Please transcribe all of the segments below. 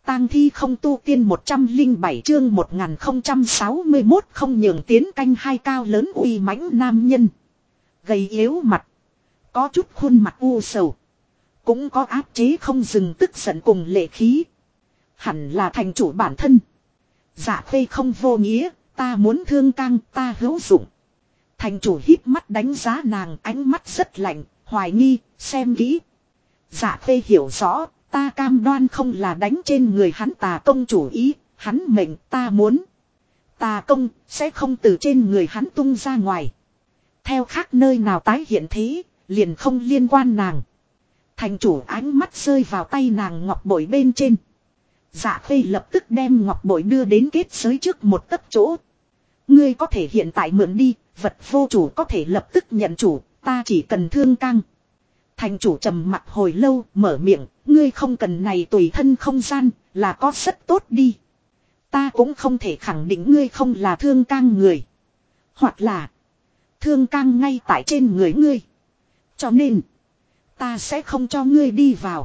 tang thi không tu tiên 107 chương 1061 không nhường tiến canh hai cao lớn uy mãnh nam nhân. Gầy yếu mặt. Có chút khuôn mặt u sầu. Cũng có áp chế không dừng tức giận cùng lệ khí. Hẳn là thành chủ bản thân. Dạ Khê không vô nghĩa, ta muốn thương cang, ta hữu dụng. Thành chủ híp mắt đánh giá nàng, ánh mắt rất lạnh, hoài nghi, xem kỹ. Dạ Khê hiểu rõ, ta cam đoan không là đánh trên người hắn tà công chủ ý, hắn mệnh ta muốn. Tà công sẽ không từ trên người hắn tung ra ngoài. Theo khác nơi nào tái hiện thế, liền không liên quan nàng. Thành chủ ánh mắt rơi vào tay nàng ngọc bội bên trên. Dạ Khê lập tức đem ngọc bội đưa đến kết giới trước một tấc chỗ. Ngươi có thể hiện tại mượn đi, vật vô chủ có thể lập tức nhận chủ, ta chỉ cần thương cang. Thành chủ trầm mặt hồi lâu, mở miệng, ngươi không cần này tùy thân không gian, là có rất tốt đi. Ta cũng không thể khẳng định ngươi không là thương cang người. Hoặc là, thương cang ngay tại trên người ngươi. Cho nên, ta sẽ không cho ngươi đi vào.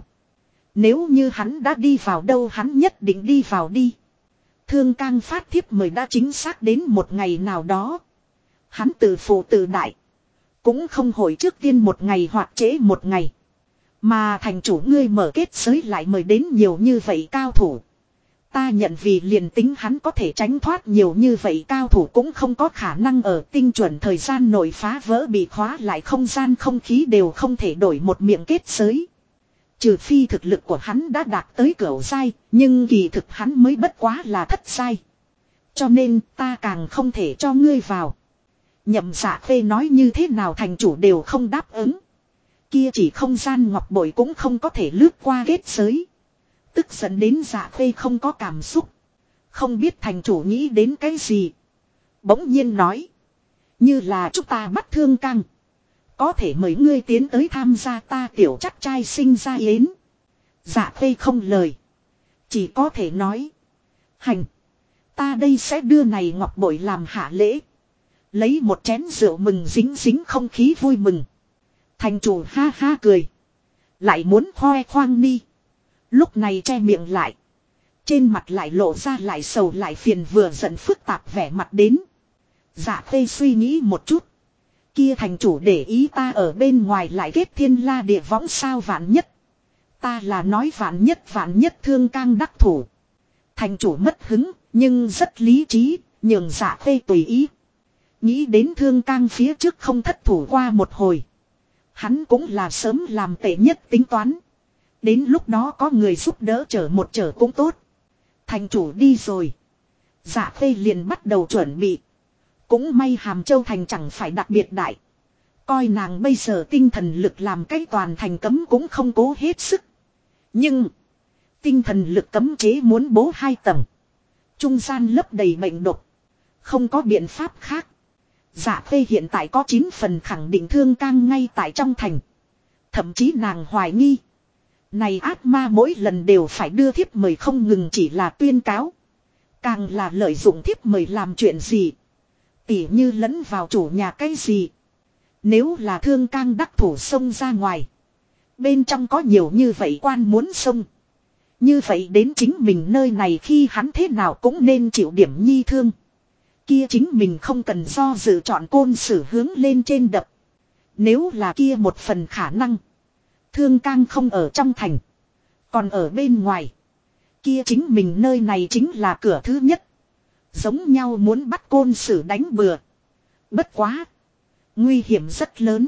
Nếu như hắn đã đi vào đâu hắn nhất định đi vào đi. Thương cang phát thiếp mời đã chính xác đến một ngày nào đó. Hắn tự phụ tự đại. Cũng không hồi trước tiên một ngày hoặc trễ một ngày. Mà thành chủ ngươi mở kết giới lại mời đến nhiều như vậy cao thủ. Ta nhận vì liền tính hắn có thể tránh thoát nhiều như vậy cao thủ cũng không có khả năng ở tinh chuẩn thời gian nội phá vỡ bị khóa lại không gian không khí đều không thể đổi một miệng kết giới. Trừ phi thực lực của hắn đã đạt tới cửu giai, nhưng kỳ thực hắn mới bất quá là thất giai. Cho nên ta càng không thể cho ngươi vào. Nhậm Dạ Khê nói như thế nào thành chủ đều không đáp ứng. Kia chỉ không gian ngọc bội cũng không có thể lướt qua kết giới. Tức giận đến Dạ Khê không có cảm xúc. Không biết thành chủ nghĩ đến cái gì. Bỗng nhiên nói. Như là chúng ta bắt thương cang. Có thể mời ngươi tiến tới tham gia ta tiểu chắc trai sinh ra yến. Dạ Khê không lời. Chỉ có thể nói. Hành. Ta đây sẽ đưa này ngọc bội làm hạ lễ. Lấy một chén rượu mừng dính dính không khí vui mừng. Thành chủ ha ha cười. Lại muốn khoe khoang ni. Lúc này che miệng lại. Trên mặt lại lộ ra lại sầu lại phiền vừa giận phức tạp vẻ mặt đến. Dạ Khê suy nghĩ một chút. Kia thành chủ để ý ta ở bên ngoài lại kết thiên la địa võng sao vạn nhất. Ta là nói vạn nhất thương cang đắc thủ. Thành chủ mất hứng nhưng rất lý trí, nhường Dạ Khê tùy ý. Nghĩ đến thương cang phía trước không thất thủ qua một hồi. Hắn cũng là sớm làm tệ nhất tính toán. Đến lúc đó có người giúp đỡ chở một chở cũng tốt. Thành chủ đi rồi. Dạ Khê liền bắt đầu chuẩn bị. Cũng may Hàm Châu thành chẳng phải đặc biệt đại. Coi nàng bây giờ tinh thần lực làm cái toàn thành cấm cũng không cố hết sức. Nhưng tinh thần lực cấm chế muốn bố 2 tầng. Trung gian lấp đầy bệnh độc. Không có biện pháp khác. Dạ Khê hiện tại có 9 phần khẳng định thương cang ngay tại trong thành. Thậm chí nàng hoài nghi. Này ác ma mỗi lần đều phải đưa thiếp mời không ngừng chỉ là tuyên cáo. Càng là lợi dụng thiếp mời làm chuyện gì. Tỉ như lẫn vào chủ nhà cái gì. Nếu là thương cang đắc thủ xông ra ngoài. Bên trong có nhiều như vậy quan muốn xông. Như vậy đến chính mình nơi này khi hắn thế nào cũng nên chịu điểm nhi thương. Kia chính mình không cần do dự chọn côn sử hướng lên trên đập. Nếu là kia một phần khả năng. Thương cang không ở trong thành. Còn ở bên ngoài. Kia chính mình nơi này chính là cửa thứ nhất. Giống nhau muốn bắt côn sử đánh bừa. Bất quá. Nguy hiểm rất lớn.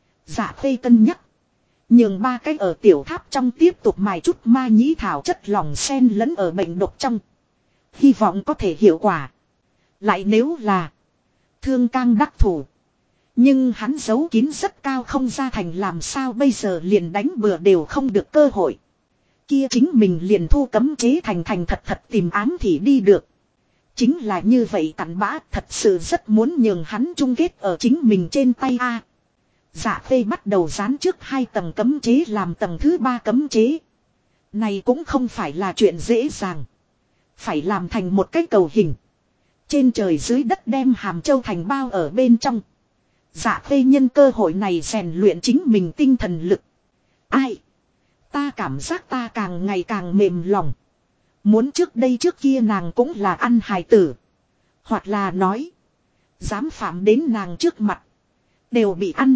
Dạ Khê cân nhắc. Nhường 3 cái ở tiểu tháp trong tiếp tục mài chút ma nhĩ thảo chất lỏng sen lẫn ở bệnh độc trong. Hy vọng có thể hiệu quả. Lại nếu là thương cang đắc thủ. Nhưng hắn giấu kín rất cao không ra thành làm sao bây giờ liền đánh bừa đều không được cơ hội. Kia chính mình liền thu cấm chế thành thật tìm ám thì đi được. Chính là như vậy cặn bã thật sự rất muốn nhường hắn chung kết ở chính mình trên tay a. Dạ Khê bắt đầu dán trước 2 tầng cấm chế làm tầng thứ 3 cấm chế. Này cũng không phải là chuyện dễ dàng. Phải làm thành một cái cầu hình. Trên trời dưới đất đem Hàm Châu thành bao ở bên trong. Dạ Khê nhân cơ hội này rèn luyện chính mình tinh thần lực. Ai? Ta cảm giác ta càng ngày càng mềm lòng. Muốn trước kia nàng cũng là ăn hài tử. Hoặc là nói. Dám phạm đến nàng trước mặt. Đều bị ăn.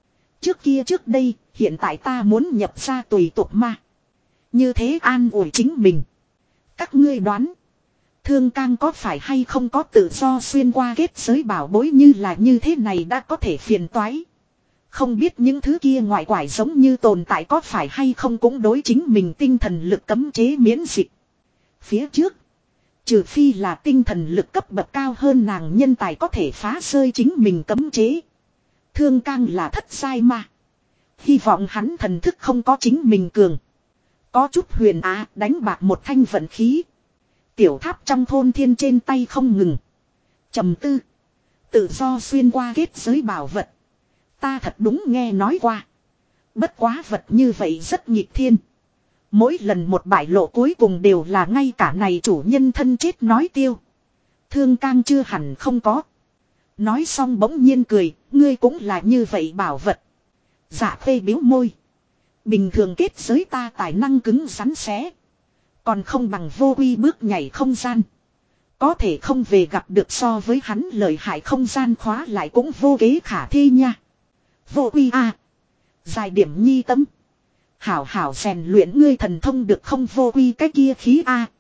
Trước đây, hiện tại ta muốn nhập ra tùy tục ma. Như thế an ủi chính mình. Các ngươi đoán. Thương Cang có phải hay không có tự do xuyên qua kết giới bảo bối như là như thế này đã có thể phiền toái. Không biết những thứ kia ngoại quải giống như tồn tại có phải hay không cũng đối chính mình tinh thần lực cấm chế miễn dịch. Phía trước. Trừ phi là tinh thần lực cấp bậc cao hơn nàng nhân tài có thể phá rơi chính mình cấm chế. Thương Cang là thất sai mà. Hy vọng hắn thần thức không có chính mình cường. Có chút huyền đánh bạc một thanh vận khí. Tiểu tháp trong thôn thiên trên tay không ngừng. Trầm tư. Tự do xuyên qua kết giới bảo vật. Ta thật đúng nghe nói qua. Bất quá vật như vậy rất nhịp thiên. Mỗi lần một bại lộ cuối cùng đều là ngay cả này chủ nhân thân chết nói tiêu. Thương Cang chưa hẳn không có. Nói xong bỗng nhiên cười, ngươi cũng là như vậy bảo vật. Dạ Khê biếu môi. Bình thường kết giới ta tài năng cứng rắn xé. Còn không bằng vô quy bước nhảy không gian. Có thể không về gặp được so với hắn lợi hại không gian khóa lại cũng vô kế khả thi nha. Vô quy dài điểm nhi tâm. Hảo hảo rèn luyện ngươi thần thông được không vô quy cái kia khí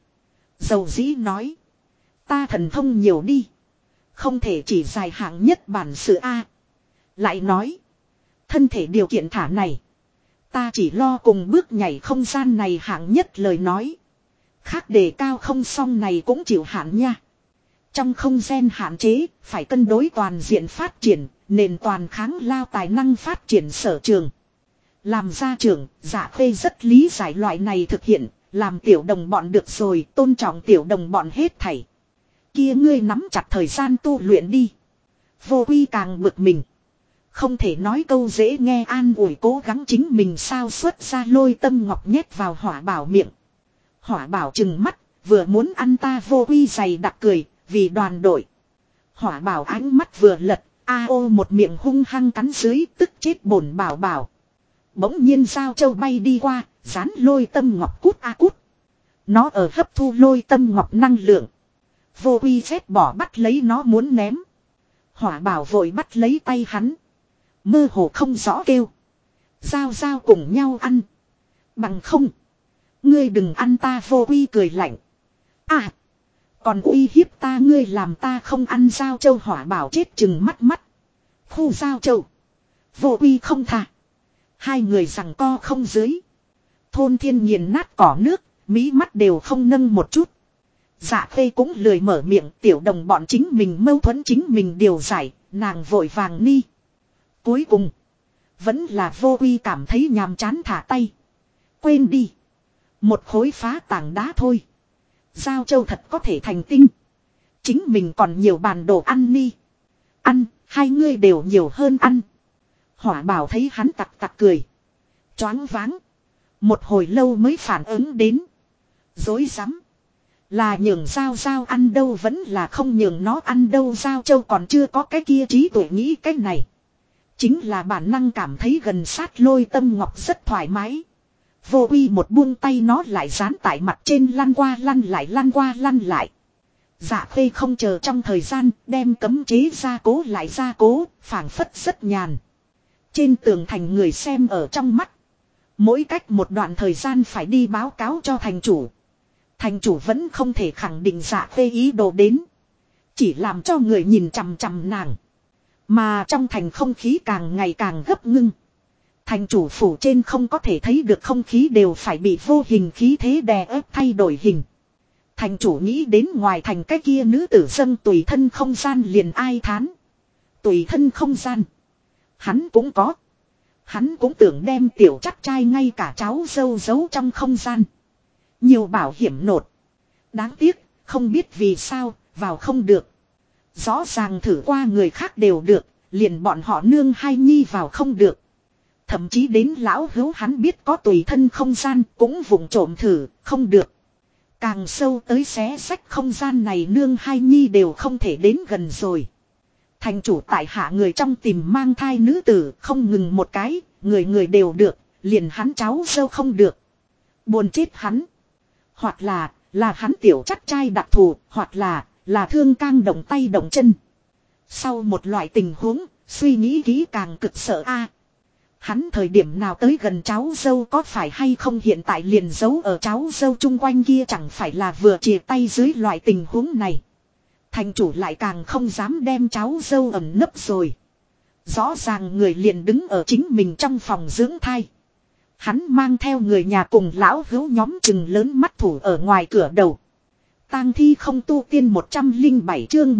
Dầu dĩ nói. Ta thần thông nhiều đi. Không thể chỉ dài hạng nhất bản sự Lại nói. Thân thể điều kiện thả này. Ta chỉ lo cùng bước nhảy không gian này hạng nhất lời nói. Khác đề cao không xong này cũng chịu hạn nha. Trong không gian hạn chế, phải cân đối toàn diện phát triển, nền toàn kháng lao tài năng phát triển sở trường. Làm gia trưởng, Dạ Khê rất lý giải loại này thực hiện, làm tiểu đồng bọn được rồi, tôn trọng tiểu đồng bọn hết thảy. Kia ngươi nắm chặt thời gian tu luyện đi. Vô quy càng bực mình. Không thể nói câu dễ nghe an ủi cố gắng chính mình sao xuất ra lôi tâm ngọc nhét vào hỏa bảo miệng. Hỏa bảo trừng mắt, vừa muốn ăn ta vô quy dày đặc cười, vì đoàn đội. Hỏa bảo ánh mắt vừa lật, một miệng hung hăng cắn dưới tức chết bổn bảo bảo. Bỗng nhiên sao châu bay đi qua, dán lôi tâm ngọc cút cút. Nó ở hấp thu lôi tâm ngọc năng lượng. Vô quy phép bỏ bắt lấy nó muốn ném. Hỏa bảo vội bắt lấy tay hắn. Mơ hồ không rõ kêu. Giao cùng nhau ăn. Bằng không. Ngươi đừng ăn ta vô quy cười lạnh. Còn uy hiếp ta ngươi làm ta không ăn giao châu hỏa bảo chết chừng mắt. Khu giao châu. Vô quy không thà. Hai người giằng co không dưới. Thôn thiên nghiền nát cỏ nước. Mí mắt đều không nâng một chút. Dạ Khê cũng lười mở miệng tiểu đồng bọn chính mình mâu thuẫn chính mình điều giải. Nàng vội vàng ni. Cuối cùng. Vẫn là vô quy cảm thấy nhàm chán thả tay. Quên đi. Một khối phá tảng đá thôi. Giao châu thật có thể thành tinh. Chính mình còn nhiều bàn đồ ăn ni. Ăn, hai ngươi đều nhiều hơn ăn. Hỏa bảo thấy hắn tặc cười. Choáng váng. Một hồi lâu mới phản ứng đến. Dối rắm. Là nhường giao ăn đâu vẫn là không nhường nó ăn đâu giao châu còn chưa có cái kia trí tuệ nghĩ cái này. Chính là bản năng cảm thấy gần sát lôi tâm ngọc rất thoải mái. Vô quy một buông tay nó lại dán tại mặt trên lăn qua lăn lại. Dạ Khê không chờ trong thời gian đem cấm chế gia cố phảng phất rất nhàn. Trên tường thành người xem ở trong mắt. Mỗi cách một đoạn thời gian phải đi báo cáo cho thành chủ. Thành chủ vẫn không thể khẳng định Dạ Khê ý đồ đến. Chỉ làm cho người nhìn chằm chằm nàng. Mà trong thành không khí càng ngày càng gấp ngưng. Thành chủ phủ trên không có thể thấy được không khí đều phải bị vô hình khí thế đè ép thay đổi hình. Thành chủ nghĩ đến ngoài thành cái kia nữ tử dâng tùy thân không gian liền ai thán. Tùy thân không gian. Hắn cũng có. Hắn cũng tưởng đem tiểu chắc trai ngay cả cháu dâu giấu trong không gian. Nhiều bảo hiểm nột. Đáng tiếc, không biết vì sao, vào không được. Rõ ràng thử qua người khác đều được, liền bọn họ nương hai nhi vào không được. Thậm chí đến lão hữu hắn biết có tùy thân không gian cũng vụng trộm thử, không được. Càng sâu tới xé sách không gian này nương hai nhi đều không thể đến gần rồi. Thành chủ tại hạ người trong tìm mang thai nữ tử không ngừng một cái, người đều được, liền hắn cháu dâu không được. Buồn chết hắn. Hoặc là Là hắn tiểu chắc trai đặc thù, hoặc là Thương Cang động tay động chân. Sau một loại tình huống, suy nghĩ kỹ càng cực sợ a. Hắn thời điểm nào tới gần cháu dâu có phải hay không hiện tại liền giấu ở cháu dâu chung quanh kia chẳng phải là vừa chia tay dưới loại tình huống này. Thành chủ lại càng không dám đem cháu dâu ẩn nấp rồi. Rõ ràng người liền đứng ở chính mình trong phòng dưỡng thai. Hắn mang theo người nhà cùng lão hữu nhóm chừng lớn mắt thủ ở ngoài cửa đầu. Tang thi không tu tiên 107 chương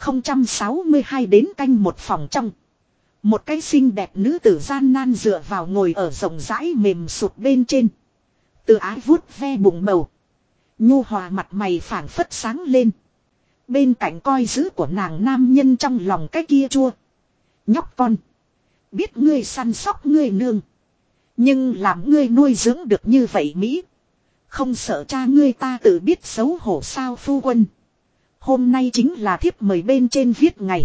1062 đến canh một phòng trong. Một cái xinh đẹp nữ tử gian nan dựa vào ngồi ở rộng rãi mềm sụt bên trên. Từ ái vuốt ve bụng bầu. Nhu hòa mặt mày phảng phất sáng lên. Bên cạnh coi giữ của nàng nam nhân trong lòng cái kia chua. Nhóc con. Biết ngươi săn sóc ngươi nương. Nhưng làm ngươi nuôi dưỡng được như vậy Mỹ. Không sợ cha ngươi ta tự biết xấu hổ sao phu quân. Hôm nay chính là thiếp mời bên trên viết ngày.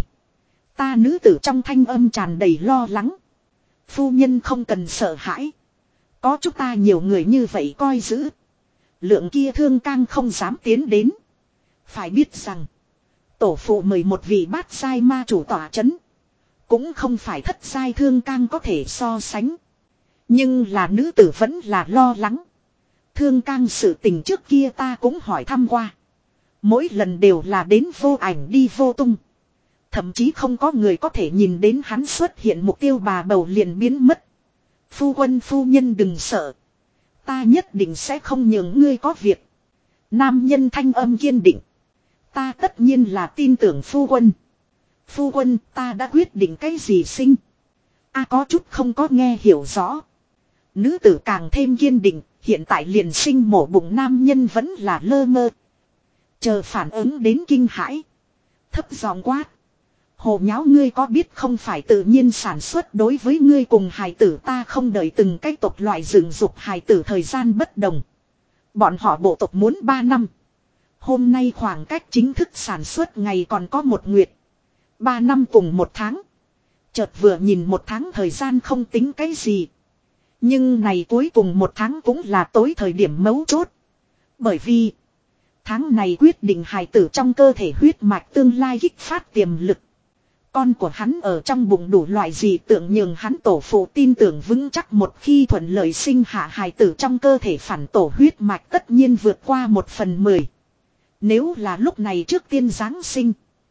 Ta nữ tử trong thanh âm tràn đầy lo lắng. Phu nhân không cần sợ hãi. Có chúng ta nhiều người như vậy coi giữ. Lượng kia Thương Cang không dám tiến đến. Phải biết rằng. Tổ phụ mời một vị bát giai ma chủ tỏa chấn. Cũng không phải thất giai Thương Cang có thể so sánh. Nhưng là nữ tử vẫn là lo lắng. Thương Cang sự tình trước kia ta cũng hỏi thăm qua. Mỗi lần đều là đến vô ảnh đi vô tung. Thậm chí không có người có thể nhìn đến hắn xuất hiện mục tiêu bà bầu liền biến mất. Phu quân phu nhân đừng sợ. Ta nhất định sẽ không nhường ngươi có việc. Nam nhân thanh âm kiên định. Ta tất nhiên là tin tưởng phu quân. Phu quân ta đã quyết định cái gì sinh. Có chút không có nghe hiểu rõ. Nữ tử càng thêm kiên định. Hiện tại liền sinh mổ bụng nam nhân vẫn là lơ mơ. Chờ phản ứng đến kinh hãi. Thấp giọng quát. Hồ nháo ngươi có biết không phải tự nhiên sản xuất đối với ngươi cùng hài tử ta không đợi từng cái tộc loại dựng dục hài tử thời gian bất đồng. Bọn họ bộ tộc muốn 3 năm. Hôm nay khoảng cách chính thức sản xuất ngày còn có 1 nguyệt. 3 năm cùng 1 tháng. Chợt vừa nhìn 1 tháng thời gian không tính cái gì. Nhưng này cuối cùng 1 tháng cũng là tối thời điểm mấu chốt. Bởi vì tháng này quyết định hài tử trong cơ thể huyết mạch tương lai kích phát tiềm lực. Con của hắn ở trong bụng đủ loại gì tượng nhường hắn tổ phụ tin tưởng vững chắc một khi thuận lợi sinh hạ hài tử trong cơ thể phản tổ huyết mạch tất nhiên vượt qua 1/10. Nếu là lúc này trước tiên Giáng sinh.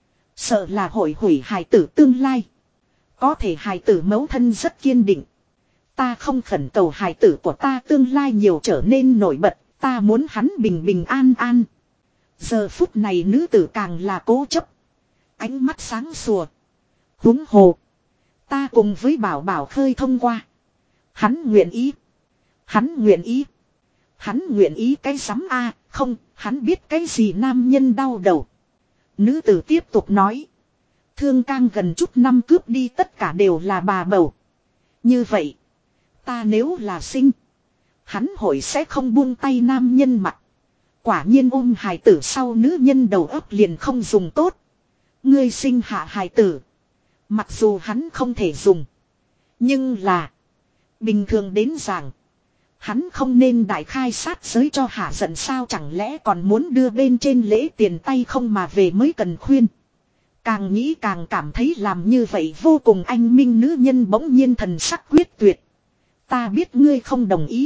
Sợ là hội hủy hài tử tương lai. Có thể hài tử mẫu thân rất kiên định. Ta không khẩn cầu hài tử của ta tương lai nhiều trở nên nổi bật. Ta muốn hắn bình bình an an. Giờ phút này nữ tử càng là cố chấp. Ánh mắt sáng sủa. Huống hồ. Ta cùng với bảo bảo khơi thông qua. Hắn nguyện ý. Hắn nguyện ý. Hắn nguyện ý cái sắm a không, hắn biết cái gì nam nhân đau đầu. Nữ tử tiếp tục nói. Thương Cang gần chút năm cướp đi tất cả đều là bà bầu. Như vậy. Ta nếu là sinh. Hắn hội sẽ không buông tay nam nhân mặt. Quả nhiên ôm hài tử sau nữ nhân đầu óc liền không dùng tốt. Ngươi sinh hạ hài tử. Mặc dù hắn không thể dùng. Nhưng là. Bình thường đến rằng. Hắn không nên đại khai sát giới cho hạ giận sao chẳng lẽ còn muốn đưa bên trên lễ tiền tay không mà về mới cần khuyên. Càng nghĩ càng cảm thấy làm như vậy vô cùng anh minh nữ nhân bỗng nhiên thần sắc quyết tuyệt. Ta biết ngươi không đồng ý.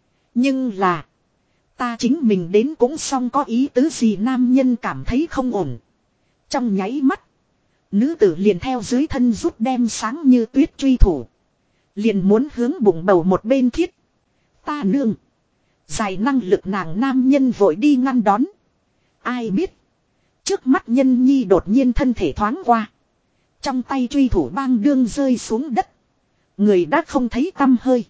Nhưng là. Ta chính mình đến cũng xong có ý tứ gì nam nhân cảm thấy không ổn. Trong nháy mắt. Nữ tử liền theo dưới thân rút đem sáng như tuyết truy thủ. Liền muốn hướng bụng bầu một bên thiết. Ta nương. Dài năng lực nàng nam nhân vội đi ngăn đón. Ai biết. Trước mắt nhân nhi đột nhiên thân thể thoáng qua. Trong tay truy thủ bang đương rơi xuống đất. Người đã không thấy tăm hơi.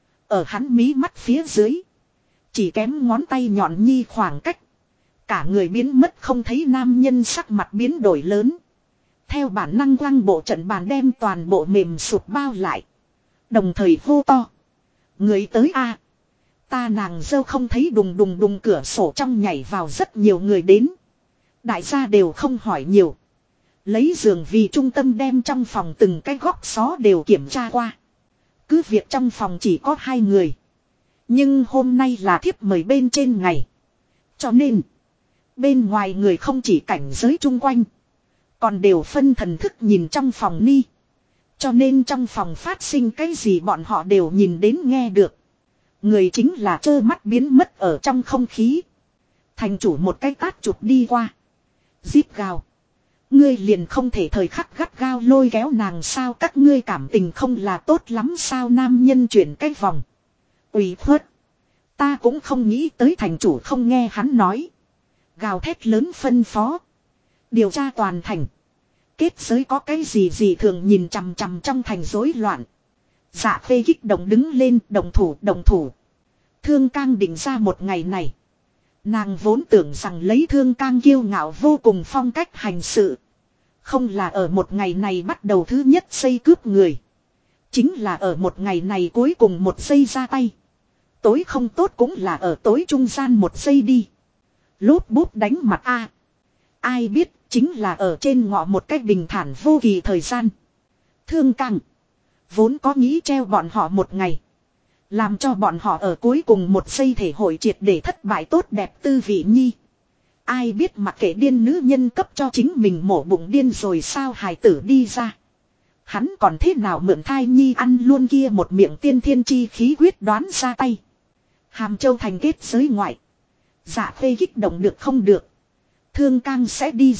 Ở hắn mí mắt phía dưới. Chỉ kém ngón tay nhọn nhi khoảng cách. Cả người biến mất không thấy nam nhân sắc mặt biến đổi lớn. Theo bản năng quăng bộ trận bàn đem toàn bộ mềm sụp bao lại. Đồng thời hô to. Người tới a Ta nàng dâu không thấy đùng đùng đùng cửa sổ trong nhảy vào rất nhiều người đến. Đại gia đều không hỏi nhiều. Lấy giường vì trung tâm đem trong phòng từng cái góc xó đều kiểm tra qua. Cứ việc trong phòng chỉ có 2 người. Nhưng hôm nay là thiếp mời bên trên ngày. Cho nên, bên ngoài người không chỉ cảnh giới chung quanh, còn đều phân thần thức nhìn trong phòng Ni. Cho nên trong phòng phát sinh cái gì bọn họ đều nhìn đến nghe được. Người chính là trơ mắt biến mất ở trong không khí. Thành chủ một cái tát chụp đi qua. Díp gào. Ngươi liền không thể thời khắc gắt gao lôi kéo nàng sao, các ngươi cảm tình không là tốt lắm sao? Nam nhân chuyển cái vòng. Ủy khuất. Ta cũng không nghĩ tới. Thành chủ không nghe hắn nói. Gào thét lớn phân phó. Điều tra toàn thành. Kết giới có cái gì thường nhìn chằm chằm trong thành rối loạn. Dạ Phê kích động đứng lên, đồng thủ. Thương Cang định ra một ngày này. Nàng vốn tưởng rằng lấy Thương Cang kiêu ngạo vô cùng phong cách hành sự. Không là ở một ngày này bắt đầu thứ nhất xây cướp người. Chính là ở một ngày này cuối cùng một giây ra tay. Tối không tốt cũng là ở tối trung gian một giây đi. Lốp bốp đánh mặt a. Ai biết chính là ở trên ngọ một cách bình thản vô kỳ thời gian. Thương Cang vốn có nghĩ treo bọn họ một ngày. Làm cho bọn họ ở cuối cùng một giây thể hội triệt để thất bại tốt đẹp tư vị nhi. Ai biết mặc kệ điên nữ nhân cấp cho chính mình mổ bụng điên rồi sao hài tử đi ra. Hắn còn thế nào mượn thai nhi ăn luôn kia một miệng tiên thiên chi khí quyết đoán ra tay. Hàm Châu thành kết giới ngoại. Dạ Phê kích động được không được. Thương Cang sẽ đi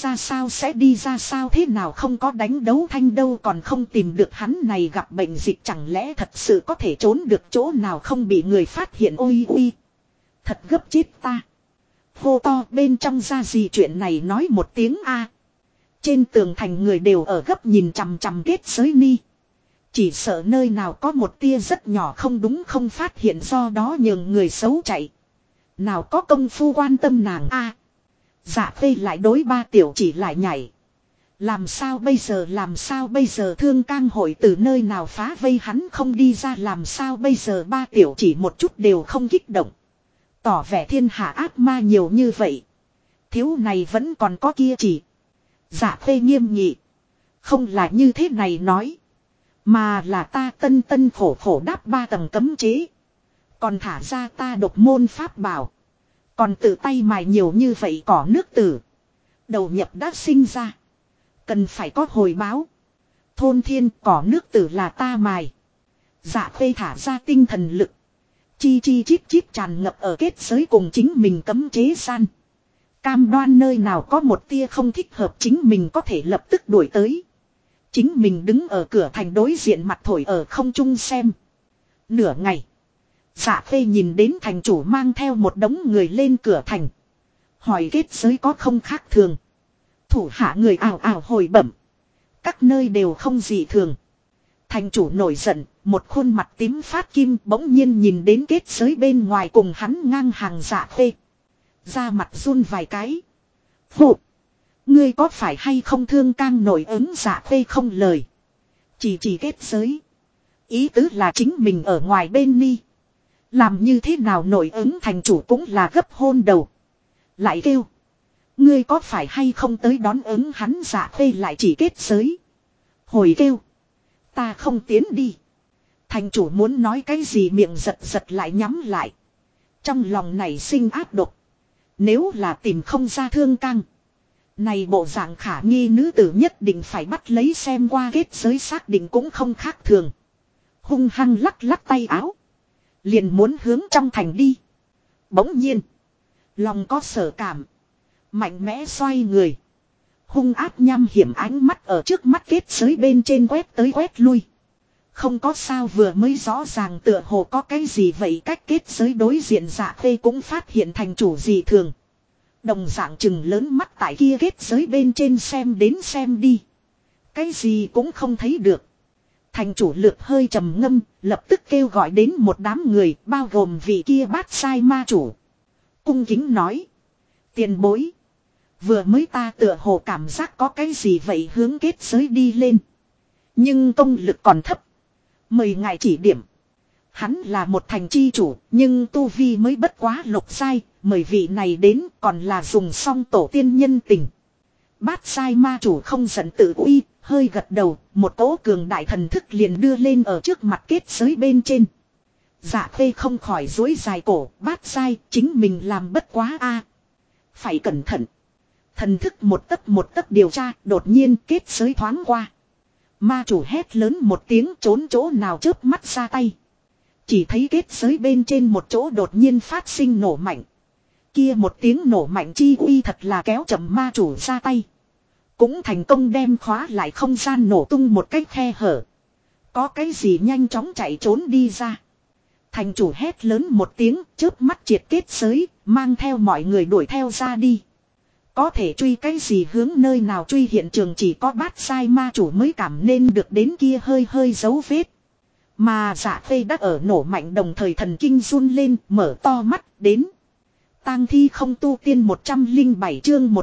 ra sao thế nào không có đánh đấu thanh đâu, còn không tìm được hắn này gặp bệnh dịch chẳng lẽ thật sự có thể trốn được chỗ nào không bị người phát hiện. Ôi ui. Thật gấp chết ta. Hô to bên trong ra gì chuyện này nói một tiếng a. Trên tường thành người đều ở gấp nhìn chằm chằm kết giới Ni. Chỉ sợ nơi nào có một tia rất nhỏ không đúng không phát hiện, do đó nhường người xấu chạy. Nào có công phu quan tâm nàng a. Dạ Phê lại đối ba tiểu chỉ lại nhảy. Làm sao bây giờ Thương Cang hội từ nơi nào phá vây hắn không đi ra làm sao bây giờ, ba tiểu chỉ một chút đều không kích động. Tỏ vẻ thiên hạ ác ma nhiều như vậy. Thiếu này vẫn còn có kia chỉ. Dạ Phê nghiêm nghị. Không là như thế này nói. Mà là ta tân khổ đáp 3 tầng cấm chế. Còn thả ra ta độc môn pháp bảo. Còn tự tay mài nhiều như vậy cỏ nước tử. Đầu nhập đã sinh ra. Cần phải có hồi báo. Thôn thiên cỏ nước tử là ta mài. Dạ Phê thả ra tinh thần lực. Chi chít tràn ngập ở kết giới cùng chính mình cấm chế gian. Cam đoan nơi nào có một tia không thích hợp chính mình có thể lập tức đuổi tới. Chính mình đứng ở cửa thành đối diện mặt thổi ở không trung xem. Nửa ngày. Dạ Phê nhìn đến thành chủ mang theo một đống người lên cửa thành. Hỏi kết giới có không khác thường. Thủ hạ người ào ào hồi bẩm. Các nơi đều không gì thường. Thành chủ nổi giận, một khuôn mặt tím phát kim bỗng nhiên nhìn đến kết giới bên ngoài cùng hắn ngang hàng Dạ Phê. Da mặt run vài cái. Phụ! Ngươi có phải hay không? Thương Cang nổi ứng. Dạ Phê không lời. Chỉ kết giới. Ý tứ là chính mình ở ngoài bên Ni. Làm như thế nào nổi ứng, thành chủ cũng là gấp hôn đầu. Lại kêu. Ngươi có phải hay không tới đón ứng hắn? Dạ Phê lại chỉ kết giới. Hồi kêu. Ta không tiến đi. Thành chủ muốn nói cái gì miệng giật lại nhắm lại. Trong lòng này sinh áp độc. Nếu là tìm không ra Thương Cang. Này bộ dạng khả nghi nữ tử nhất định phải bắt lấy xem qua kết giới xác định cũng không khác thường. Hung hăng lắc tay áo. Liền muốn hướng trong thành đi. Bỗng nhiên. Lòng có sở cảm. Mạnh mẽ xoay người. Hung ác nham hiểm ánh mắt ở trước mắt kết giới bên trên quét tới quét lui. Không có sao, vừa mới rõ ràng tựa hồ có cái gì vậy. Cách kết giới đối diện Dạ Phê cũng phát hiện thành chủ gì thường. Đồng dạng chừng lớn mắt tại kia kết giới bên trên xem đến xem đi. Cái gì cũng không thấy được. Thành chủ lược hơi trầm ngâm, lập tức kêu gọi đến một đám người, bao gồm vị kia Bát Sai ma chủ. Cung kính nói. Tiền bối. Vừa mới ta tựa hồ cảm giác có cái gì vậy hướng kết giới đi lên. Nhưng công lực còn thấp. Mời ngài chỉ điểm. Hắn là một thành chi chủ, nhưng tu vi mới bất quá lục sai, mời vị này đến còn là dùng song tổ tiên nhân tình. Bát Sai ma chủ không giận tự uy, hơi gật đầu, một cỗ cường đại thần thức liền đưa lên ở trước mặt kết giới bên trên. Dạ Phê không khỏi duỗi dài cổ, Bát Sai chính mình làm bất quá a. Phải cẩn thận. Thần thức một tấc điều tra, đột nhiên kết giới thoáng qua. Ma chủ hét lớn một tiếng, trốn chỗ nào chớp mắt ra tay. Chỉ thấy kết giới bên trên một chỗ đột nhiên phát sinh nổ mạnh. Kia một tiếng nổ mạnh chi uy thật là kéo chậm ma chủ ra tay. Cũng thành công đem khóa lại không gian nổ tung một cách khe hở. Có cái gì nhanh chóng chạy trốn đi ra. Thành chủ hét lớn một tiếng, chớp mắt triệt kết giới, mang theo mọi người đuổi theo ra đi. Có thể truy cái gì hướng nơi nào truy, hiện trường chỉ có bát sai ma chủ mới cảm nên được đến kia hơi hơi dấu vết. Mà Dạ Khê đã ở nổ mạnh đồng thời thần kinh run lên, mở to mắt đến. Tang thi không tu tiên 107 chương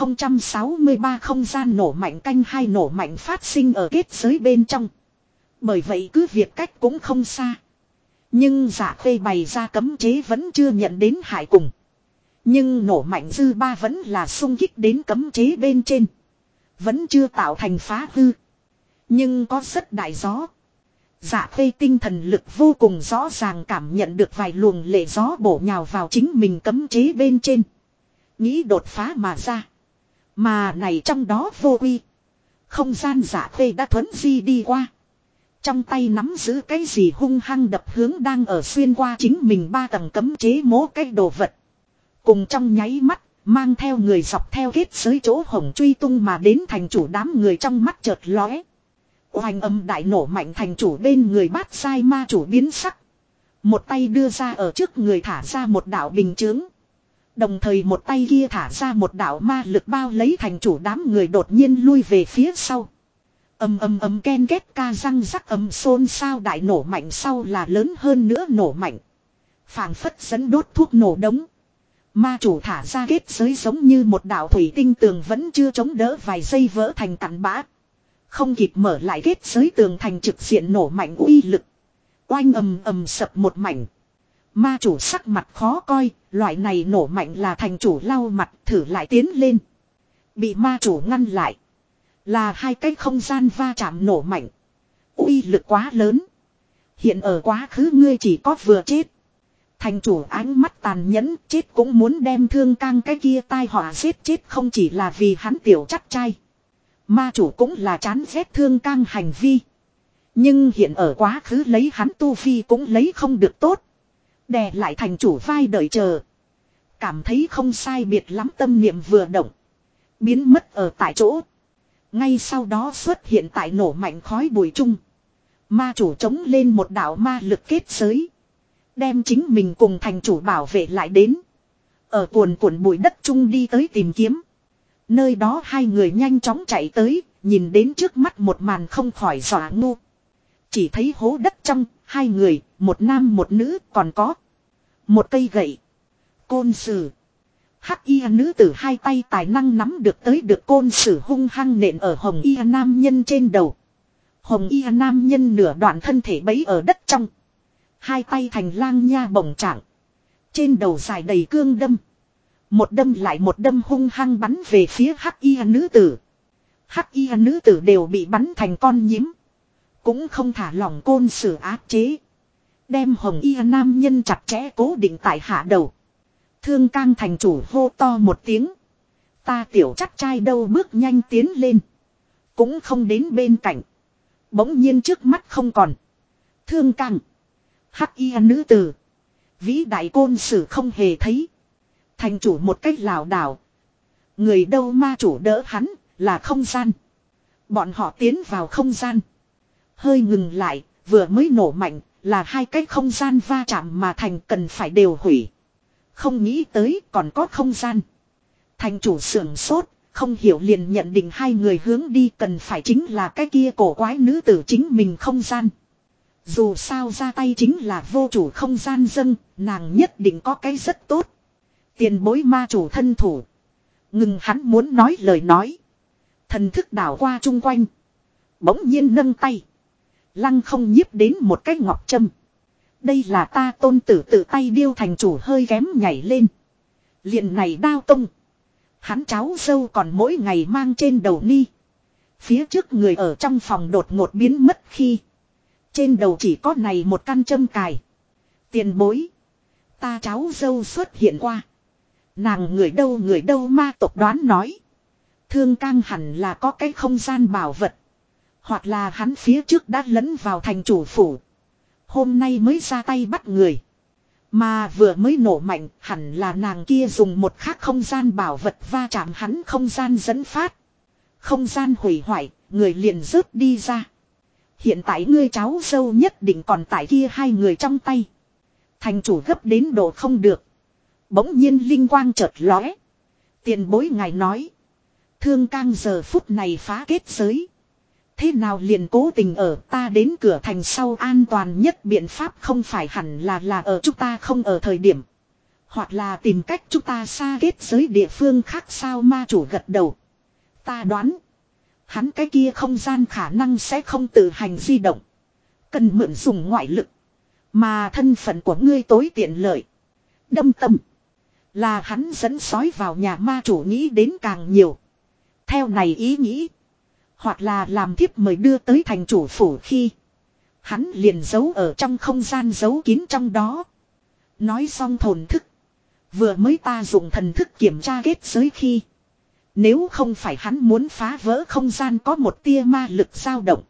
1063 không gian nổ mạnh canh hai, nổ mạnh phát sinh ở kết giới bên trong. Bởi vậy cứ việc cách cũng không xa. Nhưng Dạ Khê bày ra cấm chế vẫn chưa nhận đến hại cùng. Nhưng nổ mạnh dư ba vẫn là xung kích đến cấm chế bên trên. Vẫn chưa tạo thành phá hư. Nhưng có rất đại gió. Dạ Khê tinh thần lực vô cùng rõ ràng cảm nhận được vài luồng lệ gió bổ nhào vào chính mình cấm chế bên trên. Nghĩ đột phá mà ra. Mà này trong đó vô uy. Không gian Dạ Khê đã thuấn di đi qua. Trong tay nắm giữ cái gì hung hăng đập hướng đang ở xuyên qua chính mình 3 tầng cấm chế mố cái đồ vật. Cùng trong nháy mắt, mang theo người dọc theo kết giới chỗ hổng truy tung mà đến thành chủ đám người trong mắt chợt lóe. Oanh âm đại nổ mạnh, thành chủ bên người bát sai ma chủ biến sắc. Một tay đưa ra ở trước người thả ra một đạo bình chướng. Đồng thời một tay kia thả ra một đạo ma lực bao lấy thành chủ đám người đột nhiên lui về phía sau. Ầm ken két ca răng rắc xôn xao, đại nổ mạnh sau là lớn hơn nữa nổ mạnh. Phảng phất dẫn đốt thuốc nổ đống. Ma chủ thả ra kết giới giống như một đạo thủy tinh tường vẫn chưa chống đỡ vài giây vỡ thành cặn bã. Không kịp mở lại kết giới, tường thành trực diện nổ mạnh uy lực. Oanh ầm sập một mảnh. Ma chủ sắc mặt khó coi, loại này nổ mạnh là thành chủ lau mặt thử lại tiến lên. Bị ma chủ ngăn lại. Là hai cái không gian va chạm nổ mạnh. Uy lực quá lớn. Hiện ở quá khứ ngươi chỉ có vừa chết. Thành chủ ánh mắt tàn nhẫn, chết cũng muốn đem Thương Cang cái kia tai họa giết chết, không chỉ là vì hắn tiểu chắc trai. Ma chủ cũng là chán ghét Thương Cang hành vi. Nhưng hiện ở quá khứ lấy hắn tu vi cũng lấy không được tốt. Đè lại thành chủ vai đợi chờ. Cảm thấy không sai biệt lắm, tâm niệm vừa động. Biến mất ở tại chỗ. Ngay sau đó xuất hiện tại nổ mạnh khói bụi chung. Ma chủ chống lên một đạo ma lực kết giới. Đem chính mình cùng thành chủ bảo vệ lại đến. Ở cuồn cuộn bụi đất chung đi tới tìm kiếm. Nơi đó hai người nhanh chóng chạy tới, nhìn đến trước mắt một màn không khỏi dọa ngu. Chỉ thấy hố đất trong, hai người, một nam một nữ, còn có một cây gậy. Côn sử. Hắc y nữ tử hai tay tài năng nắm được tới được côn sử hung hăng nện ở hồng y nam nhân trên đầu. Hồng y nam nhân nửa đoạn thân thể bấy ở đất trong. Hai tay thành lang nha bổng trạng. Trên đầu dài đầy cương đâm. Một đâm lại một đâm hung hăng bắn về phía hắc y nữ tử. Hắc y nữ tử đều bị bắn thành con nhím. Cũng không thả lỏng côn sử áp chế. Đem hồng y nam nhân chặt chẽ cố định tại hạ đầu. Thương Cang thành chủ hô to một tiếng. Ta tiểu chắc trai đâu, bước nhanh tiến lên. Cũng không đến bên cạnh. Bỗng nhiên trước mắt không còn. Thương Cang. Hắc y nữ tử. Vĩ đại côn sử không hề thấy. Thành chủ một cách lảo đảo. Người đâu, ma chủ đỡ hắn, là không gian. Bọn họ tiến vào không gian. Hơi ngừng lại, vừa mới nổ mạnh, là hai cái không gian va chạm mà thành, cần phải đều hủy. Không nghĩ tới còn có không gian. Thành chủ sưởng sốt, không hiểu liền nhận định hai người hướng đi cần phải chính là cái kia cổ quái nữ tử chính mình không gian. Dù sao ra tay chính là vô chủ không gian dâng, nàng nhất định có cái rất tốt. Tiền bối ma chủ thân thủ. Ngừng hắn muốn nói lời nói. Thần thức đảo qua chung quanh. Bỗng nhiên nâng tay. Lăng không nhiếp đến một cái ngọc châm. Đây là ta tôn tử tự tay điêu, thành chủ hơi kém nhảy lên. Liền này đao tông. Hắn cháu dâu còn mỗi ngày mang trên đầu ni. Phía trước người ở trong phòng đột ngột biến mất khi. Trên đầu chỉ có này một căn châm cài. Tiền bối. Ta cháu dâu xuất hiện qua. Nàng người đâu ma tộc đoán nói. Thương Cang hẳn là có cái không gian bảo vật. Hoặc là hắn phía trước đã lẫn vào thành chủ phủ. Hôm nay mới ra tay bắt người. Mà vừa mới nổ mạnh hẳn là nàng kia dùng một khác không gian bảo vật va chạm hắn không gian dẫn phát. Không gian hủy hoại, người liền rớt đi ra. Hiện tại ngươi cháu dâu nhất định còn tại kia hai người trong tay. Thành chủ gấp đến độ không được. Bỗng nhiên linh quang chợt lóe. Tiền bối ngài nói. Thương Cang giờ phút này phá kết giới. Thế nào liền cố tình ở ta đến cửa thành sau an toàn nhất biện pháp không phải hẳn là ở chúng ta không ở thời điểm. Hoặc là tìm cách chúng ta xa kết giới địa phương khác sao ma chủ gật đầu. Ta đoán. Hắn cái kia không gian khả năng sẽ không tự hành di động. Cần mượn dùng ngoại lực. Mà thân phận của ngươi tối tiện lợi. Đâm tâm. Là hắn dẫn sói vào nhà ma chủ nghĩ đến càng nhiều. Theo này ý nghĩ. Hoặc là làm thiếp mời đưa tới thành chủ phủ khi. Hắn liền giấu ở trong không gian giấu kín trong đó. Nói xong thồn thức. Vừa mới ta dùng thần thức kiểm tra kết giới khi. Nếu không phải hắn muốn phá vỡ không gian có một tia ma lực dao động.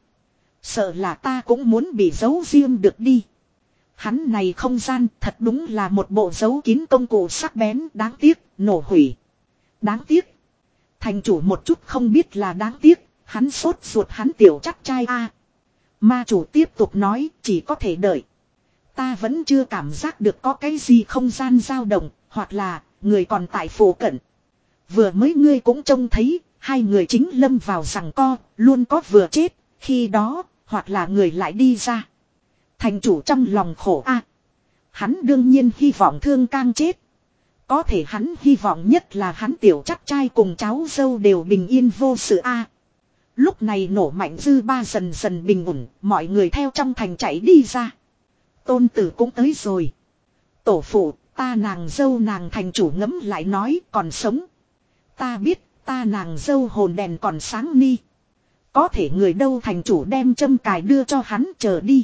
Sợ là ta cũng muốn bị giấu riêng được đi. Hắn này không gian thật đúng là một bộ giấu kín công cụ sắc bén đáng tiếc, nổ hủy. Đáng tiếc. Thành chủ một chút không biết là đáng tiếc, hắn sốt ruột hắn tiểu chắc trai a. Ma chủ tiếp tục nói chỉ có thể đợi. Ta vẫn chưa cảm giác được có cái gì không gian dao động, hoặc là người còn tại phủ cận. Vừa mới ngươi cũng trông thấy, hai người chính lâm vào giằng co, luôn có vừa chết, khi đó, hoặc là người lại đi ra. Thành chủ trong lòng khổ a. Hắn đương nhiên hy vọng Thương Cang chết. Có thể hắn hy vọng nhất là hắn tiểu chắc trai cùng cháu dâu đều bình yên vô sự a. Lúc này nổ mạnh dư ba dần dần bình ổn, mọi người theo trong thành chạy đi ra. Tôn tử cũng tới rồi. Tổ phụ, ta nàng dâu nàng thành chủ ngẫm lại nói còn sống. Ta biết, ta nàng dâu hồn đèn còn sáng ni. Có thể người đâu thành chủ đem châm cài đưa cho hắn chờ đi.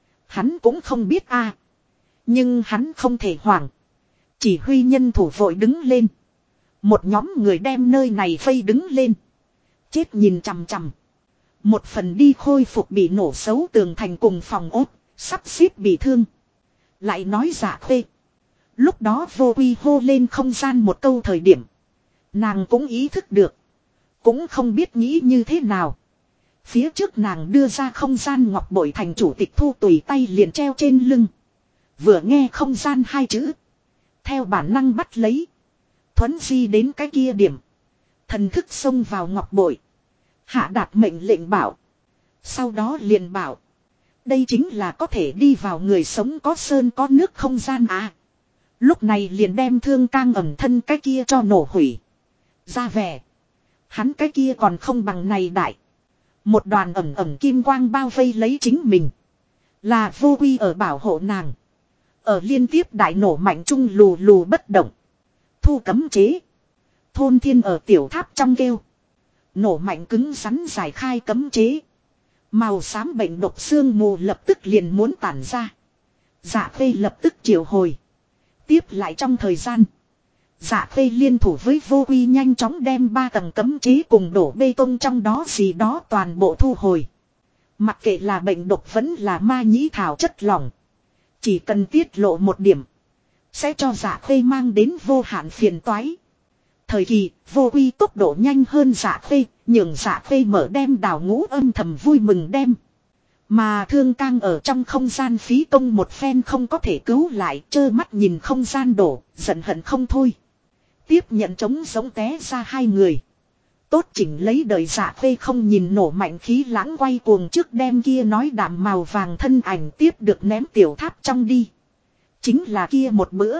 Hắn cũng không biết a. Nhưng hắn không thể hoảng. Chỉ huy nhân thủ vội đứng lên. Một nhóm người đem nơi này vây đứng lên. Chết nhìn chằm chằm. Một phần đi khôi phục bị nổ xấu tường thành cùng phòng ốt, sắp xếp bị thương. Lại nói Dạ Khê. Lúc đó Vô Quy hô lên không gian một câu thời điểm. Nàng cũng ý thức được. Cũng không biết nghĩ như thế nào. Phía trước nàng đưa ra không gian ngọc bội thành chủ tịch thu tùy tay liền treo trên lưng. Vừa nghe không gian hai chữ. Theo bản năng bắt lấy. Thuấn di đến cái kia điểm. Thần thức xông vào ngọc bội. Hạ đạt mệnh lệnh bảo. Sau đó liền bảo. Đây chính là có thể đi vào người sống có sơn có nước không gian à. Lúc này liền đem Thương Cang ẩm thân cái kia cho nổ hủy. Ra vẻ. Hắn cái kia còn không bằng này đại. Một đoàn ẩm ẩm kim quang bao vây lấy chính mình. Là Vô Quy ở bảo hộ nàng. Ở liên tiếp đại nổ mạnh chung lù lù bất động. Thu cấm chế. Thôn Thiên ở tiểu tháp trong kêu. Nổ mạnh cứng rắn giải khai cấm chế. Màu xám bệnh độc xương mù lập tức liền muốn tản ra. Dạ Khê lập tức triệu hồi. Tiếp lại trong thời gian. Dạ Khê liên thủ với Vô Quy nhanh chóng đem 3 tầng cấm chế cùng đổ bê tông trong đó gì đó toàn bộ thu hồi. Mặc kệ là bệnh độc vẫn là ma nhĩ thảo chất lỏng. Chỉ cần tiết lộ một điểm. Sẽ cho Dạ Khê mang đến vô hạn phiền toái. Thời kỳ Vô Quy tốc độ nhanh hơn Dạ Khê. Nhường Dạ Khê mở đem đào ngũ âm thầm vui mừng đem. Mà Thương Cang ở trong không gian phí công một phen không có thể cứu lại. Trơ mắt nhìn không gian đổ. Giận hận không thôi. Tiếp nhận trống giống té ra hai người. Tốt chỉnh lấy đời Dạ Khê không nhìn nổ mạnh khí lãng quay cuồng trước đem kia nói đạm màu vàng thân ảnh tiếp được ném tiểu tháp trong đi. Chính là kia một bữa.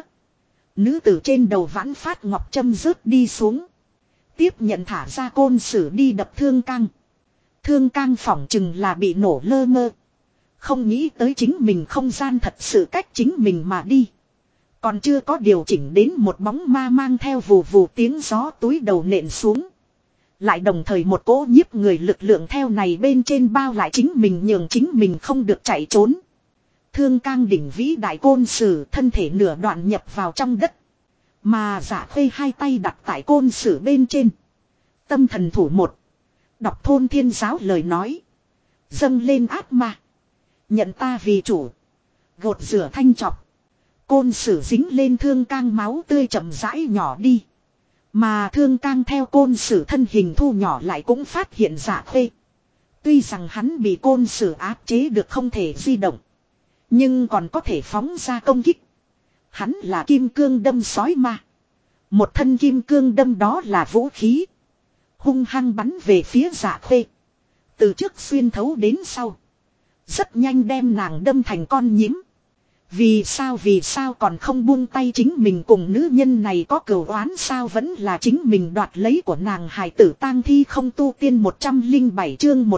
Nữ tử trên đầu vãn phát ngọc châm rớt đi xuống. Tiếp nhận thả ra côn sử đi đập Thương Cang. Thương Cang phỏng chừng là bị nổ lơ ngơ. Không nghĩ tới chính mình không gian thật sự cách chính mình mà đi. Còn chưa có điều chỉnh đến một bóng ma mang theo vù vù tiếng gió túi đầu nện xuống. Lại đồng thời một cỗ nhiếp người lực lượng theo này bên trên bao lại chính mình nhường chính mình không được chạy trốn. Thương Cang đỉnh vĩ đại côn sử thân thể nửa đoạn nhập vào trong đất. Mà Dạ Khê hai tay đặt tại côn sử bên trên. Tâm thần thủ một. Đọc thôn thiên giáo lời nói. Dâng lên ác ma. Nhận ta vì chủ. Gột rửa thanh chọc. Côn sử dính lên thương cang máu tươi chậm rãi nhỏ đi. Mà thương cang theo côn sử thân hình thu nhỏ lại cũng phát hiện Dạ Khê. Tuy rằng hắn bị côn sử áp chế được không thể di động. Nhưng còn có thể phóng ra công kích. Hắn là kim cương đâm sói ma. Một thân kim cương đâm đó là vũ khí. Hung hăng bắn về phía Dạ Khê. Từ trước xuyên thấu đến sau. Rất nhanh đem nàng đâm thành con nhím. Vì sao còn không buông tay, chính mình cùng nữ nhân này có cừu oán sao, vẫn là chính mình đoạt lấy của nàng hài tử. Tang thi không tu tiên 107 chương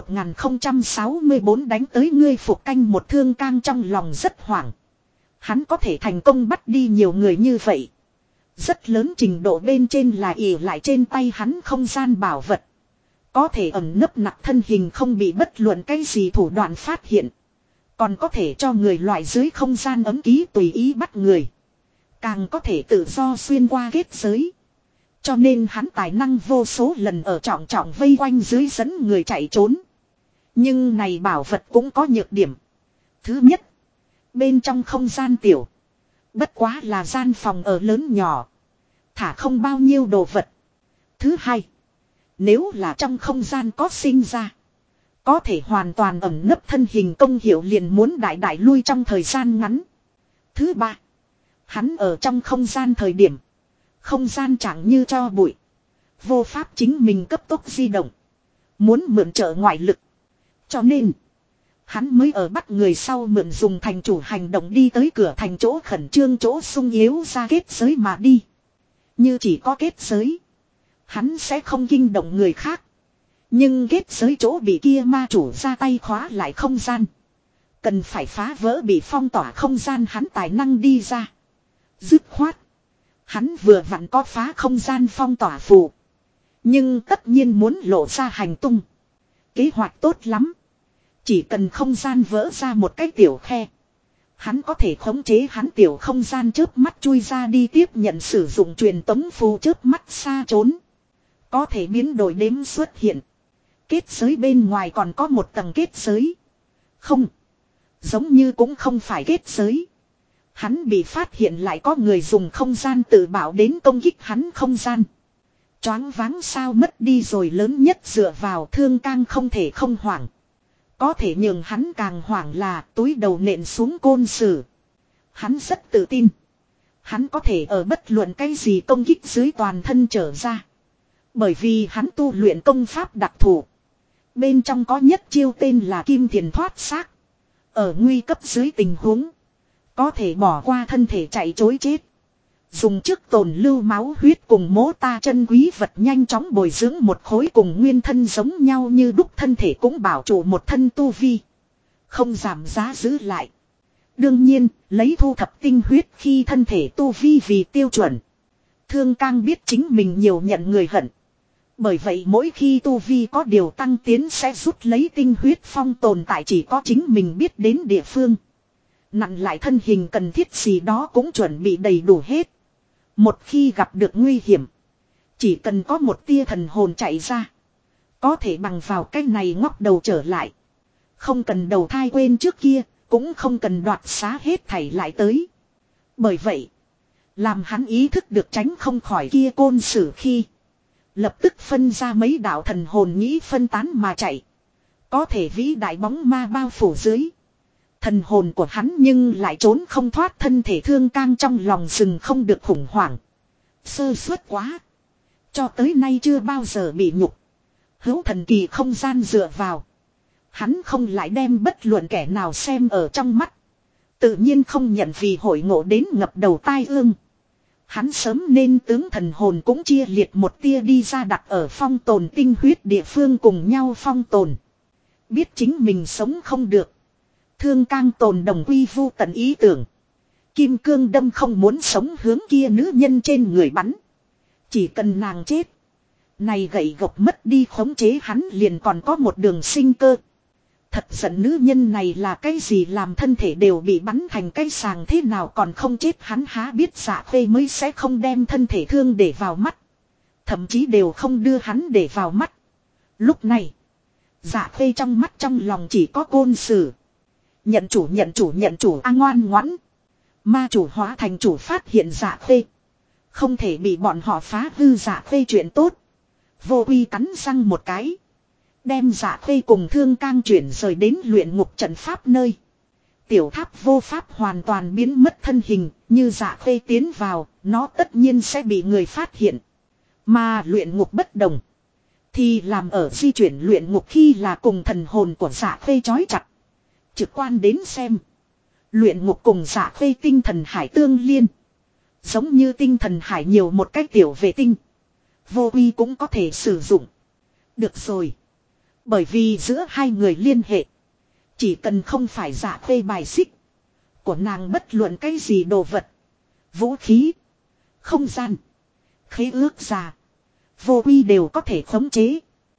1064 đánh tới ngươi phục canh một. Thương cang trong lòng rất hoảng. Hắn có thể thành công bắt đi nhiều người như vậy. Rất lớn trình độ bên trên là ỷ lại trên tay hắn không gian bảo vật. Có thể ẩn nấp nặc thân hình không bị bất luận cái gì thủ đoạn phát hiện. Còn có thể cho người loại dưới không gian ấm ký tùy ý bắt người. Càng có thể tự do xuyên qua kết giới. Cho nên hắn tài năng vô số lần ở trọng trọng vây quanh dưới dẫn người chạy trốn. Nhưng này bảo vật cũng có nhược điểm. Thứ nhất, bên trong không gian tiểu. Bất quá là gian phòng ở lớn nhỏ. Thả không bao nhiêu đồ vật. Thứ hai, nếu là trong không gian có sinh ra, có thể hoàn toàn ẩn nấp thân hình công hiệu liền muốn đại đại lui trong thời gian ngắn. Thứ ba, hắn ở trong không gian thời điểm, không gian chẳng như cho bụi. Vô pháp chính mình cấp tốc di động. Muốn mượn trợ ngoại lực. Cho nên, hắn mới ở bắt người sau mượn dùng thành chủ hành động đi tới cửa thành chỗ khẩn trương chỗ sung yếu ra kết giới mà đi. Như chỉ có kết giới, hắn sẽ không kinh động người khác. Nhưng kết giới chỗ bị kia ma chủ ra tay khóa lại không gian. Cần phải phá vỡ bị phong tỏa không gian hắn tài năng đi ra. Dứt khoát. Hắn vừa vặn có phá không gian phong tỏa phù. Nhưng tất nhiên muốn lộ ra hành tung. Kế hoạch tốt lắm. Chỉ cần không gian vỡ ra một cái tiểu khe. Hắn có thể khống chế hắn tiểu không gian chớp mắt chui ra đi tiếp nhận sử dụng truyền tống phù chớp mắt xa trốn. Có thể biến đổi đếm xuất hiện. Kết giới bên ngoài còn có một tầng kết giới. Không. Giống như cũng không phải kết giới. Hắn bị phát hiện lại có người dùng không gian tự bảo đến công kích hắn không gian. Choáng váng sao mất đi rồi, lớn nhất dựa vào thương cang không thể không hoảng. Có thể nhường hắn càng hoảng là túi đầu nện xuống côn sử. Hắn rất tự tin. Hắn có thể ở bất luận cái gì công kích dưới toàn thân trở ra. Bởi vì hắn tu luyện công pháp đặc thù. Bên trong có nhất chiêu tên là kim thiền thoát xác. Ở nguy cấp dưới tình huống, có thể bỏ qua thân thể chạy chối chết. Dùng trước tồn lưu máu huyết cùng mố ta chân quý vật nhanh chóng bồi dưỡng một khối cùng nguyên thân giống nhau như đúc thân thể, cũng bảo trụ một thân tu vi. Không giảm giá giữ lại. Đương nhiên, lấy thu thập tinh huyết khi thân thể tu vi vì tiêu chuẩn. Thương cang biết chính mình nhiều nhận người hận. Bởi vậy mỗi khi tu vi có điều tăng tiến sẽ rút lấy tinh huyết phong tồn tại chỉ có chính mình biết đến địa phương. Nặn lại thân hình cần thiết gì đó cũng chuẩn bị đầy đủ hết. Một khi gặp được nguy hiểm, chỉ cần có một tia thần hồn chạy ra, có thể bằng vào cách này ngóc đầu trở lại. Không cần đầu thai quên trước kia, cũng không cần đoạt xá hết thảy lại tới. Bởi vậy, làm hắn ý thức được tránh không khỏi kia côn sử khi, lập tức phân ra mấy đạo thần hồn nghĩ phân tán mà chạy. Có thể vĩ đại bóng ma bao phủ dưới. Thần hồn của hắn nhưng lại trốn không thoát thân thể. Thương cang trong lòng rừng không được khủng hoảng. Sơ suất quá. Cho tới nay chưa bao giờ bị nhục. Hữu thần kỳ không gian dựa vào. Hắn không lại đem bất luận kẻ nào xem ở trong mắt. Tự nhiên không nhận vì hội ngộ đến ngập đầu tai ương. Hắn sớm nên tướng thần hồn cũng chia liệt một tia đi ra đặt ở phong tồn tinh huyết địa phương cùng nhau phong tồn. Biết chính mình sống không được. Thương cang tồn đồng quy vu tận ý tưởng. Kim cương đâm không muốn sống hướng kia nữ nhân trên người bắn. Chỉ cần nàng chết. Này gậy gộc mất đi khống chế hắn liền còn có một đường sinh cơ. Thật giận nữ nhân này là cái gì làm thân thể đều bị bắn thành cái sàng thế nào còn không chết, hắn há biết Dạ Khê mới sẽ không đem thân thể thương để vào mắt. Thậm chí đều không đưa hắn để vào mắt. Lúc này, Dạ Khê trong mắt trong lòng chỉ có Côn Sử. Nhận chủ nhận chủ nhận chủ a ngoan ngoãn. Ma chủ hóa thành chủ phát hiện Dạ Khê. Không thể bị bọn họ phá hư Dạ Khê chuyện tốt. Vô Uy cắn răng một cái. Đem Dạ Khê cùng Thương Cang chuyển rời đến luyện ngục trận pháp nơi. Tiểu tháp vô pháp hoàn toàn biến mất thân hình, như Dạ Khê tiến vào, nó tất nhiên sẽ bị người phát hiện. Mà luyện ngục bất đồng. Thì làm ở di chuyển luyện ngục khi là cùng thần hồn của Dạ Khê trói chặt. Trực quan đến xem. Luyện ngục cùng Dạ Khê tinh thần hải tương liên. Giống như tinh thần hải nhiều một cái tiểu vệ tinh. Vô Uy cũng có thể sử dụng. Được rồi. Bởi vì giữa hai người liên hệ. Chỉ cần không phải Dạ Khê bài xích. Của nàng bất luận cái gì đồ vật. Vũ khí. Không gian. Khế ước già. Vô Uy đều có thể khống chế.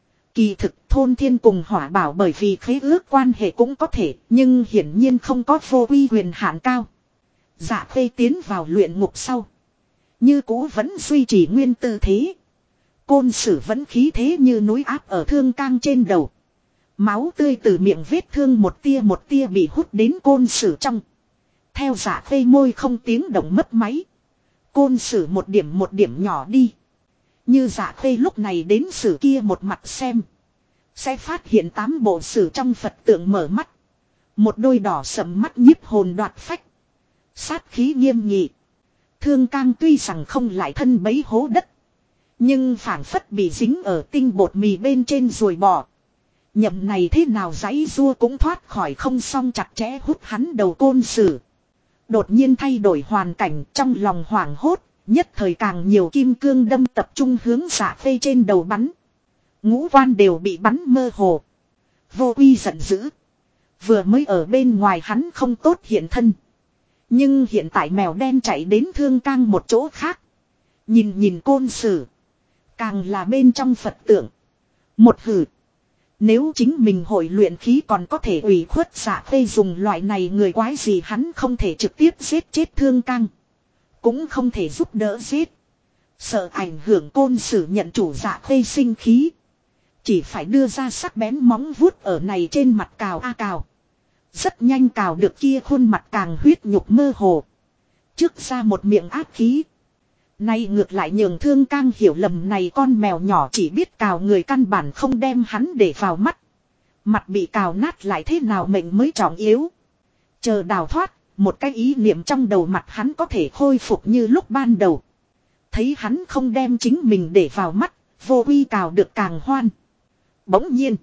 Kỳ thực thôn thiên cùng hỏa bảo bởi vì khế ước quan hệ cũng có thể. Nhưng hiển nhiên không có Vô Uy quyền hạn cao. Dạ Khê tiến vào luyện ngục sau. Như cũ vẫn duy trì nguyên tư thế. Côn Sử vẫn khí thế như núi áp ở Thương Cang trên đầu. Máu tươi từ miệng vết thương một tia bị hút đến Côn Sử trong. Theo Dạ Khê môi không tiếng động mất máy. Côn Sử một điểm nhỏ đi. Như Dạ Khê lúc này đến Sử kia một mặt xem. Sẽ phát hiện 8 bộ Sử trong Phật tượng mở mắt. Một đôi đỏ sẫm mắt nhiếp hồn đoạt phách. Sát khí nghiêm nghị. Thương Cang tuy rằng không lại thân bấy hố đất. Nhưng phảng phất bị dính ở tinh bột mì bên trên rồi bỏ. Nhậm này thế nào giãy rua cũng thoát khỏi không xong chặt chẽ hút hắn đầu Côn Sử. Đột nhiên thay đổi hoàn cảnh trong lòng hoảng hốt. Nhất thời càng nhiều kim cương đâm tập trung hướng Dạ Khê trên đầu bắn. Ngũ quan đều bị bắn mơ hồ. Vô Uy giận dữ. Vừa mới ở bên ngoài hắn không tốt hiện thân. Nhưng hiện tại mèo đen chạy đến Thương Cang một chỗ khác. Nhìn Côn Sử. Càng là bên trong Phật tượng. Một hử. Nếu chính mình hội luyện khí còn có thể ủy khuất Dạ Khê dùng loại này người quái gì hắn không thể trực tiếp giết chết Thương Cang. Cũng không thể giúp đỡ giết. Sợ ảnh hưởng Côn Sử nhận chủ Dạ Khê sinh khí. Chỉ phải đưa ra sắc bén móng vuốt ở này trên mặt cào a cào. Rất nhanh cào được kia khuôn mặt càng huyết nhục mơ hồ. Trước ra một miệng ác khí. Nay ngược lại nhường Thương Cang hiểu lầm này con mèo nhỏ chỉ biết cào người căn bản không đem hắn để vào mắt. Mặt bị cào nát lại thế nào mệnh mới trọng yếu. Chờ đào thoát, một cái ý niệm trong đầu mặt hắn có thể khôi phục như lúc ban đầu. Thấy hắn không đem chính mình để vào mắt, Vô Uy cào được càng hoan. Bỗng nhiên,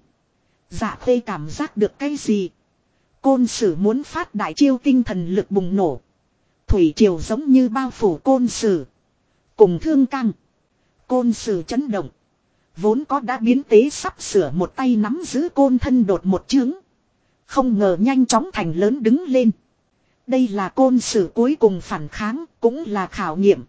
Dạ Khê cảm giác được cái gì. Côn Sử muốn phát đại chiêu tinh thần lực bùng nổ. Thủy triều giống như bao phủ Côn Sử. Cùng Thương Cang. Côn Sử chấn động. Vốn có đã biến tế sắp sửa một tay nắm giữ côn thân đột một chướng. Không ngờ nhanh chóng thành lớn đứng lên. Đây là Côn Sử cuối cùng phản kháng, cũng là khảo nghiệm.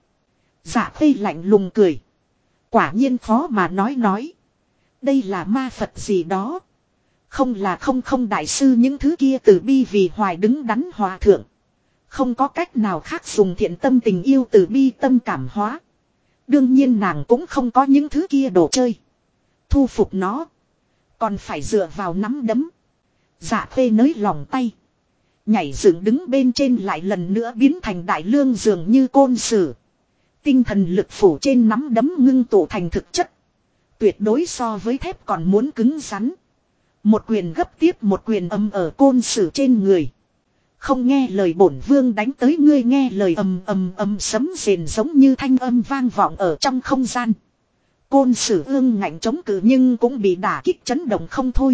Dạ Khê lạnh lùng cười. Quả nhiên khó mà nói. Đây là ma Phật gì đó. Không là không đại sư những thứ kia từ bi vì hoài đứng đắn hòa thượng. Không có cách nào khác dùng thiện tâm tình yêu từ bi tâm cảm hóa. Đương nhiên nàng cũng không có những thứ kia đồ chơi. Thu phục nó. Còn phải dựa vào nắm đấm. Dạ Khê nới lòng tay. Nhảy dựng đứng bên trên lại lần nữa biến thành đại lương dường như Côn Sử. Tinh thần lực phủ trên nắm đấm ngưng tụ thành thực chất. Tuyệt đối so với thép còn muốn cứng rắn. Một quyền gấp tiếp một quyền âm ở Côn Sử trên người. Không nghe lời bổn vương đánh tới ngươi, nghe lời ầm sấm rền giống như thanh âm vang vọng ở trong không gian. Côn Sử ương ngạnh chống cự nhưng cũng bị đả kích chấn động không thôi.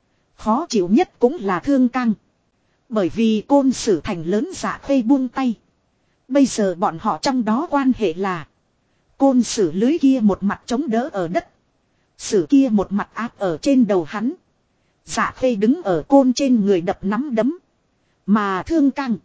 Khó chịu nhất cũng là Thương Cang. Bởi vì Côn Sử thành lớn Dạ Khê buông tay. Bây giờ bọn họ trong đó quan hệ là Côn Sử lưới kia một mặt chống đỡ ở đất. Sử kia một mặt áp ở trên đầu hắn. Dạ Khê đứng ở côn trên người đập nắm đấm. Mà Thương Cang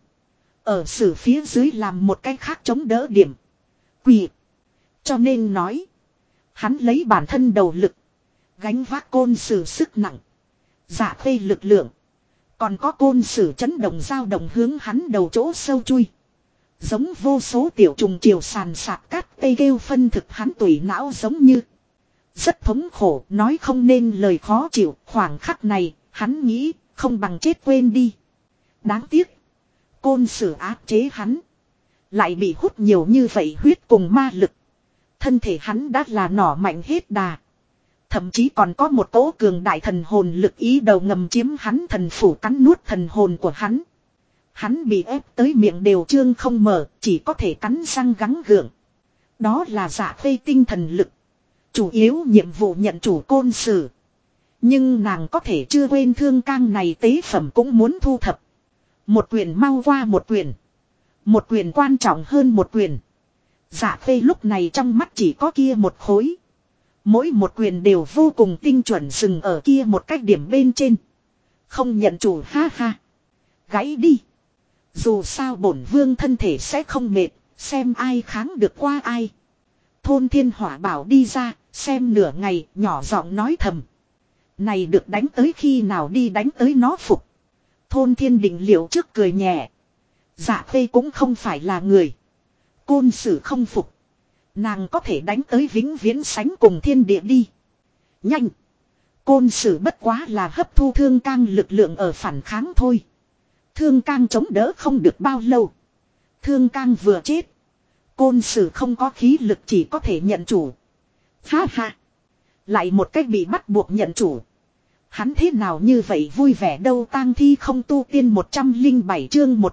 ở Sử phía dưới làm một cái khác chống đỡ điểm. Quỳ. Cho nên nói hắn lấy bản thân đầu lực gánh vác Côn Sử sức nặng. Dạ phê lực lượng. Còn có côn sử chấn động dao động hướng hắn đầu chỗ sâu chui. Giống vô số tiểu trùng chiều sàn sạc cát tây kêu phân thực hắn tủy não giống như. Rất thống khổ, nói không nên lời khó chịu, khoảng khắc này, hắn nghĩ, không bằng chết quên đi. Đáng tiếc, côn sử áp chế hắn. Lại bị hút nhiều như vậy huyết cùng ma lực. Thân thể hắn đã là nỏ mạnh hết đà. Thậm chí còn có một cỗ cường đại thần hồn lực ý đầu ngầm chiếm hắn thần phủ cắn nuốt thần hồn của hắn. Hắn bị ép tới miệng đều trương không mở, chỉ có thể cắn răng gắng gượng. Đó là dạ phê tinh thần lực. Chủ yếu nhiệm vụ nhận chủ côn sử. Nhưng nàng có thể chưa quên thương cang này tế phẩm cũng muốn thu thập. Một quyền mau qua một quyền. Một quyền quan trọng hơn một quyền. Dạ phê lúc này trong mắt chỉ có kia một khối. Mỗi một quyền đều vô cùng tinh chuẩn dừng ở kia một cách điểm bên trên. Không nhận chủ ha ha. Gãy đi. Dù sao bổn vương thân thể sẽ không mệt. Xem ai kháng được qua ai. Thôn thiên hỏa bảo đi ra. Xem nửa ngày nhỏ giọng nói thầm. Này được đánh tới khi nào đi đánh tới nó phục. Thôn thiên định liệu trước cười nhẹ. Dạ phê cũng không phải là người. Côn sử không phục. Nàng có thể đánh tới vĩnh viễn sánh cùng thiên địa đi. Nhanh. Côn sử bất quá là hấp thu thương cang lực lượng ở phản kháng thôi. Thương cang chống đỡ không được bao lâu. Thương cang vừa chết. Côn sử không có khí lực chỉ có thể nhận chủ. Ha ha. Lại một cách bị bắt buộc nhận chủ. Hắn thế nào như vậy vui vẻ đâu tang thi không tu tiên 107 chương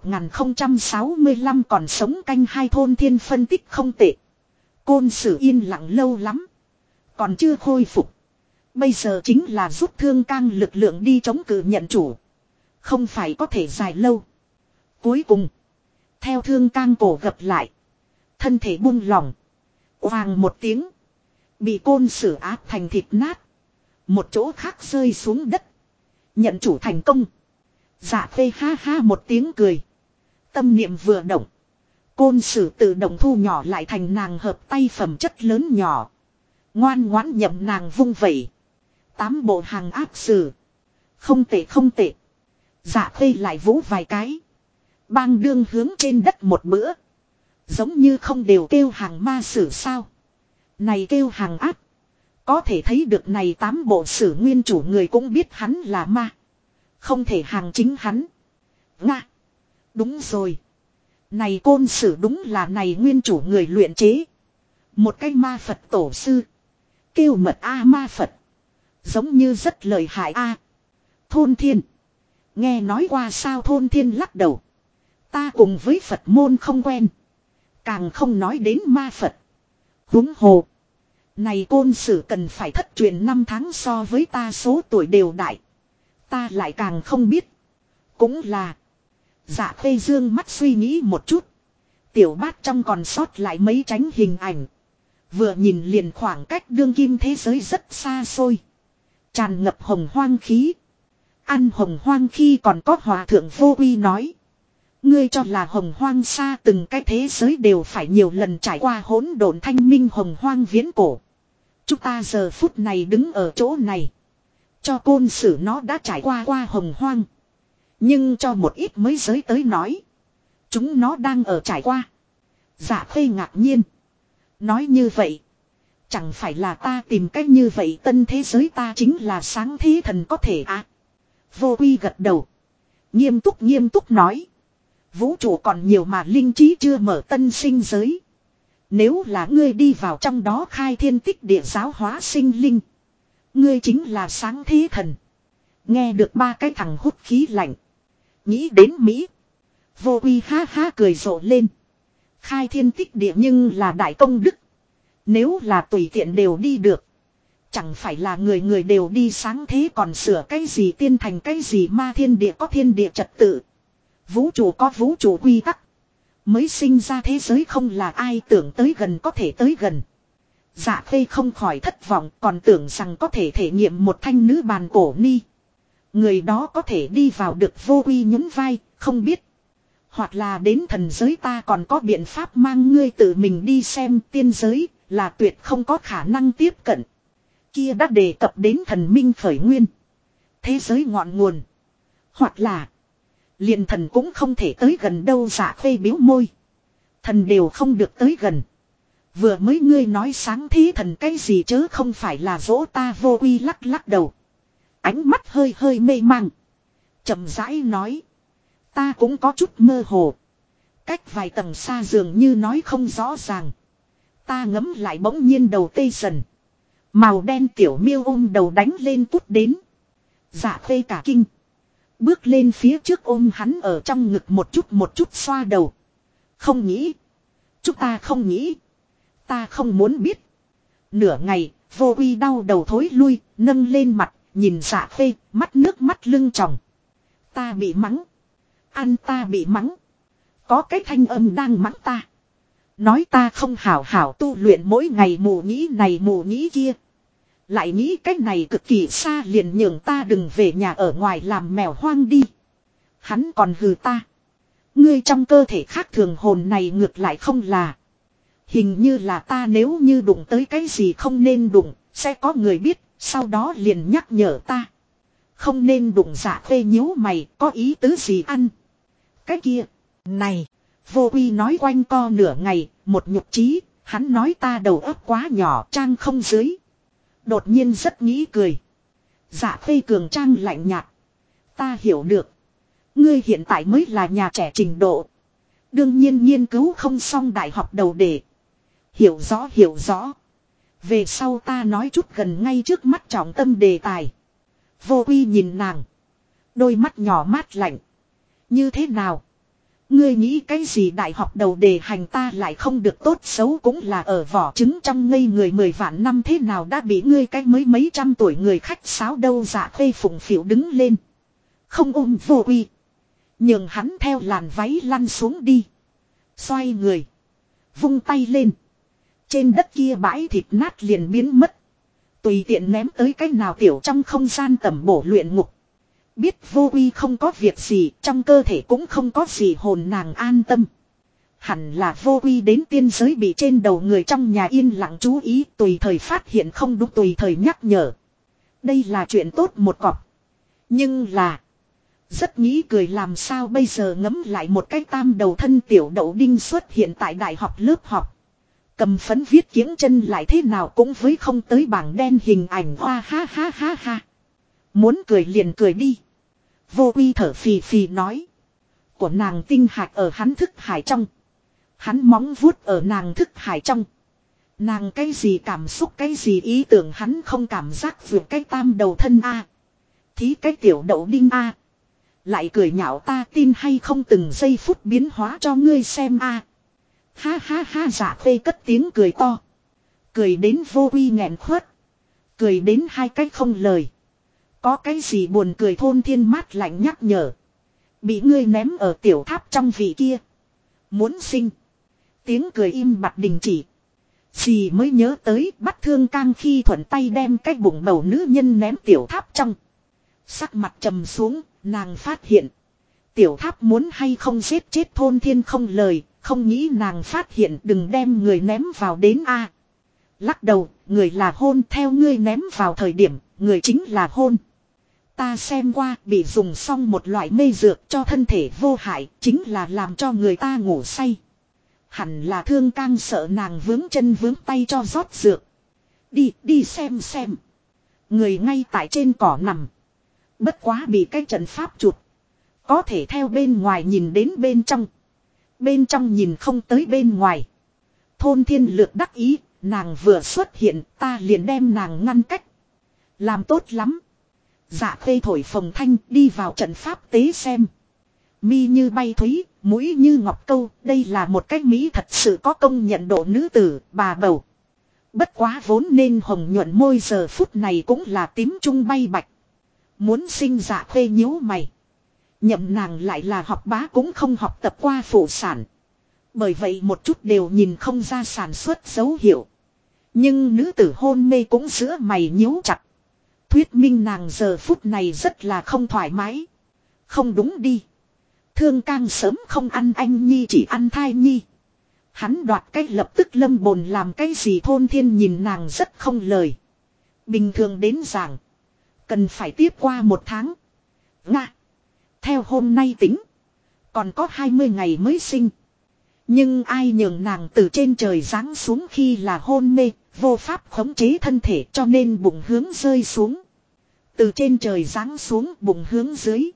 1065 còn sống canh hai thôn thiên phân tích không tệ. Côn sử yên lặng lâu lắm. Còn chưa khôi phục. Bây giờ chính là giúp thương cang lực lượng đi chống cự nhận chủ. Không phải có thể dài lâu. Cuối cùng. Theo thương cang cổ gập lại. Thân thể buông lỏng. Hoàng một tiếng. Bị côn sử áp thành thịt nát. Một chỗ khác rơi xuống đất. Nhận chủ thành công. Dạ phê ha ha một tiếng cười. Tâm niệm vừa động. Côn sử tự động thu nhỏ lại thành nàng hợp tay phẩm chất lớn nhỏ. Ngoan ngoãn nhậm nàng vung vẩy. 8 bộ hàng áp sử. Không tệ không tệ. Dạ phê lại vũ vài cái. Bang đương hướng trên đất một bữa. Giống như không đều kêu hàng ma sử sao. Này kêu hàng áp. Có thể thấy được này 8 bộ sử nguyên chủ người cũng biết hắn là ma. Không thể hàng chính hắn. Nga. Đúng rồi. Này côn sử đúng là này nguyên chủ người luyện chế. Một cái ma Phật tổ sư. Kêu mật A ma Phật. Giống như rất lợi hại A. Thôn thiên. Nghe nói qua sao thôn thiên lắc đầu. Ta cùng với Phật môn không quen. Càng không nói đến ma Phật. Huống hồ. Này côn sử cần phải thất truyền 5 tháng so với ta số tuổi đều đại. Ta lại càng không biết. Cũng là. Dạ phê dương mắt suy nghĩ một chút. Tiểu bát trong còn sót lại mấy tránh hình ảnh. Vừa nhìn liền khoảng cách đương kim thế giới rất xa xôi. Tràn ngập hồng hoang khí. Ăn hồng hoang khi còn có hòa thượng vô uy nói. Ngươi cho là hồng hoang xa từng cái thế giới đều phải nhiều lần trải qua hỗn độn thanh minh hồng hoang viễn cổ. Chúng ta giờ phút này đứng ở chỗ này. Cho côn sử nó đã trải qua hồng hoang. Nhưng cho một ít mới giới tới nói. Chúng nó đang ở trải qua. Dạ phê ngạc nhiên. Nói như vậy. Chẳng phải là ta tìm cách như vậy tân thế giới ta chính là sáng thế thần có thể à. Vô quy gật đầu. Nghiêm túc nói. Vũ trụ còn nhiều mà linh trí chưa mở tân sinh giới. Nếu là ngươi đi vào trong đó khai thiên tích địa giáo hóa sinh linh. Ngươi chính là sáng thế thần. Nghe được 3 cái thằng hút khí lạnh. Nghĩ đến Mỹ. Vô quy ha ha cười rộ lên. Khai thiên tích địa nhưng là đại công đức. Nếu là tùy tiện đều đi được. Chẳng phải là người người đều đi sáng thế còn sửa cái gì tiên thành cái gì ma thiên địa có thiên địa trật tự. Vũ trụ có vũ trụ quy tắc. Mới sinh ra thế giới không là ai tưởng tới gần có thể tới gần. Dạ phê không khỏi thất vọng còn tưởng rằng có thể thể nghiệm một thanh nữ bàn cổ ni. Người đó có thể đi vào được vô quy nhún vai, không biết. Hoặc là đến thần giới ta còn có biện pháp mang ngươi tự mình đi xem tiên giới là tuyệt không có khả năng tiếp cận. Kia đã đề cập đến thần minh khởi nguyên. Thế giới ngọn nguồn. Hoặc là. Liền thần cũng không thể tới gần đâu. Dạ khê biếu môi. Thần đều không được tới gần. Vừa mới ngươi nói sáng thí thần cái gì chớ không phải là dỗ ta. Vô Uy lắc lắc đầu. Ánh mắt hơi hơi mê mang. Chậm rãi nói. Ta cũng có chút mơ hồ. Cách vài tầng xa dường như nói không rõ ràng. Ta ngấm lại bỗng nhiên đầu tê dần. Màu đen tiểu miêu ôm đầu đánh lên tút đến. Dạ khê cả kinh. Bước lên phía trước ôm hắn ở trong ngực một chút xoa đầu. Không nghĩ. Chúng ta không nghĩ. Ta không muốn biết. Nửa ngày, Vô Uy đau đầu thối lui, nâng lên mặt, nhìn Dạ khê, mắt nước mắt lưng tròng. Ta bị mắng. Ăn ta bị mắng. Có cái thanh âm đang mắng ta. Nói ta không hảo hảo tu luyện mỗi ngày mù nghĩ này mù nghĩ kia. Lại nghĩ cách này cực kỳ xa liền nhường ta đừng về nhà ở ngoài làm mèo hoang đi. Hắn còn hừ ta. Ngươi trong cơ thể khác thường hồn này ngược lại không là. Hình như là ta nếu như đụng tới cái gì không nên đụng, sẽ có người biết, sau đó liền nhắc nhở ta. Không nên đụng. Dạ khê nhíu mày, có ý tứ gì ăn. Cái kia, này, Vô Uy nói quanh co nửa ngày, một nhục trí, hắn nói ta đầu óc quá nhỏ trang không dưới. Đột nhiên rất nghĩ cười. Dạ khê cường trang lạnh nhạt. Ta hiểu được. Ngươi hiện tại mới là nhà trẻ trình độ. Đương nhiên nghiên cứu không xong đại học đầu đề. Hiểu rõ. Về sau ta nói chút gần ngay trước mắt trọng tâm đề tài. Vô Uy nhìn nàng. Đôi mắt nhỏ mát lạnh. Như thế nào? Ngươi nghĩ cái gì đại học đầu đề hành ta lại không được tốt xấu cũng là ở vỏ trứng trong ngây người 10 vạn năm thế nào đã bị ngươi cái mới mấy trăm tuổi người khách sáo đâu. Dạ khê phụng phịu đứng lên. Không ôm Vô Uy. Nhường hắn theo làn váy lăn xuống đi. Xoay người. Vung tay lên. Trên đất kia bãi thịt nát liền biến mất. Tùy tiện ném tới cái nào tiểu trong không gian tẩm bổ luyện ngục. Biết Vô Uy không có việc gì, trong cơ thể cũng không có gì hồn nàng an tâm. Hẳn là Vô Uy đến tiên giới bị trên đầu người trong nhà yên lặng chú ý, tùy thời phát hiện không đúng tùy thời nhắc nhở. Đây là chuyện tốt một cọp. Nhưng là, rất nghĩ cười làm sao bây giờ ngấm lại một cái tam đầu thân tiểu đậu đinh xuất hiện tại đại học lớp học. Cầm phấn viết kiếng chân lại thế nào cũng với không tới bảng đen hình ảnh hoa ha ha ha ha. Muốn cười liền cười đi. Vô Uy thở phì phì nói. Của nàng tinh hạch ở hắn thức hải trong. Hắn móng vuốt ở nàng thức hải trong. Nàng cái gì cảm xúc cái gì ý tưởng hắn không cảm giác vượt cái tam đầu thân a. Thí cái tiểu đậu đinh a. Lại cười nhạo ta tin hay không từng giây phút biến hóa cho ngươi xem a. Ha ha ha. Dạ khê cất tiếng cười to. Cười đến Vô Uy nghẹn khuất. Cười đến hai cách không lời. Có cái gì buồn cười thôn thiên mát lạnh nhắc nhở. Bị ngươi ném ở tiểu tháp trong vị kia. Muốn sinh. Tiếng cười im bặt đình chỉ. Dì mới nhớ tới bắt Thương Cang khi thuận tay đem cái bụng bầu nữ nhân ném tiểu tháp trong. Sắc mặt trầm xuống, nàng phát hiện. Tiểu tháp muốn hay không giết chết thôn thiên không lời, không nghĩ nàng phát hiện đừng đem người ném vào đến a. Lắc đầu, người là hôn theo ngươi ném vào thời điểm, người chính là hôn. Ta xem qua bị dùng xong một loại mê dược cho thân thể vô hại, chính là làm cho người ta ngủ say. Hẳn là Thương Cang sợ nàng vướng chân vướng tay cho rót dược. Đi xem. Người ngay tại trên cỏ nằm. Bất quá bị cái trận pháp chụp. Có thể theo bên ngoài nhìn đến bên trong. Bên trong nhìn không tới bên ngoài. Thôn Thiên Lược đắc ý, nàng vừa xuất hiện ta liền đem nàng ngăn cách. Làm tốt lắm. Dạ khê thổi phồng thanh đi vào trận pháp tế xem. Mi như bay thúy, mũi như ngọc câu, đây là một cách Mỹ thật sự có công nhận độ nữ tử, bà bầu. Bất quá vốn nên hồng nhuận môi giờ phút này cũng là tím trung bay bạch. Muốn sinh Dạ khê nhíu mày. Nhậm nàng lại là học bá cũng không học tập qua phụ sản. Bởi vậy một chút đều nhìn không ra sản xuất dấu hiệu. Nhưng nữ tử hôn mê cũng giữa mày nhíu chặt. Thuyết minh nàng giờ phút này rất là không thoải mái. Không đúng đi. Thương Cang sớm không ăn anh nhi chỉ ăn thai nhi. Hắn đoạt cái lập tức lâm bồn làm cái gì thôn thiên nhìn nàng rất không lời. Bình thường đến giảng. Cần phải tiếp qua 1 tháng. Nga. Theo hôm nay tính. Còn có 20 ngày mới sinh. Nhưng ai nhường nàng từ trên trời giáng xuống khi là hôn mê, vô pháp khống chế thân thể cho nên bụng hướng rơi xuống. Từ trên trời giáng xuống bụng hướng dưới.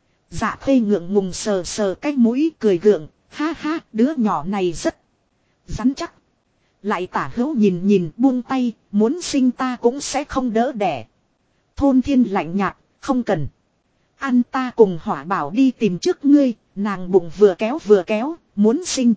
Dạ Khê ngượng ngùng sờ sờ cái mũi cười gượng, ha ha, đứa nhỏ này rất rắn chắc. Lại Tả Hữu nhìn nhìn buông tay, muốn sinh ta cũng sẽ không đỡ đẻ. Thôn Thiên lạnh nhạt, không cần. Ăn ta cùng Hỏa Bảo đi tìm trước ngươi, nàng bụng vừa kéo, muốn sinh.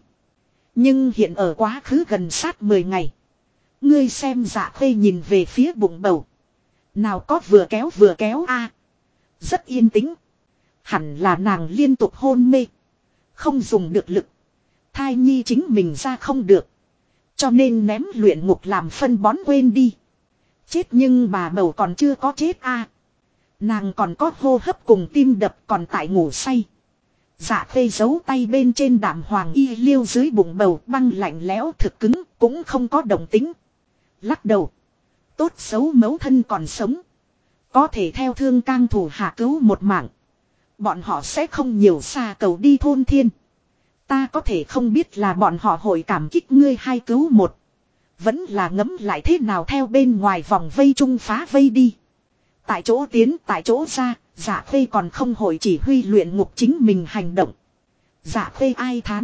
Nhưng hiện ở quá khứ gần sát 10 ngày. Ngươi xem Dạ Khê nhìn về phía bụng bầu. Nào có vừa kéo a, rất yên tĩnh. Hẳn là nàng liên tục hôn mê. Không dùng được lực. Thai nhi chính mình ra không được. Cho nên ném luyện ngục làm phân bón quên đi. Chết nhưng bà bầu còn chưa có chết a. Nàng còn có hô hấp cùng tim đập còn tại ngủ say. Dạ Khê giấu tay bên trên đạm hoàng y liêu dưới bụng bầu băng lạnh lẽo thực cứng cũng không có động tính. Lắc đầu. Tốt xấu mẫu thân còn sống. Có thể theo Thương Cang thủ hạ cứu một mạng. Bọn họ sẽ không nhiều xa cầu đi Thôn Thiên. Ta có thể không biết là bọn họ hội cảm kích ngươi hay cứu một. Vẫn là ngấm lại thế nào theo bên ngoài vòng vây trung phá vây đi. Tại chỗ tiến tại chỗ ra, Dạ Khê còn không hội chỉ huy luyện ngục chính mình hành động. Dạ Khê ai thán.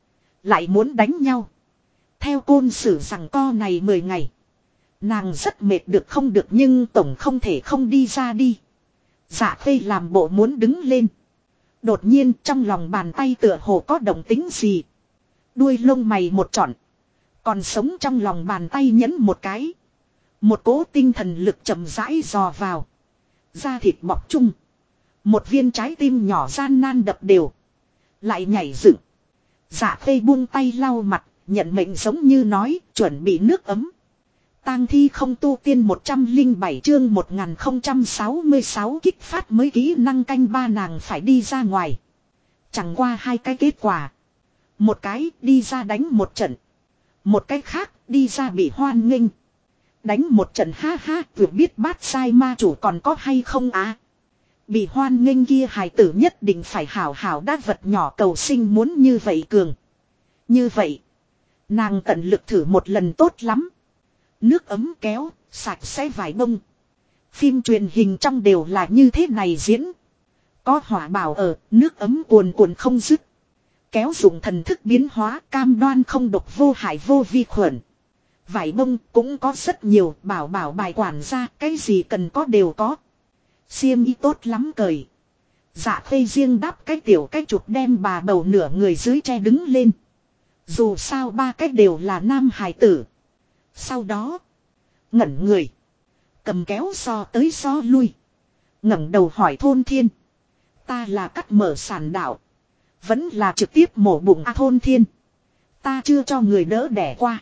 Lại muốn đánh nhau. Theo côn sử rằng co này 10 ngày. Nàng rất mệt được không được nhưng tổng không thể không đi ra đi. Dạ Khê làm bộ muốn đứng lên. Đột nhiên trong lòng bàn tay tựa hồ có động tính gì. Đuôi lông mày một trọn. Còn sống trong lòng bàn tay nhấn một cái. Một cỗ tinh thần lực chậm rãi dò vào. Da thịt bọc chung. Một viên trái tim nhỏ gian nan đập đều. Lại nhảy dựng. Dạ Khê buông tay lau mặt. Nhận mệnh giống như nói chuẩn bị nước ấm. Tang thi không tu tiên 107 chương 1066 kích phát mới kỹ năng canh ba nàng phải đi ra ngoài. Chẳng qua 2 cái kết quả. Một cái đi ra đánh một trận. Một cái khác đi ra bị hoan nghênh. Đánh một trận ha ha vừa biết bát sai ma chủ còn có hay không á. Bị hoan nghênh kia hài tử nhất định phải hảo hảo đá vật nhỏ cầu sinh muốn như vậy cường. Như vậy. Nàng tận lực thử một lần tốt lắm. Nước ấm kéo, sạch sẽ vải bông. Phim truyền hình trong đều là như thế này diễn. Có Hỏa Bảo ở, nước ấm cuồn cuộn không dứt. Kéo dụng thần thức biến hóa cam đoan không độc vô hại vô vi khuẩn. Vải bông cũng có rất nhiều bảo bài quản gia cái gì cần có đều có. Xiêm y tốt lắm cởi. Dạ Khê riêng đắp cái tiểu cái chụp đem bà bầu nửa người dưới che đứng lên. Dù sao 3 cái đều là nam hài tử. Sau đó. Ngẩn người. Cầm kéo so tới so lui. Ngẩng đầu hỏi Thôn Thiên. Ta là cắt mở sản đạo. Vẫn là trực tiếp mổ bụng Thôn Thiên. Ta chưa cho người đỡ đẻ qua.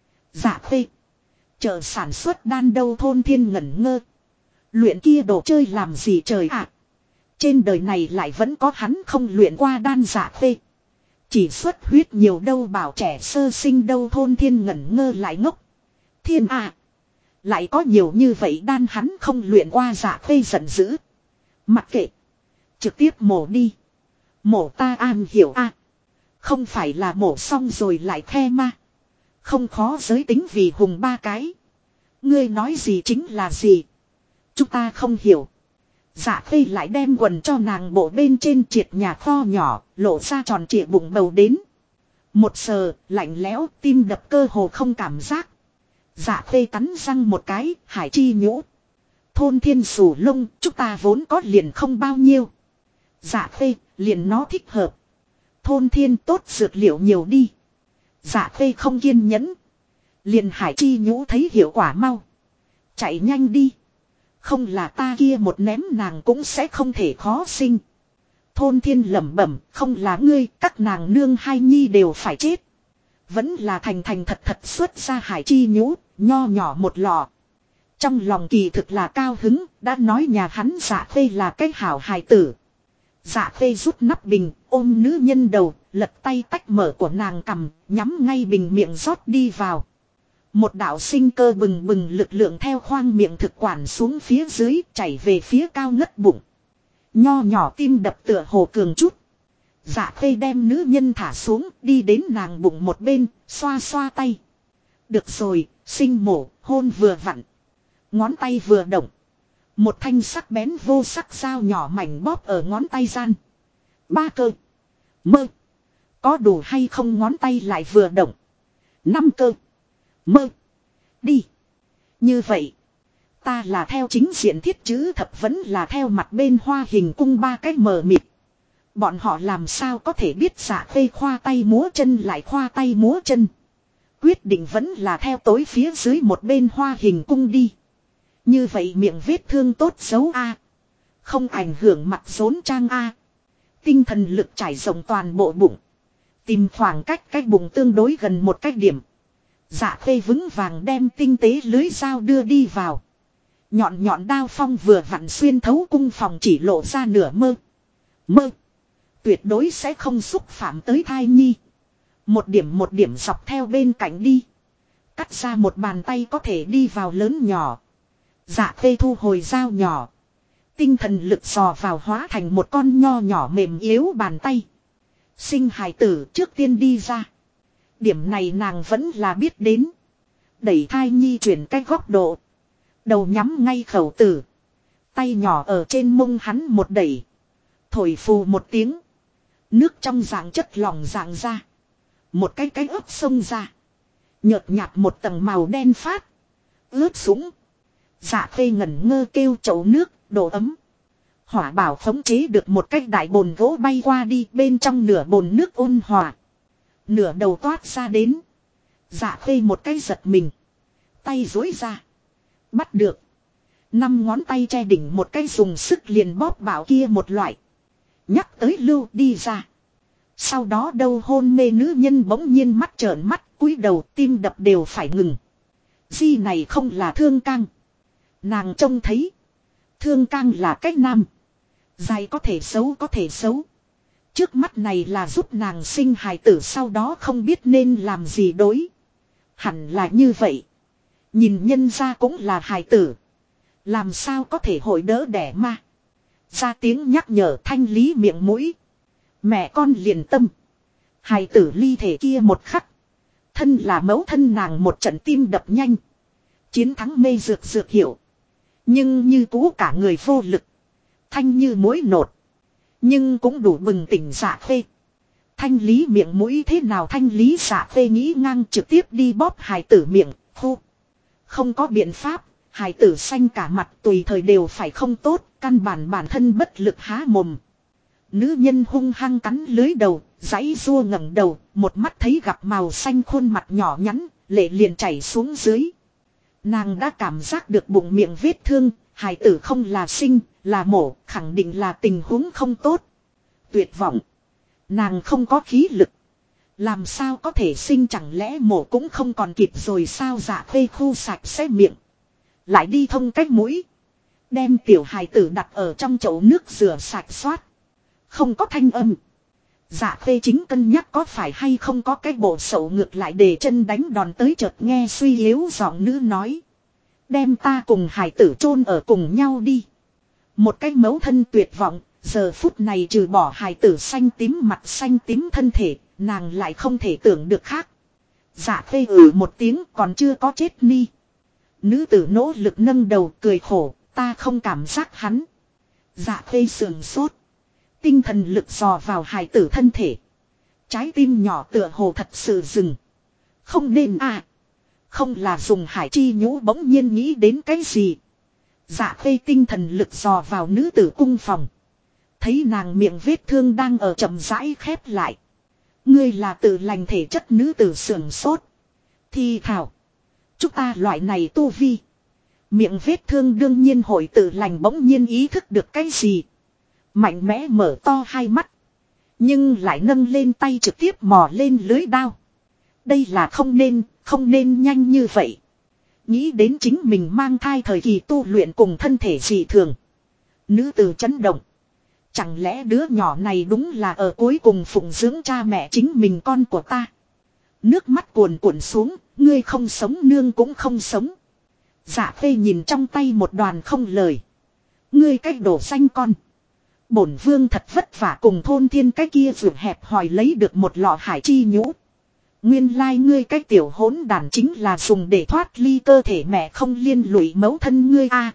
Dạ Khê. Chợ sản xuất đan đâu Thôn Thiên ngẩn ngơ. Luyện kia đồ chơi làm gì trời ạ. Trên đời này lại vẫn có hắn không luyện qua đan. Dạ Khê. Chỉ xuất huyết nhiều đâu bảo trẻ sơ sinh đâu Thôn Thiên ngẩn ngơ lại ngốc. Thiên à. Lại có nhiều như vậy đan hắn không luyện qua. Dạ Khê giận dữ. Mặc kệ. Trực tiếp mổ đi. Mổ ta an hiểu a. Không phải là mổ xong rồi lại the ma. Không khó giới tính vì hùng 3 cái. Ngươi nói gì chính là gì. Chúng ta không hiểu. Dạ Khê lại đem quần cho nàng bộ bên trên triệt nhà kho nhỏ. Lộ ra tròn trịa bụng bầu đến. Một sờ lạnh lẽo tim đập cơ hồ không cảm giác. Dạ Khê cắn răng một cái hải chi nhũ. Thôn Thiên sủ lông chúng ta vốn có liền không bao nhiêu. Dạ Khê liền nó thích hợp. Thôn Thiên tốt dược liệu nhiều đi. Dạ Khê không kiên nhẫn. Liền hải chi nhũ thấy hiệu quả mau. Chạy nhanh đi. Không là ta kia một ném nàng cũng sẽ không thể khó sinh. Thôn Thiên lẩm bẩm không là ngươi các nàng nương hai nhi đều phải chết. Vẫn là thành thật thật xuất ra hải chi nhũ. Nho nhỏ một lọ. Trong lòng kỳ thực là cao hứng. Đã nói nhà hắn Dạ Khê là cái hảo hài tử. Dạ Khê rút nắp bình ôm nữ nhân đầu. Lật tay tách mở của nàng cầm. Nhắm ngay bình miệng rót đi vào. Một đạo sinh cơ bừng bừng lực lượng theo khoang miệng thực quản xuống phía dưới chảy về phía cao ngất bụng. Nho nhỏ tim đập tựa hồ cường chút. Dạ khê đem nữ nhân thả xuống đi đến nàng bụng một bên, xoa xoa tay. Được rồi, sinh mổ, hôn vừa vặn. Ngón tay vừa động. Một thanh sắc bén vô sắc dao nhỏ mảnh bóp ở ngón tay gian. Ba cơ. Mơ. Có đủ hay không ngón tay lại vừa động. Năm cơ. Mơ. Đi. Như vậy. Ta là theo chính diện thiết chữ thập vẫn là theo mặt bên hoa hình cung ba cái mờ mịt. Bọn họ làm sao có thể biết Dạ khê khoa tay múa chân lại khoa tay múa chân. Quyết định vẫn là theo tối phía dưới một bên hoa hình cung đi. Như vậy miệng vết thương tốt xấu a, không ảnh hưởng mặt rốn trang a. Tinh thần lực trải rộng toàn bộ bụng. Tìm khoảng cách bụng tương đối gần một cách điểm. Dạ khê vững vàng đem tinh tế lưới dao đưa đi vào. Nhọn nhọn đao phong vừa vặn xuyên thấu cung phòng chỉ lộ ra nửa mơ. Tuyệt đối sẽ không xúc phạm tới thai nhi. Một điểm dọc theo bên cạnh đi. Cắt ra một bàn tay có thể đi vào lớn nhỏ. Dạ khê thu hồi dao nhỏ. Tinh thần lực dò vào hóa thành một con nho nhỏ mềm yếu bàn tay. Sinh hài tử trước tiên đi ra. Điểm này nàng vẫn là biết đến. Đẩy thai nhi chuyển cái góc độ. Đầu nhắm ngay khẩu tử. Tay nhỏ ở trên mông hắn một đẩy. Thổi phù một tiếng. Nước trong dạng chất lỏng dạng ra. Một cái ướp xông ra. Nhợt nhạt một tầng màu đen phát. Ướt sũng. Dạ khê ngẩn ngơ kêu chậu nước, độ ấm. Hỏa bảo khống chế được một cái đại bồn gỗ bay qua đi, bên trong nửa bồn nước ôn hòa. Nửa đầu toát ra đến. Dạ khê một cái giật mình. Tay duỗi ra. Bắt được. 5 ngón tay che đỉnh một cái dùng sức liền bóp bảo kia một loại. Nhắc tới lưu đi ra. Sau đó đâu hôn mê nữ nhân bỗng nhiên mắt trợn mắt, cúi đầu tim đập đều phải ngừng. Di này không là Thương Cang. Nàng trông thấy. Thương Cang là cách nam. Dài có thể xấu. Trước mắt này là giúp nàng sinh hài tử, sau đó không biết nên làm gì đối. Hẳn là như vậy. Nhìn nhân ra cũng là hài tử. Làm sao có thể hội đỡ đẻ ma. Ra tiếng nhắc nhở thanh lý miệng mũi. Mẹ con liền tâm. Hài tử ly thể kia một khắc. Thân là mẫu thân nàng một trận tim đập nhanh. Chiến thắng mê dược hiểu. Nhưng như cũ cả người vô lực. Thanh như mối nột. Nhưng cũng đủ bừng tỉnh Dạ khê. Thanh lý miệng mũi thế nào thanh lý Dạ khê nghĩ ngang trực tiếp đi bóp hài tử miệng. Hô. Không có biện pháp. Hài tử xanh cả mặt tùy thời đều phải không tốt. Căn bản thân bất lực há mồm. Nữ nhân hung hăng cắn lưới đầu. Giãy rua ngẩng đầu. Một mắt thấy gặp màu xanh khuôn mặt nhỏ nhắn. Lệ liền chảy xuống dưới. Nàng đã cảm giác được bụng miệng vết thương. Hài tử không là sinh, là mổ, khẳng định là tình huống không tốt. Tuyệt vọng. Nàng không có khí lực. Làm sao có thể sinh, chẳng lẽ mổ cũng không còn kịp rồi sao? Dạ khê khu sạch sẽ miệng. Lại đi thông cách mũi. Đem tiểu hài tử đặt ở trong chậu nước rửa sạch xoát. Không có thanh âm. Dạ khê chính cân nhắc có phải hay không có cái bộ sậu ngược lại để chân đánh đòn tới, chợt nghe suy yếu giọng nữ nói. Đem ta cùng hải tử chôn ở cùng nhau đi. Một cái mẫu thân tuyệt vọng, giờ phút này trừ bỏ hải tử xanh tím mặt xanh tím thân thể, nàng lại không thể tưởng được khác. Dạ khê một tiếng còn chưa có chết ni. Nữ tử nỗ lực nâng đầu cười khổ, ta không cảm giác hắn. Dạ khê sườn sốt. Tinh thần lực dò vào hải tử thân thể. Trái tim nhỏ tựa hồ thật sự dừng. Không nên à. Không là dùng hải chi nhũ, bỗng nhiên nghĩ đến cái gì. Dạ khê tinh thần lực dò vào nữ tử cung phòng. Thấy nàng miệng vết thương đang ở chậm rãi khép lại. Ngươi là tự lành thể chất, nữ tử sườn sốt. Thì thảo. Chúng ta loại này tu vi. Miệng vết thương đương nhiên hội tự lành, bỗng nhiên ý thức được cái gì. Mạnh mẽ mở to hai mắt. Nhưng lại nâng lên tay trực tiếp mò lên lưới đao. Đây là không nên nhanh như vậy. Nghĩ đến chính mình mang thai thời kỳ tu luyện cùng thân thể dị thường. Nữ tử chấn động. Chẳng lẽ đứa nhỏ này đúng là ở cuối cùng phụng dưỡng cha mẹ chính mình con của ta. Nước mắt cuồn cuộn xuống, ngươi không sống nương cũng không sống. Dạ Khê nhìn trong tay một đoàn không lời. Ngươi cách đổ xanh con. Bổn vương thật vất vả cùng thôn thiên cái kia vượt hẹp hòi lấy được một lọ hải chi nhũ. Nguyên lai ngươi cái tiểu hỗn đàn chính là dùng để thoát ly cơ thể mẹ không liên lụy mẫu thân ngươi a.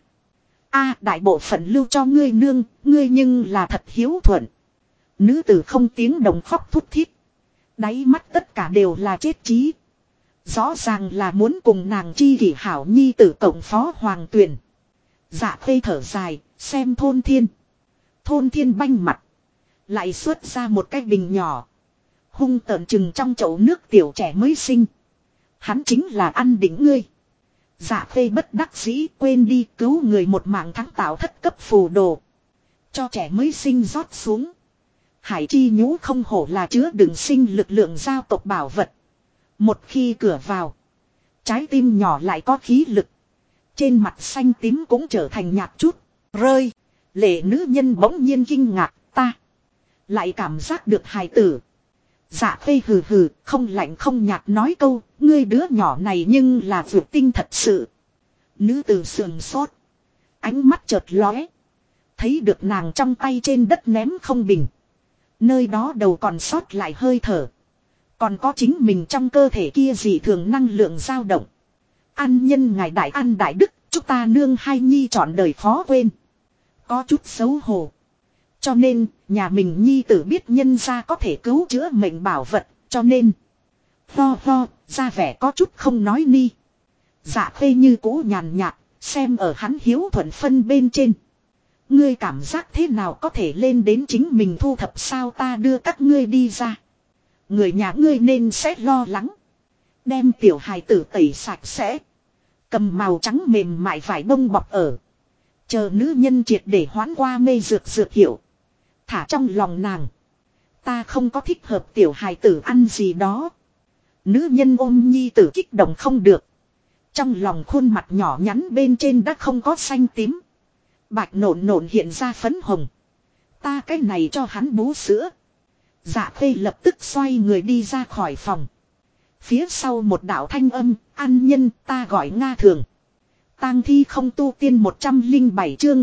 Đại bộ phận lưu cho ngươi nương, ngươi nhưng là thật hiếu thuận. Nữ tử không tiếng đồng khóc thút thít. Đáy mắt tất cả đều là chết chí. Rõ ràng là muốn cùng nàng chi kỷ hảo nhi tử cộng phó hoàng tuyển. Dạ Khê thở dài, xem thôn thiên. Thôn thiên banh mặt. Lại xuất ra một cái bình nhỏ. Hung tợn chừng trong chậu nước tiểu trẻ mới sinh. Hắn chính là ăn đỉnh ngươi. Dạ Khê bất đắc dĩ quên đi cứu người một mạng thắng tạo thất cấp phù đồ. Cho trẻ mới sinh rót xuống. Hải chi nhũ không hổ là chứa đựng sinh lực lượng giao tộc bảo vật. Một khi cửa vào. Trái tim nhỏ lại có khí lực. Trên mặt xanh tím cũng trở thành nhạt chút. Rơi. Lệ nữ nhân bỗng nhiên kinh ngạc. Ta. Lại cảm giác được hài tử. Dạ Khê hừ hừ. Không lạnh không nhạt nói câu. Ngươi đứa nhỏ này nhưng là vượt tinh thật sự. Nữ tử sườn sốt. Ánh mắt chợt lóe. Thấy được nàng trong tay trên đất ném không bình. Nơi đó đầu còn sót lại hơi thở. Còn có chính mình trong cơ thể kia dị thường năng lượng dao động. Ăn nhân ngài đại ăn đại đức, chúng ta nương hai nhi trọn đời khó quên. Có chút xấu hổ. Cho nên, nhà mình nhi tử biết nhân gia có thể cứu chữa mệnh bảo vật, cho nên. Ho, ra vẻ có chút không nói ni. Dạ Khê như cũ nhàn nhạt, xem ở hắn hiếu thuận phân bên trên. Ngươi cảm giác thế nào có thể lên đến chính mình thu thập sao ta đưa các ngươi đi ra. Người nhà ngươi nên sẽ lo lắng. Đem tiểu hài tử tẩy sạch sẽ. Cầm màu trắng mềm mại vải bông bọc ở. Chờ nữ nhân triệt để hoán qua mê dược hiệu. Thả trong lòng nàng. Ta không có thích hợp tiểu hài tử ăn gì đó. Nữ nhân ôm nhi tử kích động không được. Trong lòng khuôn mặt nhỏ nhắn bên trên đã không có xanh tím. Bạch nộn hiện ra phấn hồng. Ta cái này cho hắn bú sữa. Dạ Khê lập tức xoay người đi ra khỏi phòng. Phía sau một đạo thanh âm, an nhân ta gọi Nga Thường. Tang thi không tu tiên 107 chương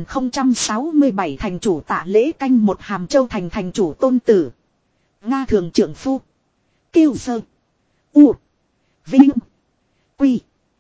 1067 thành chủ tạ lễ canh một Hàm Châu thành thành chủ tôn tử. Nga Thường trưởng phu. Kêu sơ. U. Vinh. Quy.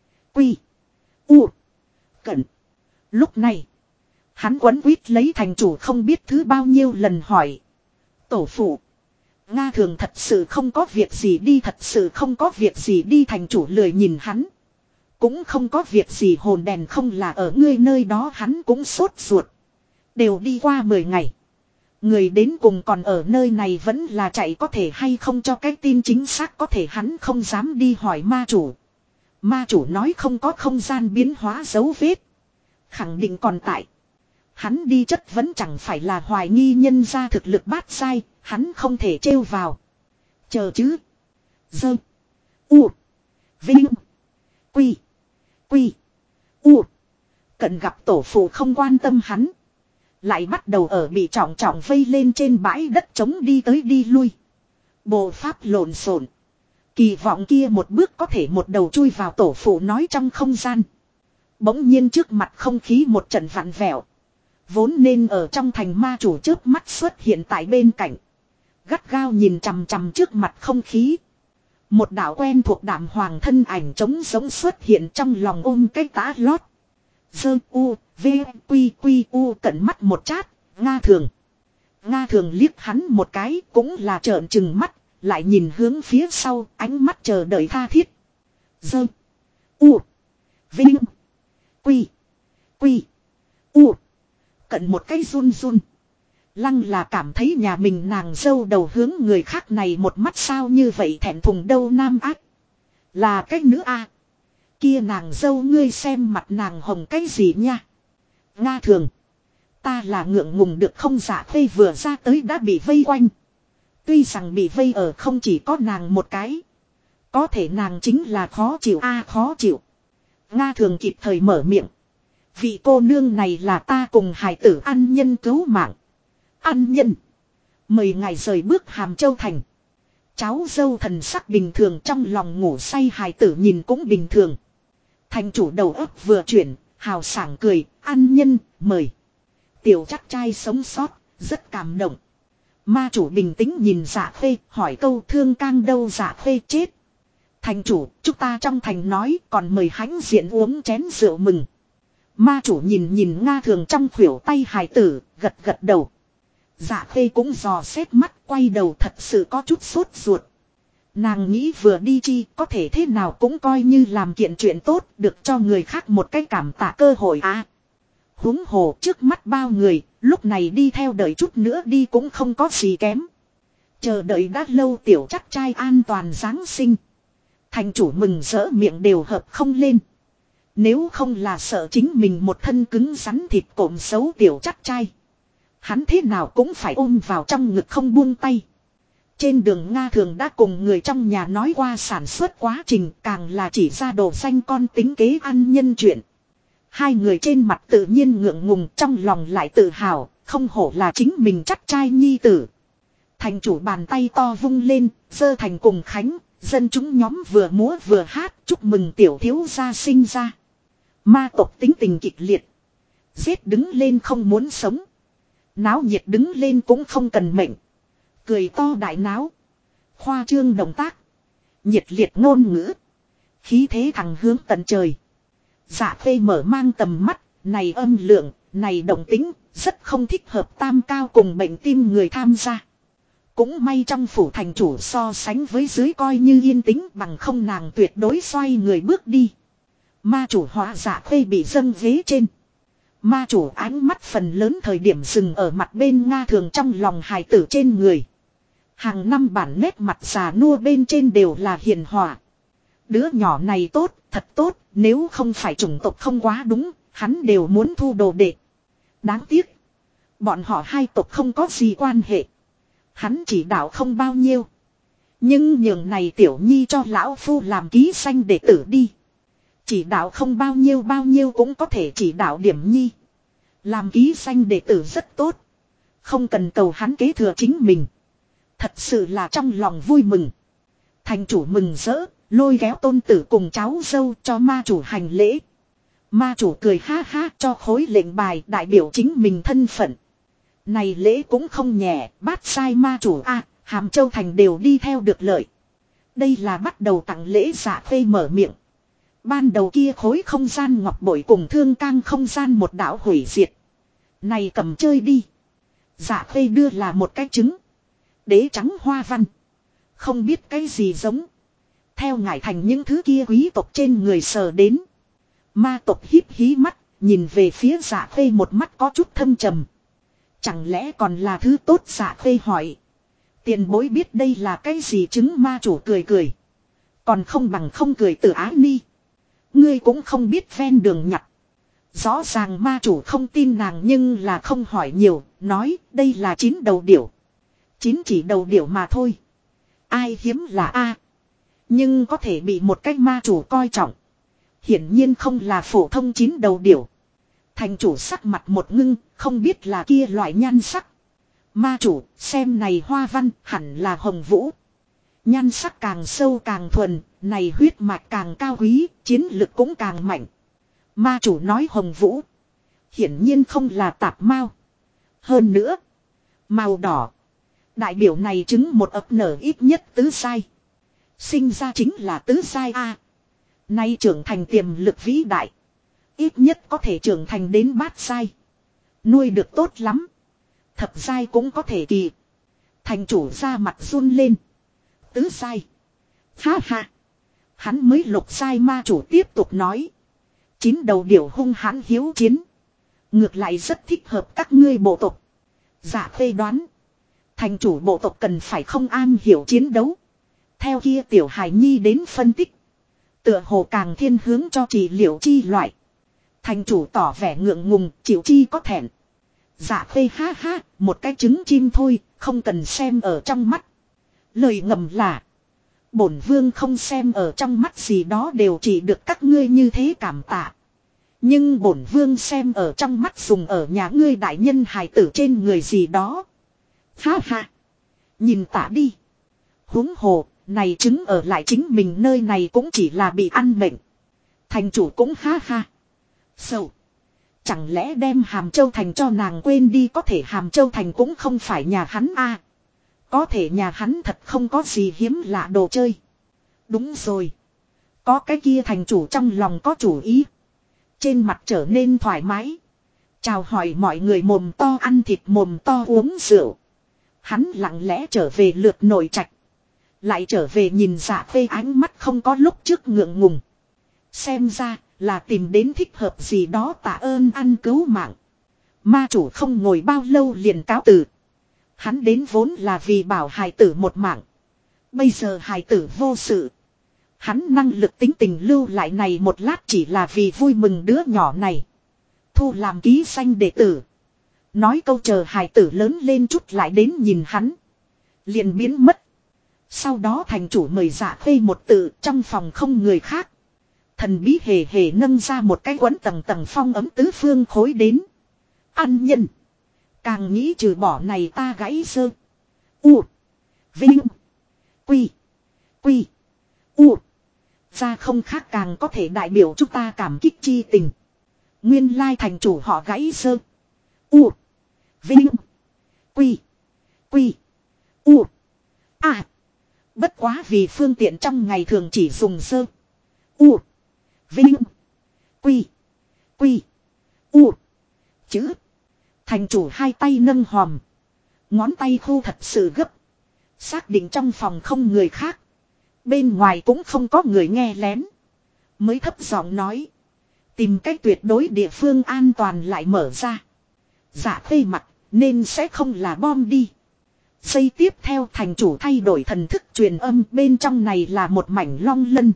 U. Cẩn. Lúc này. Hắn quấn quýt lấy thành chủ không biết thứ bao nhiêu lần hỏi. Tổ phụ. Nga Thường thật sự không có việc gì đi thật sự không có việc gì đi thành chủ lười nhìn hắn. Cũng không có việc gì hồn đèn không là ở ngươi nơi đó hắn cũng sốt ruột. Đều đi qua 10 ngày. Người đến cùng còn ở nơi này vẫn là chạy có thể hay không cho cái tin chính xác có thể hắn không dám đi hỏi ma chủ. Ma chủ nói không có không gian biến hóa dấu vết. Khẳng định còn tại. Hắn đi chất vẫn chẳng phải là hoài nghi nhân ra thực lực bát sai, hắn không thể trêu vào. Chờ chứ. Dơ. U. Vinh. Quy. U. Cận gặp tổ phụ không quan tâm hắn. Lại bắt đầu ở bị trọng trọng vây lên trên bãi đất trống đi tới đi lui. Bộ pháp lộn xộn. Kỳ vọng kia một bước có thể một đầu chui vào tổ phụ nói trong không gian. Bỗng nhiên trước mặt không khí một trận vặn vẹo. Vốn nên ở trong thành ma chủ chớp mắt xuất hiện tại bên cạnh. Gắt gao nhìn chằm chằm trước mặt không khí. Một đạo quen thuộc đạm hoàng thân ảnh trống giống xuất hiện trong lòng ôm cái tã lót. Dơ u, v, quy u cận mắt một chát, Nga Thường. Nga Thường liếc hắn một cái cũng là trợn trừng mắt, lại nhìn hướng phía sau ánh mắt chờ đợi tha thiết. Dơ u, vinh, quy u. Cận một cái run run. Lăng là cảm thấy nhà mình nàng dâu đầu hướng người khác này một mắt sao như vậy thẹn thùng đâu nam ác. Là cái nữ a. Kia nàng dâu ngươi xem mặt nàng hồng cái gì nha. Nga Thường. Ta là ngượng ngùng được không Dạ Khê vừa ra tới đã bị vây quanh. Tuy rằng bị vây ở không chỉ có nàng một cái. Có thể nàng chính là khó chịu khó chịu. Nga Thường kịp thời mở miệng. Vị cô nương này là ta cùng hài tử ăn nhân cứu mạng. Ăn nhân. Mời ngài rời bước Hàm Châu thành. Cháu dâu thần sắc bình thường, trong lòng ngủ say hài tử nhìn cũng bình thường. Thành chủ đầu óc vừa chuyển, hào sảng cười, ăn nhân, mời. Tiểu chắc trai sống sót, rất cảm động. Ma chủ bình tĩnh nhìn Dạ Khê, hỏi câu Thương Cang đâu? Dạ Khê chết. Thành chủ, chúng ta trong thành nói, còn mời hãnh diện uống chén rượu mừng. Ma chủ nhìn nhìn Nga Thường trong khuỷu tay hài tử, gật gật đầu. Dạ Khê cũng dò xét mắt, quay đầu thật sự có chút sốt ruột. Nàng nghĩ vừa đi chi, có thể thế nào cũng coi như làm kiện chuyện tốt, được cho người khác một cái cảm tạ cơ hội à. Huống hồ trước mắt bao người, lúc này đi theo đợi chút nữa đi cũng không có gì kém. Chờ đợi đã lâu tiểu chắc trai an toàn Giáng sinh. Thành chủ mừng rỡ miệng đều hợp không lên. Nếu không là sợ chính mình một thân cứng rắn thịt cộm xấu tiểu chắc trai. Hắn thế nào cũng phải ôm vào trong ngực không buông tay. Trên đường Nga Thường đã cùng người trong nhà nói qua sản xuất quá trình, càng là chỉ ra đồ xanh con tính kế ăn nhân chuyện. Hai người trên mặt tự nhiên ngượng ngùng, trong lòng lại tự hào, không hổ là chính mình chắc trai nhi tử. Thành chủ bàn tay to vung lên, giơ thành cùng khánh, dân chúng nhóm vừa múa vừa hát chúc mừng tiểu thiếu gia sinh ra. Ma tộc tính tình kịch liệt. Giết đứng lên không muốn sống. Náo nhiệt đứng lên cũng không cần mệnh. Cười to đại náo. Khoa trương động tác. Nhiệt liệt ngôn ngữ. Khí thế thẳng hướng tận trời. Dạ Khê mở mang tầm mắt. Này âm lượng, này động tính. Rất không thích hợp tam cao cùng bệnh tim người tham gia. Cũng may trong phủ thành chủ so sánh với dưới coi như yên tĩnh, bằng không nàng tuyệt đối xoay người bước đi. Ma chủ hóa Dạ Khê bị dâng ghế trên. Ma chủ ánh mắt phần lớn thời điểm dừng ở mặt bên Nga Thường trong lòng hài tử trên người. Hàng năm bản nét mặt già nua bên trên đều là hiền hòa. Đứa nhỏ này tốt, thật tốt, nếu không phải chủng tộc không quá đúng, hắn đều muốn thu đồ đệ. Đáng tiếc, bọn họ hai tộc không có gì quan hệ. Hắn chỉ đạo không bao nhiêu. Nhưng nhường này tiểu nhi cho lão phu làm ký sanh đệ tử đi. Chỉ đạo không bao nhiêu cũng có thể chỉ đạo điểm nhi. Làm ký sanh đệ tử rất tốt. Không cần cầu hắn kế thừa chính mình. Thật sự là trong lòng vui mừng. Thành chủ mừng rỡ, lôi kéo tôn tử cùng cháu dâu cho ma chủ hành lễ. Ma chủ cười ha ha cho khối lệnh bài đại biểu chính mình thân phận. Này lễ cũng không nhẹ, bát sai ma chủ a, Hàm Châu thành đều đi theo được lợi. Đây là bắt đầu tặng lễ. Dạ Khê mở miệng. Ban đầu kia khối không gian ngọc bội cùng Thương Cang không gian một đạo hủy diệt. Này cầm chơi đi. Dạ Khê đưa là một cái trứng. Đế trắng hoa văn. Không biết cái gì giống. Theo ngải thành những thứ kia quý tộc trên người sờ đến. Ma tộc híp hí mắt, nhìn về phía Dạ Khê một mắt có chút thâm trầm. Chẳng lẽ còn là thứ tốt? Dạ Khê hỏi. Tiền bối biết đây là cái gì trứng? Ma chủ cười cười. Còn không bằng không cười từ ái ni. Ngươi cũng không biết ven đường nhặt. Rõ ràng ma chủ không tin nàng nhưng là không hỏi nhiều, nói đây là 9 đầu điểu. 9 chỉ đầu điểu mà thôi. Ai hiếm là A. Nhưng có thể bị một cách ma chủ coi trọng. Hiển nhiên không là phổ thông 9 đầu điểu. Thành chủ sắc mặt một ngưng, không biết là kia loại nhan sắc. Ma chủ, xem này hoa văn, hẳn là hồng vũ. Nhan sắc càng sâu càng thuần, này huyết mạch càng cao quý, chiến lực cũng càng mạnh. Ma chủ nói hồng vũ. Hiển nhiên không là tạp mao. Hơn nữa, màu đỏ. Đại biểu này chứng một ấp nở ít nhất tứ sai. Sinh ra chính là tứ sai A. Nay trưởng thành tiềm lực vĩ đại. Ít nhất có thể trưởng thành đến bát sai. Nuôi được tốt lắm. Thập sai cũng có thể kỳ. Thành chủ ra mặt run lên. Tứ sai. Ha ha. Hắn mới lục sai. Ma chủ tiếp tục nói. 9 đầu điểu hung hãn hiếu chiến. Ngược lại rất thích hợp các ngươi bộ tộc. Dạ Khê đoán. Thành chủ bộ tộc cần phải không am hiểu chiến đấu. Theo kia tiểu hài nhi đến phân tích. Tựa hồ càng thiên hướng cho trị liệu chi loại. Thành chủ tỏ vẻ ngượng ngùng, chịu chi có thẹn. Dạ Khê ha ha, một cái trứng chim thôi, không cần xem ở trong mắt. Lời ngầm là. Bổn vương không xem ở trong mắt gì đó đều chỉ được các ngươi như thế cảm tạ. Nhưng bổn vương xem ở trong mắt dùng ở nhà ngươi đại nhân hài tử trên người gì đó. Ha ha. Nhìn tạ đi. Huống hồ, này chứng ở lại chính mình nơi này cũng chỉ là bị ăn mệnh. Thành chủ cũng ha ha. Sầu. Chẳng lẽ đem Hàm Châu Thành cho nàng quên đi, có thể Hàm Châu Thành cũng không phải nhà hắn a. Có thể nhà hắn thật không có gì hiếm lạ đồ chơi. Đúng rồi. Có cái kia thành chủ trong lòng có chủ ý. Trên mặt trở nên thoải mái. Chào hỏi mọi người mồm to ăn thịt mồm to uống rượu. Hắn lặng lẽ trở về lượt nội trạch. Lại trở về nhìn Dạ Phê ánh mắt không có lúc trước ngượng ngùng. Xem ra là tìm đến thích hợp gì đó tạ ơn ăn cứu mạng. Ma chủ không ngồi bao lâu liền cáo từ. Hắn đến vốn là vì bảo hài tử một mạng. Bây giờ hài tử vô sự. Hắn năng lực tính tình lưu lại này một lát chỉ là vì vui mừng đứa nhỏ này. Thu làm ký danh đệ tử. Nói câu chờ hài tử lớn lên chút lại đến nhìn hắn. Liền biến mất. Sau đó thành chủ mời Dạ Phê một tự, trong phòng không người khác. Thần bí hề hề nâng ra một cái quấn tầng tầng phong ấm tứ phương khối đến. Ăn nhân. Càng nghĩ trừ bỏ này ta gãy sơ. U. Vinh. Quy. Quy. U. Ra không khác càng có thể đại biểu chúng ta cảm kích chi tình. Nguyên lai thành chủ họ gãy sơ. U. Vinh. Quy. Quy. U. À. Bất quá vì phương tiện trong ngày thường chỉ dùng sơ. U. Vinh. Quy. Quy. U. Chữ. Thành chủ hai tay nâng hòm. Ngón tay khu thật sự gấp. Xác định trong phòng không người khác. Bên ngoài cũng không có người nghe lén. Mới thấp giọng nói. Tìm cách tuyệt đối địa phương an toàn lại mở ra. Dạ Phê mặt nên sẽ không là bom đi. Giây tiếp theo thành chủ thay đổi thần thức truyền âm, bên trong này là một mảnh long lân.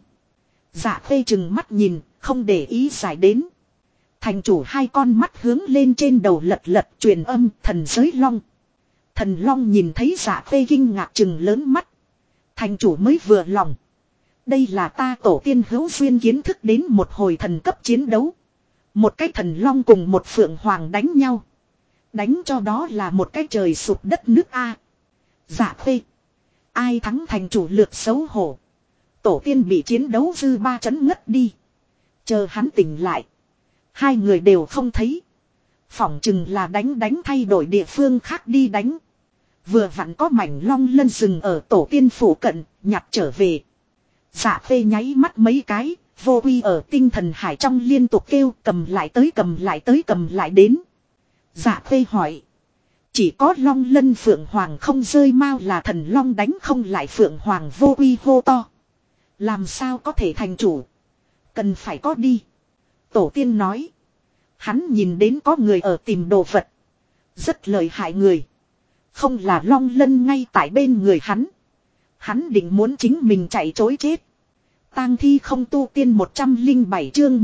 Dạ Phê chừng mắt nhìn, không để ý giải đến. Thành chủ hai con mắt hướng lên trên đầu lật lật truyền âm thần giới long. Thần long nhìn thấy Dạ Phê kinh ngạc chừng lớn mắt. Thành chủ mới vừa lòng. Đây là ta tổ tiên hữu duyên kiến thức đến một hồi thần cấp chiến đấu. Một cái thần long cùng một phượng hoàng đánh nhau. Đánh cho đó là một cái trời sụp đất nước A. Dạ Phê. Ai thắng thành chủ lược xấu hổ. Tổ tiên bị chiến đấu dư ba chấn ngất đi. Chờ hắn tỉnh lại. Hai người đều không thấy. Phỏng chừng là đánh thay đổi địa phương khác đi đánh. Vừa vặn có mảnh long lân rừng ở tổ tiên phủ cận, nhặt trở về. Dạ Phê nháy mắt mấy cái, vô uy ở tinh thần hải trong liên tục kêu cầm lại tới cầm lại tới cầm lại đến. Dạ Phê hỏi. Chỉ có long lân phượng hoàng không rơi mau là thần long đánh không lại phượng hoàng vô uy hô to. Làm sao có thể thành chủ? Cần phải có đi. Tổ tiên nói. Hắn nhìn đến có người ở tìm đồ vật. Rất lợi hại người. Không là long lân ngay tại bên người hắn. Hắn định muốn chính mình chạy trối chết. Tang thi không tu tiên 107 chương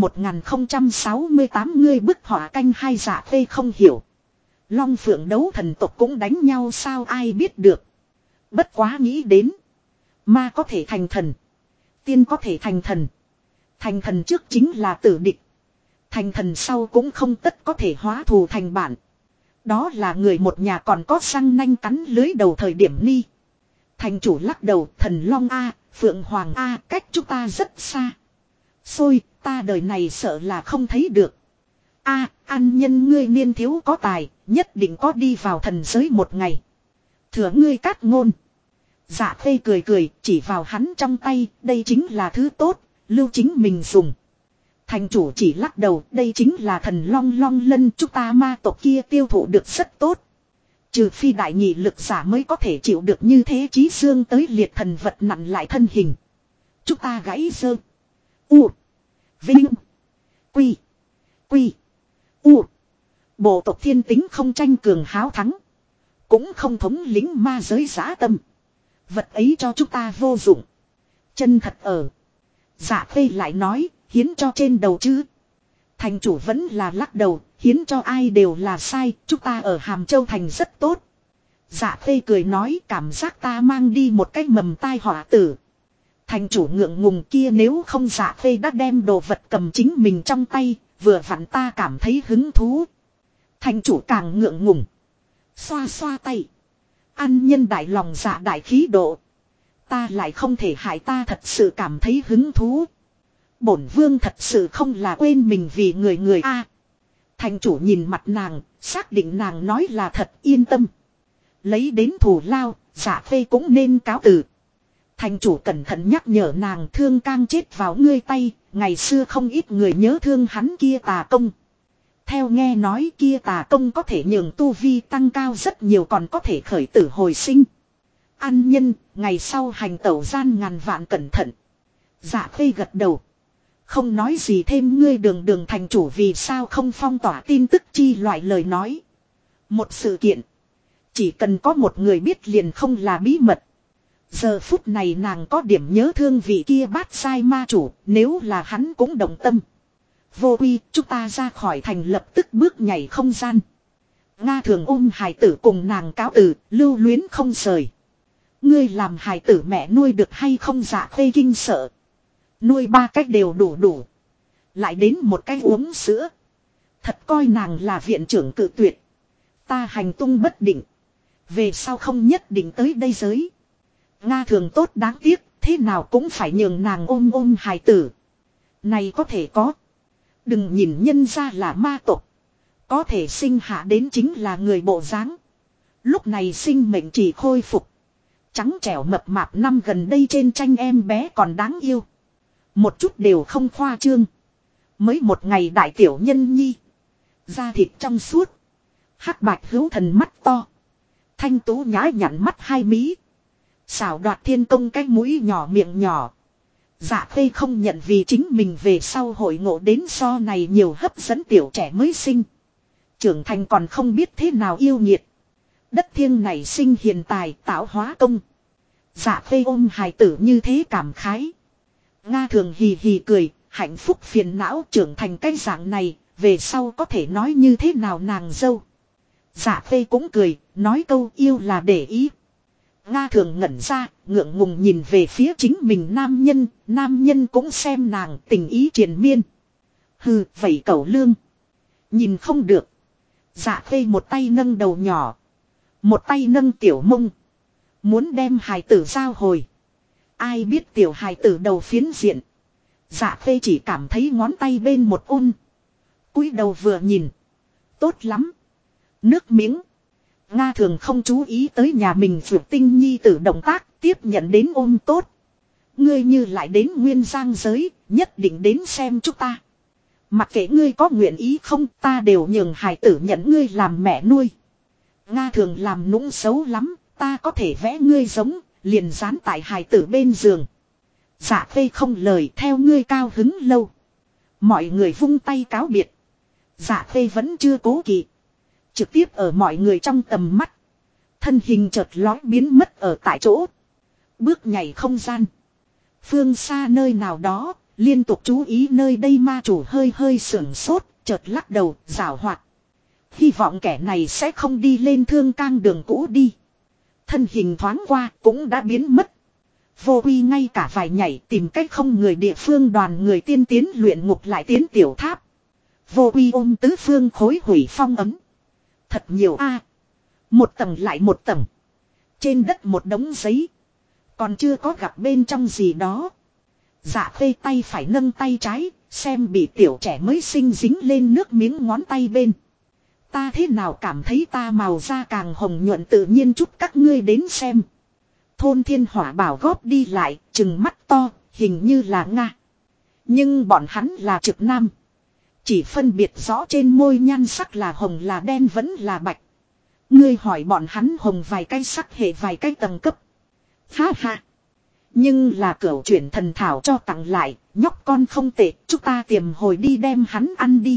1068 ngươi bức họa canh hai. Dạ Phê không hiểu. Long phượng đấu thần tộc cũng đánh nhau sao ai biết được. Bất quá nghĩ đến. Ma có thể thành thần. Tiên có thể thành thần. Thành thần trước chính là tử địch. Thành thần sau cũng không tất có thể hóa thù thành bạn. Đó là người một nhà còn có răng nanh cắn lưới đầu thời điểm ni. Thành chủ lắc đầu thần long A, phượng hoàng A cách chúng ta rất xa. Xôi, ta đời này sợ là không thấy được. A, ăn nhân ngươi niên thiếu có tài, nhất định có đi vào thần giới một ngày. Thừa ngươi cát ngôn. Dạ Phê cười cười, chỉ vào hắn trong tay, đây chính là thứ tốt, lưu chính mình dùng. Thành chủ chỉ lắc đầu, đây chính là thần long long lân, chúng ta ma tộc kia tiêu thụ được rất tốt. Trừ phi đại nhị lực giả mới có thể chịu được như thế chí xương tới liệt thần vật nặn lại thân hình. Chúng ta gãy sơ. U. Vinh. Quy. Quy. U. Bộ tộc thiên tính không tranh cường háo thắng. Cũng không thống lĩnh ma giới giã tâm. Vật ấy cho chúng ta vô dụng. Chân thật ở. Dạ Phê lại nói, hiến cho trên đầu chứ. Thành chủ vẫn là lắc đầu, hiến cho ai đều là sai, chúng ta ở Hàm Châu Thành rất tốt. Dạ Phê cười nói cảm giác ta mang đi một cái mầm tai họa tử. Thành chủ ngượng ngùng kia nếu không Dạ Phê đã đem đồ vật cầm chính mình trong tay, vừa vặn ta cảm thấy hứng thú. Thành chủ càng ngượng ngùng. Xoa xoa tay. Ăn nhân đại lòng dạ đại khí độ. Ta lại không thể hại, ta thật sự cảm thấy hứng thú. Bổn vương thật sự không là quên mình vì người a. Thành chủ nhìn mặt nàng, xác định nàng nói là thật, yên tâm. Lấy đến thù lao, Dạ Khê cũng nên cáo từ. Thành chủ cẩn thận nhắc nhở nàng, Thương Cang chết vào ngươi tay, ngày xưa không ít người nhớ thương hắn kia tà công. Theo nghe nói kia tà công có thể nhường tu vi tăng cao rất nhiều, còn có thể khởi tử hồi sinh. An nhân, ngày sau hành tẩu gian ngàn vạn cẩn thận. Dạ Khê gật đầu. Không nói gì thêm, ngươi đường thành chủ vì sao không phong tỏa tin tức chi loại lời nói. Một sự kiện. Chỉ cần có một người biết liền không là bí mật. Giờ phút này nàng có điểm nhớ thương vị kia bát sai ma chủ, nếu là hắn cũng đồng tâm. Vô Uy, chúng ta ra khỏi thành lập tức bước nhảy không gian. Nga Thường ôm hài tử cùng nàng cáo từ, lưu luyến không rời. Ngươi làm hài tử mẹ nuôi được hay không? Dạ Khê kinh sợ. Nuôi 3 cách đều đủ. Lại đến một cách uống sữa. Thật coi nàng là viện trưởng cự tuyệt. Ta hành tung bất định. Về sau không nhất định tới đây giới. Nga Thường tốt đáng tiếc, thế nào cũng phải nhường nàng ôm hài tử. Này có thể có. Đừng nhìn nhân ra là ma tộc. Có thể sinh hạ đến chính là người bộ dáng. Lúc này sinh mệnh chỉ khôi phục. Trắng trẻo mập mạp, năm gần đây trên tranh em bé còn đáng yêu. Một chút đều không khoa trương. Mới một ngày đại tiểu nhân nhi. Da thịt trong suốt. Hắc bạch hữu thần mắt to. Thanh tú nhã nhặn mắt hai mí. Xảo đoạt thiên công cái mũi nhỏ miệng nhỏ. Dạ Khê không nhận vì chính mình về sau hội ngộ đến so này nhiều hấp dẫn tiểu trẻ mới sinh. Trưởng thành còn không biết thế nào yêu nghiệt. Đất thiêng này sinh hiền tài tạo hóa công. Dạ Khê ôm hài tử như thế cảm khái. Nga Thường hì hì cười, hạnh phúc phiền não, trưởng thành cái dạng này, về sau có thể nói như thế nào nàng dâu. Dạ Khê cũng cười, nói câu yêu là để ý. Nga Thường ngẩn ra, ngượng ngùng nhìn về phía chính mình nam nhân cũng xem nàng, tình ý triền miên. Hừ, vậy cẩu lương. Nhìn không được. Dạ Khê một tay nâng đầu nhỏ, một tay nâng tiểu mông. Muốn đem hài tử giao hồi. Ai biết tiểu hài tử đầu phiến diện. Dạ Khê chỉ cảm thấy ngón tay bên một ôn. Cúi đầu vừa nhìn. Tốt lắm. Nước miếng. Nga Thường không chú ý tới nhà mình vượt tinh nhi tử động tác, tiếp nhận đến ôm tốt. Ngươi như lại đến Nguyên Giang giới, nhất định đến xem chúng ta. Mặc kệ ngươi có nguyện ý không, ta đều nhường hài tử nhận ngươi làm mẹ nuôi. Nga Thường làm nũng xấu lắm, ta có thể vẽ ngươi giống, liền dán tại hài tử bên giường. Dạ Khê không lời, theo ngươi cao hứng lâu. Mọi người vung tay cáo biệt. Dạ Khê vẫn chưa cố kỵ. Trực tiếp ở mọi người trong tầm mắt. Thân hình chợt lói biến mất ở tại chỗ. Bước nhảy không gian. Phương xa nơi nào đó, liên tục chú ý nơi đây ma chủ hơi sưởng sốt, chợt lắc đầu, giảo hoạt. Hy vọng kẻ này sẽ không đi lên Thương Cang đường cũ đi. Thân hình thoáng qua cũng đã biến mất. Vô Uy ngay cả vài nhảy tìm cách không người địa phương, đoàn người tiên tiến luyện ngục lại tiến tiểu tháp. Vô Uy ôm tứ phương khối hủy phong ấm. Thật nhiều a. Một tầng lại một tầng. Trên đất một đống giấy. Còn chưa có gặp bên trong gì đó. Dạ Khê tay phải nâng tay trái, xem bị tiểu trẻ mới sinh dính lên nước miếng ngón tay bên. Ta thế nào cảm thấy ta màu da càng hồng nhuận tự nhiên chút, các ngươi đến xem. Thôn Thiên Hỏa bảo góp đi lại, trừng mắt to, hình như là Nga. Nhưng bọn hắn là trực nam. Chỉ phân biệt rõ trên môi nhan sắc là hồng là đen vẫn là bạch. Ngươi hỏi bọn hắn hồng vài cái sắc hệ vài cái tầng cấp. Ha ha. Nhưng là cửu chuyển thần thảo cho tặng lại, nhóc con không tệ, chúng ta tiềm hồi đi đem hắn ăn đi.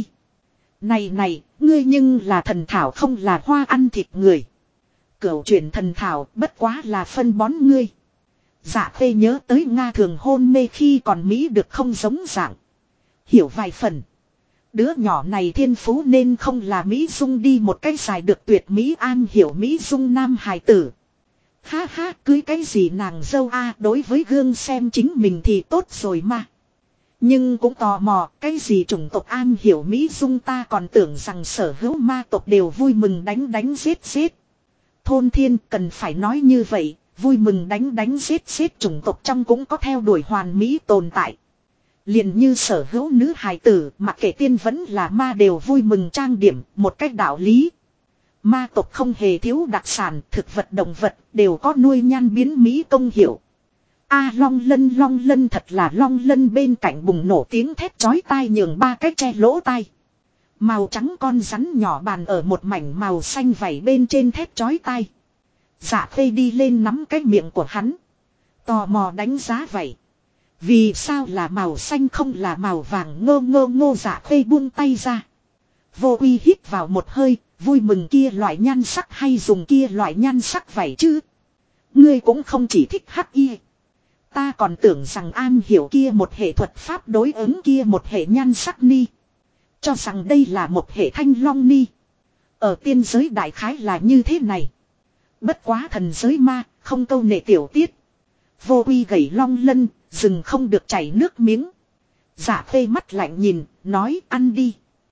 Này, ngươi nhưng là thần thảo không là hoa ăn thịt người. Cửu chuyển thần thảo bất quá là phân bón ngươi. Dạ Khê nhớ tới Nga Thường hôn mê khi còn Mỹ được không giống dạng. Hiểu vài phần. Đứa nhỏ này thiên phú nên không là Mỹ Dung đi một cái dài được tuyệt Mỹ an hiểu Mỹ Dung nam hài tử. Ha ha, cưới cái gì nàng dâu a, đối với gương xem chính mình thì tốt rồi mà. Nhưng cũng tò mò, cái gì chủng tộc an hiểu Mỹ Dung, ta còn tưởng rằng sở hữu ma tộc đều vui mừng đánh giết. Thôn Thiên cần phải nói như vậy, Vui mừng đánh đánh giết giết chủng tộc trong cũng có theo đuổi hoàn mỹ tồn tại. Liền như sở hữu nữ hài tử, mặc kệ tiên vẫn là ma đều vui mừng trang điểm một cách đạo lý. Ma tộc không hề thiếu đặc sản, thực vật động vật đều có nuôi nhan biến mỹ công hiệu. Long lân thật là long lân, bên cạnh bùng nổ tiếng thét chói tai nhường ba cái che lỗ tai. Màu trắng con rắn nhỏ bàn ở một mảnh màu xanh vảy bên trên thét chói tai. Dạ Khê đi lên nắm cái miệng của hắn. Tò mò đánh giá vậy. Vì sao là màu xanh không là màu vàng? Ngô Dạ Khê buông tay ra. Vô Uy hít vào một hơi, vui mừng kia loại nhan sắc hay dùng kia loại nhan sắc vậy chứ? Ngươi cũng không chỉ thích hắc y. Ta còn tưởng rằng an hiểu kia một hệ thuật pháp đối ứng kia một hệ nhan sắc ni. Cho rằng đây là một hệ thanh long ni. Ở tiên giới đại khái là như thế này. Bất quá thần giới ma, không câu nệ tiểu tiết. Vô Uy gầy long lân, dừng không được chảy nước miếng. Dạ Khê mắt lạnh nhìn, nói ăn đi.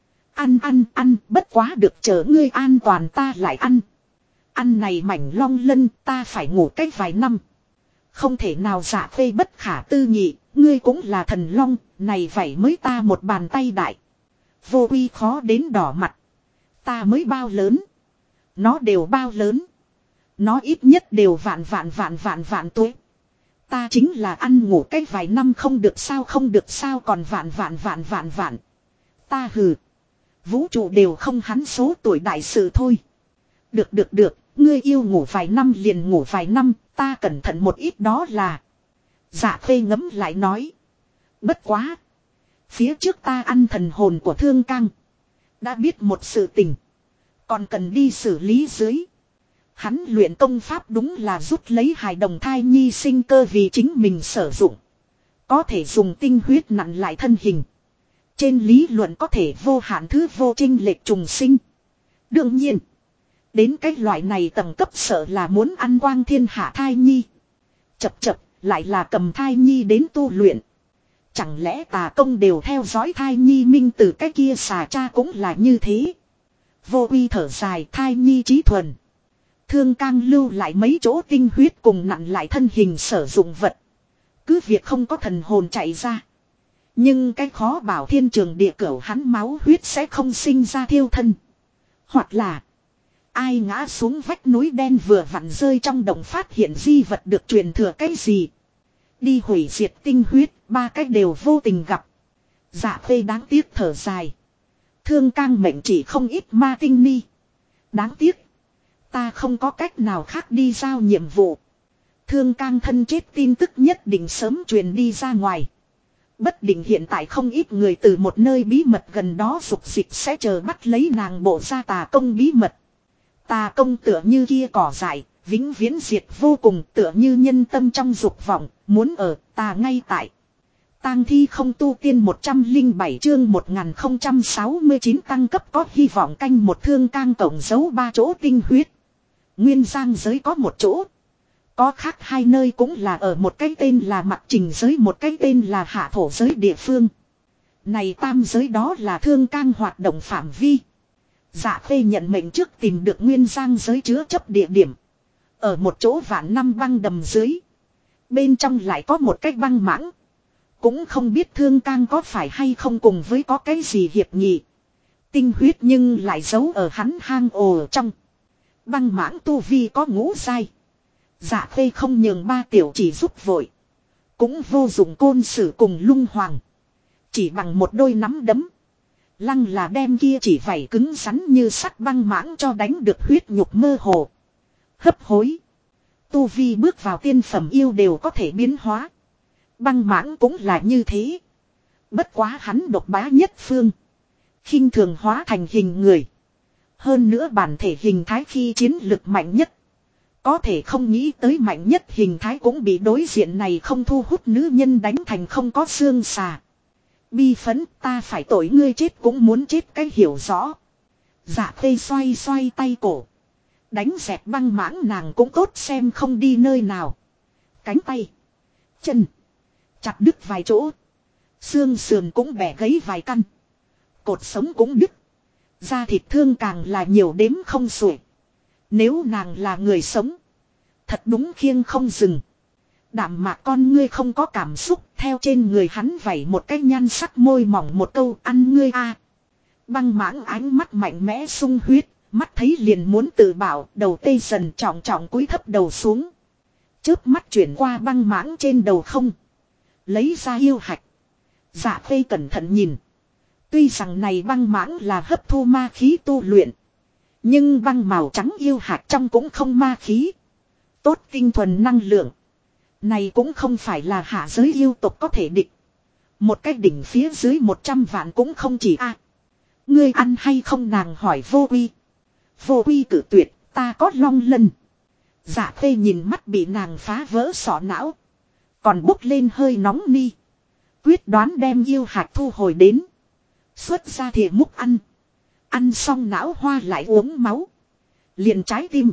Ăn, bất quá được chờ ngươi an toàn ta lại ăn. Ăn này mảnh long lân, ta phải ngủ cách vài năm. Không thể nào. Dạ Khê bất khả tư nghị, ngươi cũng là thần long, này vậy mới ta một bàn tay đại. Vô Uy khó đến đỏ mặt. Ta mới bao lớn. Nó đều bao lớn. Nó ít nhất đều vạn tuổi. Ta chính là ăn ngủ cách vài năm không được sao còn vạn. Ta hừ. Vũ trụ đều không hắn số tuổi đại sự thôi. Được, ngươi yêu ngủ vài năm liền ngủ vài năm, ta cẩn thận một ít đó là. Dạ Khê ngấm lại nói. Bất quá. Phía trước ta ăn thần hồn của Thương Cang. Đã biết một sự tình. Còn cần đi xử lý dưới. Hắn luyện công pháp đúng là rút lấy hài đồng thai nhi sinh cơ vì chính mình sử dụng. Có thể dùng tinh huyết nặn lại thân hình. Trên lý luận có thể vô hạn thứ vô chênh lệch trùng sinh. Đương nhiên. Đến cái loại này tầng cấp sợ là muốn ăn quang thiên hạ thai nhi. Chập lại là cầm thai nhi đến tu luyện. Chẳng lẽ tà công đều theo dõi thai nhi minh từ cái kia xà cha cũng là như thế. Vô Uy thở dài, thai nhi trí thuần. Thương Cang lưu lại mấy chỗ tinh huyết cùng nặn lại thân hình sử dụng vật. Cứ việc không có thần hồn chạy ra. Nhưng cái khó bảo thiên trường địa cửu hắn máu huyết sẽ không sinh ra thiêu thân. Hoặc là ai ngã xuống vách núi đen vừa vặn rơi trong đồng phát hiện di vật được truyền thừa cái gì. Đi hủy diệt tinh huyết, ba cách đều vô tình gặp. Dạ Khê đáng tiếc thở dài. Thương Cang mệnh chỉ không ít ma tinh ni. Đáng tiếc. Ta không có cách nào khác đi giao nhiệm vụ. Thương Cang thân chết tin tức nhất định sớm truyền đi ra ngoài. Bất định hiện tại không ít người từ một nơi bí mật gần đó dục dịch sẽ chờ bắt lấy nàng bộ ra tà công bí mật. Tà công tựa như kia cỏ dại, vĩnh viễn diệt vô cùng, tựa như nhân tâm trong dục vọng, muốn ở tà ngay tại. Tang thi không tu tiên 107 chương 1069 tăng cấp có hy vọng canh một. Thương Cang cổng giấu 3 chỗ tinh huyết. Nguyên Giang giới có một chỗ. Có khác 2 nơi cũng là ở một cái tên là Mặc Trình giới, một cái tên là Hạ Thổ giới địa phương. Này tam giới đó là Thương Cang hoạt động phạm vi. Dạ Khê nhận mệnh trước tìm được Nguyên Giang giới chứa chấp địa điểm. Ở một chỗ vạn năm băng đầm dưới. Bên trong lại có một cái băng mãng. Cũng không biết Thương Cang có phải hay không cùng với có cái gì hiệp nghị. Tinh huyết nhưng lại giấu ở hắn hang ổ trong. Băng mãng tu vi có ngũ giai. Dạ Khê không nhường 3 tiểu chỉ giúp vội. Cũng vô dụng côn sử cùng lung hoàng. Chỉ bằng một đôi nắm đấm. Lăng là đem kia chỉ vảy cứng rắn như sắt băng mãng cho đánh được huyết nhục mơ hồ. Hấp hối. Tu vi bước vào tiên phẩm yêu đều có thể biến hóa. Băng mãng cũng là như thế. Bất quá hắn độc bá nhất phương. Khinh thường hóa thành hình người. Hơn nữa bản thể hình thái khi chiến lực mạnh nhất. Có thể không nghĩ tới mạnh nhất hình thái cũng bị đối diện này không thu hút nữ nhân đánh thành không có xương xà. Bi phấn, ta phải tội ngươi chết cũng muốn chết cái hiểu rõ. Dạ Khê xoay tay cổ. Đánh dẹp băng mãng nàng cũng tốt xem không đi nơi nào. Cánh tay. Chân. Chặt đứt vài chỗ. Xương sườn cũng bẻ gãy vài căn. Cột sống cũng đứt. Da thịt thương càng là nhiều đếm không xuể. Nếu nàng là người sống. Thật đúng khiêng không dừng. Đạm mạc con ngươi không có cảm xúc, theo trên người hắn vẩy một cái nhan sắc môi mỏng một câu ăn ngươi a. Băng mãng ánh mắt mạnh mẽ sung huyết, mắt thấy liền muốn tự bảo, đầu tê dần trọng trọng cúi thấp đầu xuống. Chớp mắt chuyển qua băng mãng trên đầu không. Lấy ra yêu hạch. Dạ Khê cẩn thận nhìn. Tuy rằng này băng mãng là hấp thu ma khí tu luyện. Nhưng băng màu trắng yêu hạch trong cũng không ma khí. Tốt tinh thuần năng lượng. Này cũng không phải là hạ giới yêu tộc có thể địch. Một cái đỉnh phía dưới 100 vạn cũng không chỉ a. Ngươi ăn hay không nàng hỏi vô quy. Vô quy cử tuyệt, ta có long lân. Dạ Khê nhìn mắt bị nàng phá vỡ sọ não. Còn bốc lên hơi nóng ni. Quyết đoán đem yêu hạt thu hồi đến. Xuất ra thìa múc ăn. Ăn xong não hoa lại uống máu. Liền trái tim.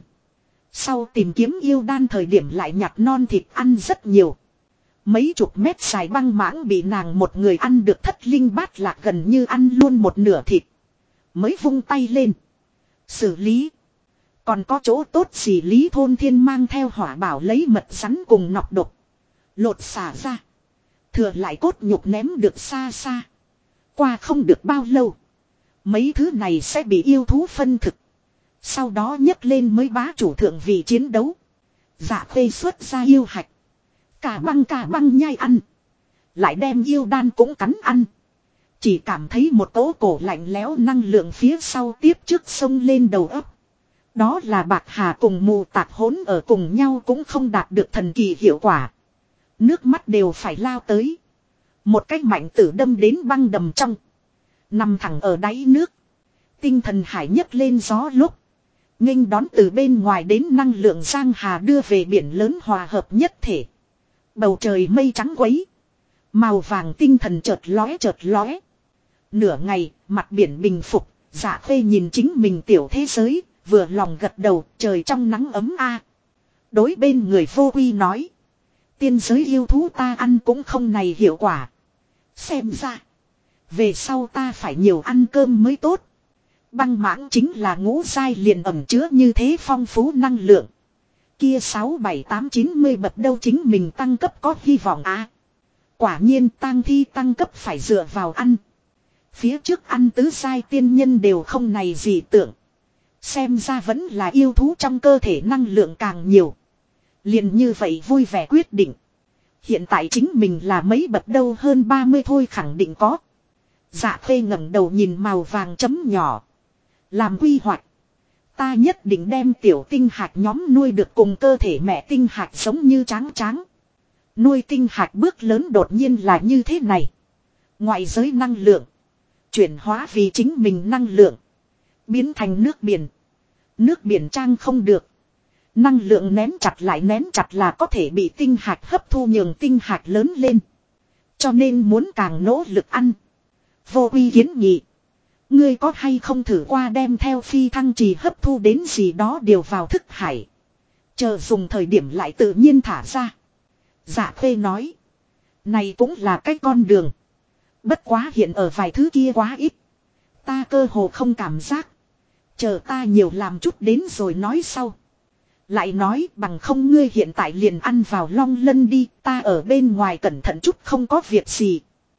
Sau tìm kiếm yêu đan thời điểm lại nhặt non thịt ăn rất nhiều. Mấy chục mét dài băng mãng bị nàng một người ăn được thất linh bát lạc gần như ăn luôn một nửa thịt. Mới vung tay lên. Xử lý. Còn có chỗ tốt gì Lý Thôn Thiên mang theo hỏa bảo lấy mật rắn cùng nọc độc. Lột xả ra. Thừa lại cốt nhục ném được xa xa. Qua không được bao lâu. Mấy thứ này sẽ bị yêu thú phân thực. Sau đó nhấc lên mới bá chủ thượng vị chiến đấu. Dạ Khê xuất ra yêu hạch. Cả băng nhai ăn. Lại đem yêu đan cũng cắn ăn. Chỉ cảm thấy một cỗ cổ lạnh lẽo năng lượng phía sau tiếp trước sông lên đầu óc. Đó là bạc hà cùng mù tạt hỗn ở cùng nhau cũng không đạt được thần kỳ hiệu quả. Nước mắt đều phải lao tới. Một cách mạnh tử đâm đến băng đầm trong. Nằm thẳng ở đáy nước. Tinh thần hải nhấc lên gió lúc. Nghênh đón từ bên ngoài đến năng lượng giang hà đưa về biển lớn hòa hợp nhất thể. Bầu trời mây trắng quấy. Màu vàng tinh thần chợt lóe. Nửa ngày, mặt biển bình phục, Dạ Khê nhìn chính mình tiểu thế giới, vừa lòng gật đầu, trời trong nắng ấm a. Đối bên người vô quy nói. Tiên giới yêu thú ta ăn cũng không này hiệu quả. Xem ra. Về sau ta phải nhiều ăn cơm mới tốt. Băng mãng chính là ngũ giai liền ẩm chứa như thế phong phú năng lượng. Kia 6, 7, 8, 90 bậc đâu chính mình tăng cấp có hy vọng à. Quả nhiên tang thi tăng cấp phải dựa vào ăn. Phía trước ăn tứ giai tiên nhân đều không này gì tưởng. Xem ra vẫn là yêu thú trong cơ thể năng lượng càng nhiều. Liền như vậy vui vẻ quyết định. Hiện tại chính mình là mấy bậc đâu hơn 30 thôi khẳng định có. Dạ Khê ngẩng đầu nhìn màu vàng chấm nhỏ. Làm quy hoạch. Ta nhất định đem tiểu tinh hạt nhóm nuôi được cùng cơ thể mẹ tinh hạt giống như tráng. Nuôi tinh hạt bước lớn đột nhiên là như thế này. Ngoại giới năng lượng. Chuyển hóa vì chính mình năng lượng. Biến thành nước biển. Nước biển trang không được. Năng lượng nén chặt là có thể bị tinh hạt hấp thu nhường tinh hạt lớn lên. Cho nên muốn càng nỗ lực ăn. Vô Uy kiến nghị. Ngươi có hay không thử qua đem theo phi thăng trì hấp thu đến gì đó điều vào thức hải. Chờ dùng thời điểm lại tự nhiên thả ra. Dạ Khê nói. Này cũng là cái con đường. Bất quá hiện ở vài thứ kia quá ít. Ta cơ hồ không cảm giác. Chờ ta nhiều làm chút đến rồi nói sau. Lại nói bằng không ngươi hiện tại liền ăn vào long lân đi. Ta ở bên ngoài cẩn thận chút không có việc gì.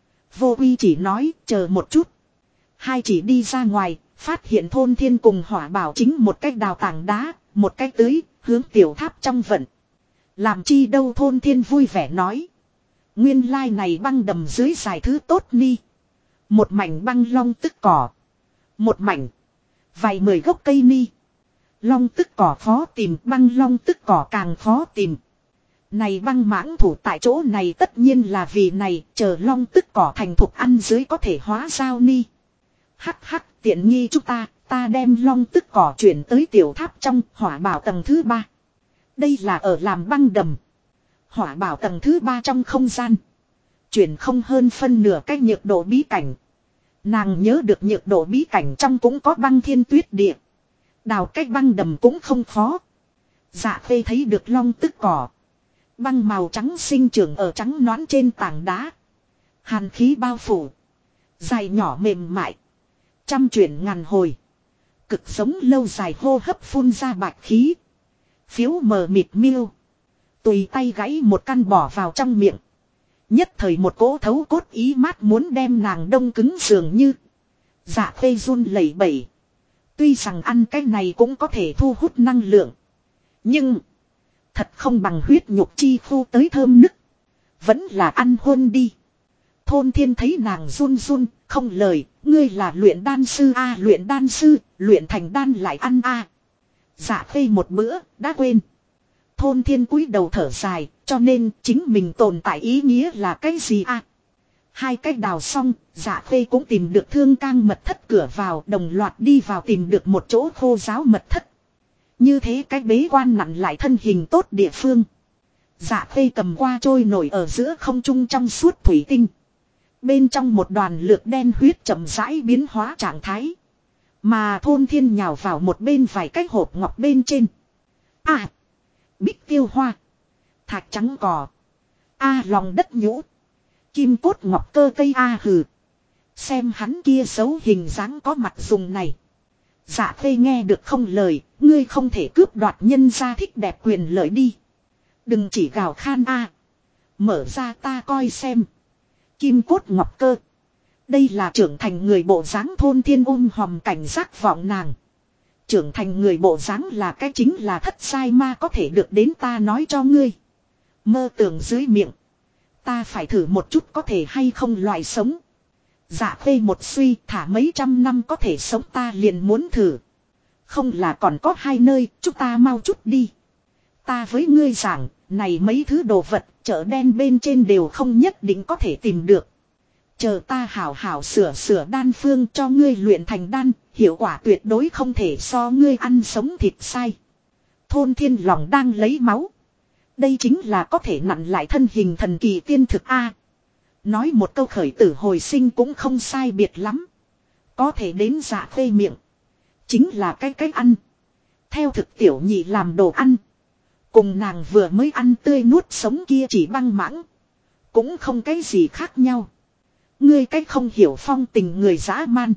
Vô Uy chỉ nói chờ một chút. Hai chỉ đi ra ngoài. Phát hiện Thôn Thiên cùng Hỏa Bảo chính một cách đào tảng đá. Một cách tưới hướng tiểu tháp trong vận. Làm chi đâu Thôn Thiên vui vẻ nói. Nguyên lai này băng đầm dưới dài thứ tốt ni. Một mảnh băng long tức cỏ. Một mảnh. Vài 10 gốc cây ni. Long tức cỏ khó tìm, băng long tức cỏ càng khó tìm. Này băng mãng thủ tại chỗ này tất nhiên là vì này, chờ long tức cỏ thành thục ăn dưới có thể hóa sao ni. Hắc hắc tiện nghi chúng ta đem long tức cỏ chuyển tới tiểu tháp trong Hỏa Bảo tầng thứ 3. Đây là ở làm băng đầm. Hỏa Bảo tầng thứ 3 trong không gian. Chuyển không hơn phân nửa cái nhược độ bí cảnh. Nàng nhớ được nhược độ bí cảnh trong cũng có băng thiên tuyết địa. Đào cách băng đầm cũng không khó. Dạ Khê thấy được long tức cỏ. Băng màu trắng sinh trưởng ở trắng nõn trên tảng đá. Hàn khí bao phủ. Dài nhỏ mềm mại. Trăm chuyển ngàn hồi. Cực sống lâu dài hô hấp phun ra bạch khí. Phiếu mờ mịt miêu. Tùy tay gãy một căn bỏ vào trong miệng. Nhất thời một cỗ thấu cốt ý mát muốn đem nàng đông cứng dường như. Dạ Khê run lẩy bẩy. Tuy rằng ăn cái này cũng có thể thu hút năng lượng. Nhưng. Thật không bằng huyết nhục chi khu tới thơm nức. Vẫn là ăn hôn đi. Thôn Thiên thấy nàng run run, không lời, ngươi là luyện đan sư a, luyện đan sư, luyện thành đan lại ăn a. Dạ Khê một bữa, đã quên. Thôn Thiên cúi đầu thở dài, cho nên chính mình tồn tại ý nghĩa là cái gì a? Hai cách đào xong, Dạ Khê cũng tìm được Thương Cang mật thất cửa vào, đồng loạt đi vào tìm được một chỗ khô giáo mật thất. Như thế cái bế quan nặn lại thân hình tốt địa phương. Dạ Khê cầm qua trôi nổi ở giữa không trung trong suốt thủy tinh. Bên trong một đoàn lược đen huyết chậm rãi biến hóa trạng thái. Mà Thôn Thiên nhào vào một bên vài cái hộp ngọc bên trên. A. Bích tiêu hoa. Thạch trắng cò. A lòng đất nhũ. Kim cốt ngọc cơ cây A hừ. Xem hắn kia xấu hình dáng có mặt dùng này. Dạ Khê nghe được không lời, ngươi không thể cướp đoạt nhân gia thích đẹp quyền lợi đi. Đừng chỉ gào khan a. Mở ra ta coi xem. Kim cốt ngọc cơ. Đây là trưởng thành người bộ dáng. Thôn Thiên hòm cảnh giác vọng nàng. Trưởng thành người bộ dáng là cái chính là thất sai ma có thể được đến ta nói cho ngươi. Mơ tưởng dưới miệng. Ta phải thử một chút có thể hay không loại sống. Dạ Khê một suy thả mấy trăm năm có thể sống ta liền muốn thử. Không là còn có hai nơi, chúng ta mau chút đi. Ta với ngươi giảng, này mấy thứ đồ vật, chợ đen bên trên đều không nhất định có thể tìm được. Chờ ta hảo hảo sửa đan phương cho ngươi luyện thành đan, hiệu quả tuyệt đối không thể so ngươi ăn sống thịt sai. Thôn Thiên lòng đang lấy máu. Đây chính là có thể nặn lại thân hình thần kỳ tiên thực A. Nói một câu khởi tử hồi sinh cũng không sai biệt lắm. Có thể đến Dạ Khê miệng. Chính là cái ăn. Theo thực tiểu nhị làm đồ ăn. Cùng nàng vừa mới ăn tươi nuốt sống kia chỉ băng mãng. Cũng không cái gì khác nhau. Ngươi cách không hiểu phong tình người dã man.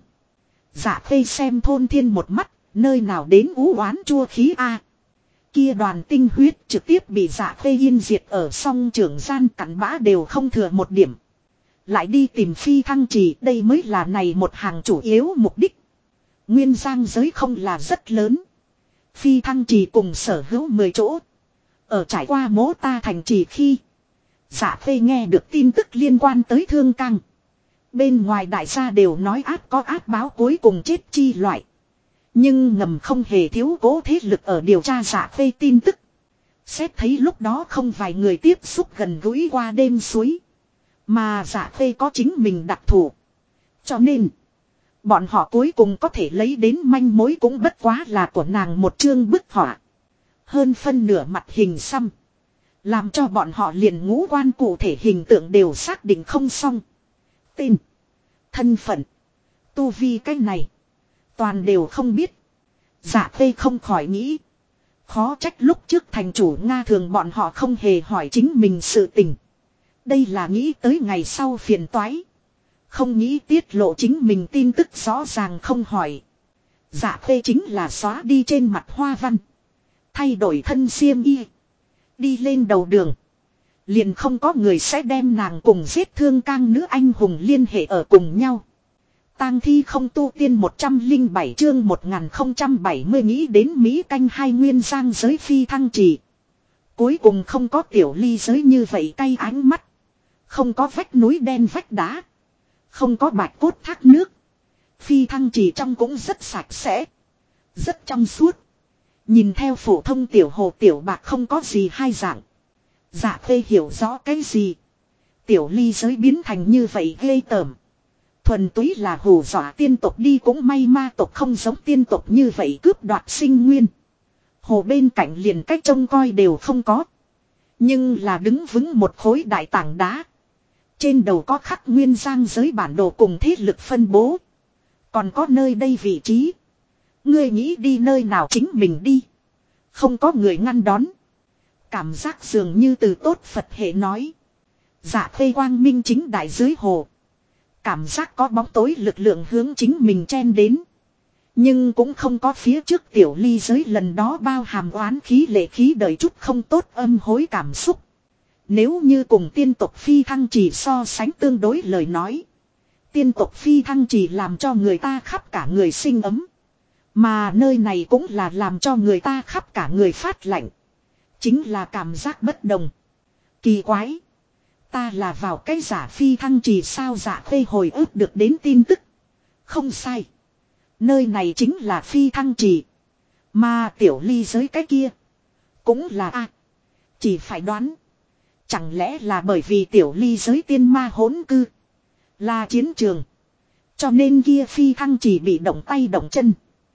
Dạ Khê xem Thôn Thiên một mắt. Nơi nào đến ú oán chua khí a. Kia đoàn tinh huyết trực tiếp bị Dạ Khê yên diệt ở song trưởng gian cặn bã đều không thừa một điểm. Lại đi tìm phi thăng trì, đây mới là này một hàng chủ yếu mục đích. Nguyên giang giới không là rất lớn. Phi thăng trì cùng sở hữu 10 chỗ. Ở trải qua mố ta thành trì khi Dạ Khê nghe được tin tức liên quan tới Thương Cang. Bên ngoài đại gia đều nói ác có ác báo cuối cùng chết chi loại. Nhưng ngầm không hề thiếu cố thế lực ở điều tra Dạ Khê tin tức. Xét thấy lúc đó không vài người tiếp xúc gần gũi qua đêm suối. Mà Dạ Khê có chính mình đặc thù. Cho nên bọn họ cuối cùng có thể lấy đến manh mối cũng bất quá là của nàng một chương bức họa. Hơn phân nửa mặt hình xăm. Làm cho bọn họ liền ngũ quan cụ thể hình tượng đều xác định không xong. Tên. Thân phận. Tu vi cái này. Toàn đều không biết. Dạ Khê không khỏi nghĩ. Khó trách lúc trước thành chủ Nga thường bọn họ không hề hỏi chính mình sự tình. Đây là nghĩ tới ngày sau phiền toái. Không nghĩ tiết lộ chính mình tin tức rõ ràng không hỏi. Dạ Khê chính là xóa đi trên mặt hoa văn. Thay đổi thân xiêm y. Đi lên đầu đường. Liền không có người sẽ đem nàng cùng giết Thương Cang nữ anh hùng liên hệ ở cùng nhau. Tang thi không tu tiên 107 chương 1070 nghĩ đến Mỹ canh hai nguyên giang giới phi thăng trì. Cuối cùng không có tiểu ly giới như vậy cay ánh mắt. Không có vách núi đen vách đá. Không có bạch cốt thác nước. Phi thăng trì trong cũng rất sạch sẽ. Rất trong suốt. Nhìn theo phổ thông tiểu hồ tiểu bạc không có gì hai dạng. Dạ Khê hiểu rõ cái gì. Tiểu ly giới biến thành như vậy ghê tởm. Thuần túy là hù dọa tiên tộc đi cũng may ma tộc không giống tiên tộc như vậy cướp đoạt sinh nguyên. Hồ bên cạnh liền cách trông coi đều không có. Nhưng là đứng vững một khối đại tảng đá. Trên đầu có khắc nguyên giang giới bản đồ cùng thế lực phân bố. Còn có nơi đây vị trí. Ngươi nghĩ đi nơi nào chính mình đi. Không có người ngăn đón. Cảm giác dường như từ tốt Phật hệ nói. Dạ Khê quang minh chính đại dưới hồ. Cảm giác có bóng tối lực lượng hướng chính mình chen đến. Nhưng cũng không có phía trước tiểu ly giới lần đó bao hàm oán khí lệ khí đời chút không tốt âm hối cảm xúc. Nếu như cùng tiên tộc phi thăng trì so sánh tương đối lời nói. Tiên tộc phi thăng trì làm cho người ta khắp cả người sinh ấm. Mà nơi này cũng là làm cho người ta khắp cả người phát lạnh. Chính là cảm giác bất đồng. Kỳ quái. Ta là vào cái giả phi thăng trì sao Dạ Khê hồi ức được đến tin tức. Không sai. Nơi này chính là phi thăng trì. Mà tiểu ly giới cái kia. Cũng là a. Chỉ phải đoán. Chẳng lẽ là bởi vì tiểu ly giới tiên ma hỗn cư. Là chiến trường. Cho nên kia phi thăng trì bị động tay động chân.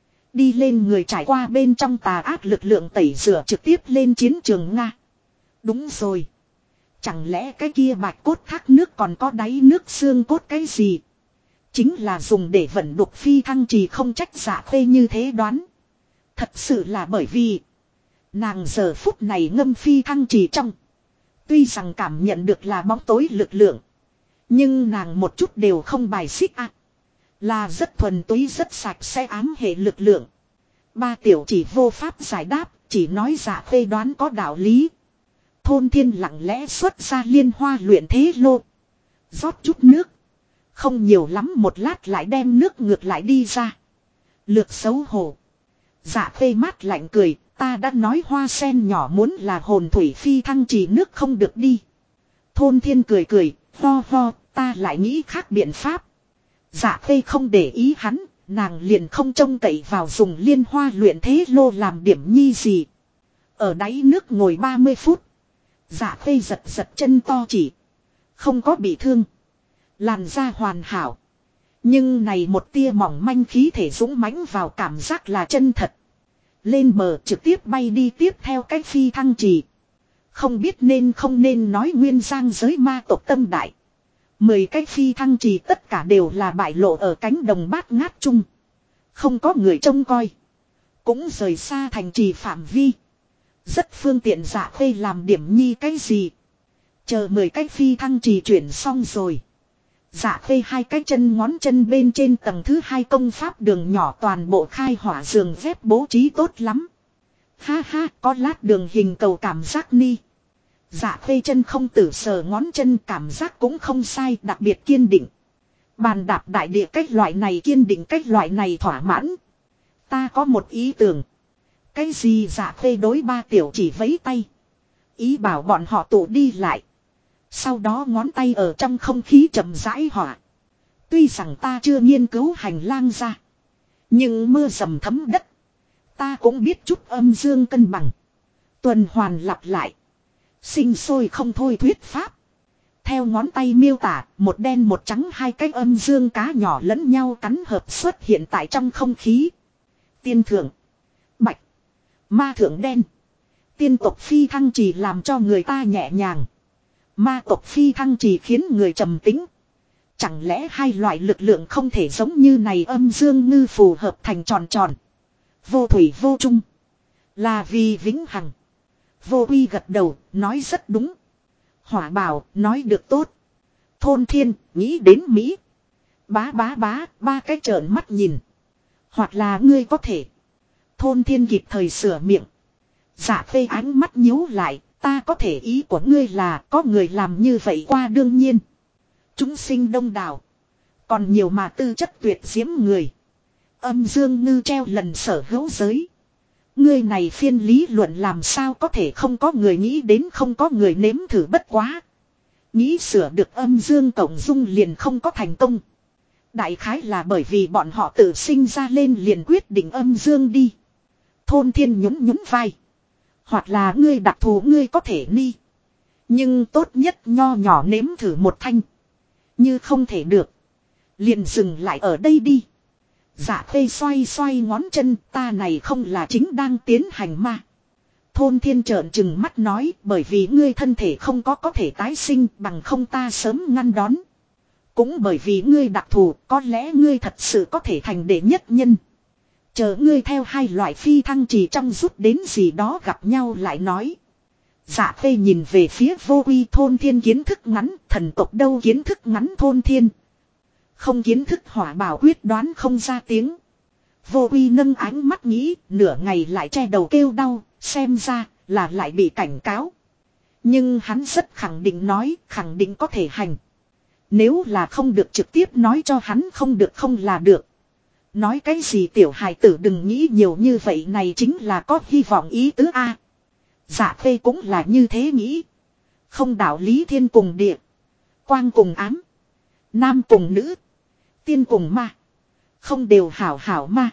Đi lên người trải qua bên trong tà ác lực lượng tẩy rửa trực tiếp lên chiến trường Nga. Đúng rồi. Chẳng lẽ cái kia bạch cốt thác nước còn có đáy nước xương cốt cái gì? Chính là dùng để vận đục phi thăng trì không trách Dạ Khê như thế đoán. Thật sự là bởi vì nàng giờ phút này ngâm phi thăng trì trong. Tuy rằng cảm nhận được là bóng tối lực lượng. Nhưng nàng một chút đều không bài xích ạ. Là rất thuần túy rất sạch sẽ ám hệ lực lượng. Ba tiểu chỉ vô pháp giải đáp. Chỉ nói Dạ Khê đoán có đạo lý. Thôn Thiên lặng lẽ xuất ra liên hoa luyện thế lô. Rót chút nước. Không nhiều lắm một lát lại đem nước ngược lại đi ra. Lược xấu hổ. Dạ Khê mát lạnh cười. Ta đã nói hoa sen nhỏ muốn là hồn thủy phi thăng trì nước không được đi. Thôn Thiên cười cười. Ho ho ta lại nghĩ khác biện pháp. Dạ Khê không để ý hắn. Nàng liền không trông cậy vào dùng liên hoa luyện thế lô làm điểm nhi gì. Ở đáy nước ngồi 30 phút. Dạ Khê giật giật chân to chỉ. Không có bị thương. Làn da hoàn hảo. Nhưng này một tia mỏng manh khí thể dũng mãnh vào cảm giác là chân thật. Lên bờ trực tiếp bay đi tiếp theo cách phi thăng trì. Không biết nên không nên nói nguyên giang giới ma tộc tâm đại. 10 cách phi thăng trì tất cả đều là bại lộ ở cánh đồng bát ngát chung. Không có người trông coi. Cũng rời xa thành trì phạm vi. Rất phương tiện Dạ Khê làm điểm nhi cái gì. Chờ 10 cách phi thăng trì chuyển xong rồi. Dạ Khê hai cái chân ngón chân bên trên tầng thứ 2 công pháp đường nhỏ toàn bộ khai hỏa giường dép bố trí tốt lắm. Ha ha có lát đường hình cầu cảm giác ni. Dạ Khê chân không tử sờ ngón chân cảm giác cũng không sai đặc biệt kiên định. Bàn đạp đại địa cách loại này kiên định cách loại này thỏa mãn. Ta có một ý tưởng. Cái gì Dạ Khê đối ba tiểu chỉ vẫy tay. Ý bảo bọn họ tụ đi lại. Sau đó ngón tay ở trong không khí chậm rãi hỏa. Tuy rằng ta chưa nghiên cứu hành lang ra. Nhưng mưa dầm thấm đất. Ta cũng biết chút âm dương cân bằng. Tuần hoàn lặp lại. Sinh sôi không thôi thuyết pháp. Theo ngón tay miêu tả, một đen một trắng hai cái âm dương cá nhỏ lẫn nhau cắn hợp xuất hiện tại trong không khí. Tiên thượng. Bạch. Ma thượng đen. Tiên tộc phi thăng trì làm cho người ta nhẹ nhàng. Ma tộc phi thăng trì khiến người trầm tĩnh. Chẳng lẽ hai loại lực lượng không thể giống như này âm dương ngư phù hợp thành tròn tròn. Vô thủy vô chung. Là vì vĩnh hằng. Vô uy gật đầu, nói rất đúng. Hỏa bảo, nói được tốt. Thôn Thiên, nghĩ đến Mỹ. Bá, ba cái trợn mắt nhìn. Hoặc là ngươi có thể. Thôn Thiên kịp thời sửa miệng. Dạ Khê ánh mắt nhíu lại, ta có thể ý của ngươi là có người làm như vậy qua đương nhiên. Chúng sinh đông đảo. Còn nhiều mà tư chất tuyệt diễm người. Âm dương ngư treo lần sở hữu giới. Ngươi này phiên lý luận làm sao có thể không có người nghĩ đến không có người nếm thử bất quá. Nghĩ sửa được âm dương cộng dung liền không có thành công. Đại khái là bởi vì bọn họ tự sinh ra lên liền quyết định âm dương đi. Thôn Thiên nhún nhún vai. Hoặc là ngươi đặc thù ngươi có thể ni. Nhưng tốt nhất nho nhỏ nếm thử một thanh. Như không thể được. Liền dừng lại ở đây đi. Dạ Khê xoay xoay ngón chân ta này không là chính đang tiến hành ma. Thôn Thiên trợn trừng mắt nói bởi vì ngươi thân thể không có thể tái sinh bằng không ta sớm ngăn đón. Cũng bởi vì ngươi đặc thù có lẽ ngươi thật sự có thể thành đệ nhất nhân. Chờ ngươi theo hai loại phi thăng trì trong rút đến gì đó gặp nhau lại nói. Dạ Khê nhìn về phía Vô Uy. Thôn Thiên kiến thức ngắn, thần tộc đâu kiến thức ngắn. Thôn Thiên không kiến thức hỏa bảo quyết đoán không ra tiếng. Vô uy nâng ánh mắt nghĩ, nửa ngày lại che đầu kêu đau, xem ra là lại bị cảnh cáo. Nhưng hắn rất khẳng định nói, khẳng định có thể hành. Nếu là không được trực tiếp nói cho hắn không được không là được. Nói cái gì tiểu hài tử đừng nghĩ nhiều như vậy, này chính là có hy vọng ý tứ A. Dạ Khê cũng là như thế nghĩ. Không đạo lý thiên cùng địa. Quang cùng ám. Nam cùng nữ. Tiên cùng ma. Không đều hảo hảo ma.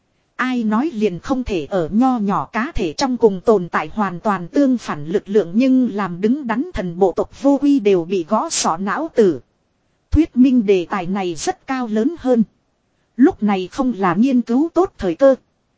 Ai nói liền không thể ở nho nhỏ cá thể trong cùng tồn tại hoàn toàn tương phản lực lượng, nhưng làm đứng đắn thần bộ tộc Vô Uy đều bị gõ sọ não tử. Thuyết minh đề tài này rất cao lớn hơn. Lúc này không là nghiên cứu tốt thời cơ.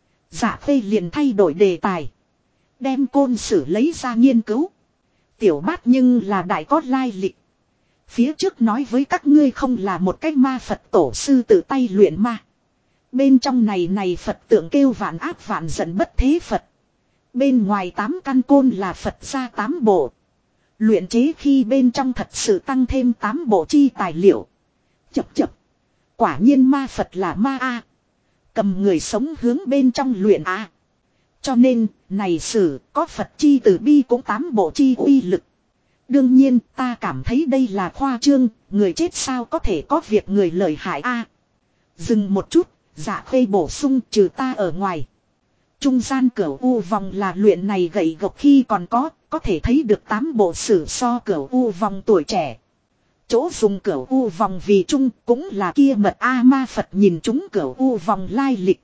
Dạ Khê liền thay đổi đề tài. Đem côn sử lấy ra nghiên cứu. Tiểu bát nhưng là đại có lai lịch. Phía trước nói với các ngươi không là một cái ma Phật tổ sư tự tay luyện ma. Bên trong này Phật tượng kêu vạn ác vạn giận bất thế Phật. Bên ngoài 8 căn côn là Phật ra 8 bộ. Luyện chế khi bên trong thật sự tăng thêm 8 bộ chi tài liệu. Chập chập. Quả nhiên ma Phật là ma A. Cầm người sống hướng bên trong luyện A. Cho nên, này sử có Phật chi từ bi cũng 8 bộ chi uy lực. Đương nhiên ta cảm thấy đây là khoa trương, người chết sao có thể có việc người lợi hại A. Dừng một chút, Dạ Khê bổ sung, trừ ta ở ngoài. Trung gian Cửu U vòng là luyện này gậy gộc khi còn có thể thấy được 8 bộ sử so Cửu U vòng tuổi trẻ. Chỗ dùng Cửu U vòng vì trung cũng là kia mật A ma Phật nhìn chúng Cửu U vòng lai lịch.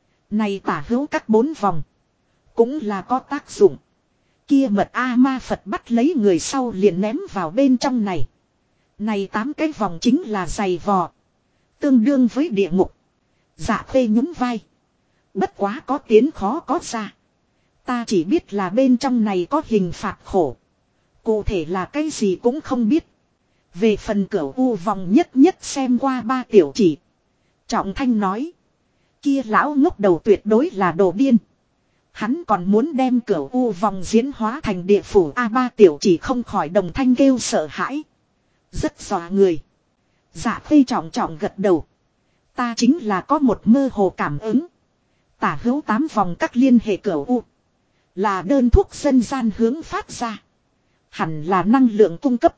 Này tả hữu các 4 vòng. Cũng là có tác dụng. Kia mật A ma Phật bắt lấy người sau liền ném vào bên trong này. Này 8 cái vòng chính là giày vò. Tương đương với địa ngục. Dạ Khê nhún vai. Bất quá có tiến khó có ra. Ta chỉ biết là bên trong này có hình phạt khổ. Cụ thể là cái gì cũng không biết. Về phần Cửu U vòng nhất xem qua 3 tiểu chỉ. Trọng Thanh nói. Kia lão ngốc đầu tuyệt đối là đồ điên. Hắn còn muốn đem Cửu U vòng diễn hóa thành địa phủ A3 tiểu chỉ không khỏi đồng thanh kêu sợ hãi. Rất dọa người. Dạ Khê trọng gật đầu. Ta chính là có một mơ hồ cảm ứng. Tả hữu 8 vòng các liên hệ Cửu U. Là đơn thuốc dân gian hướng phát ra. Hẳn là năng lượng cung cấp.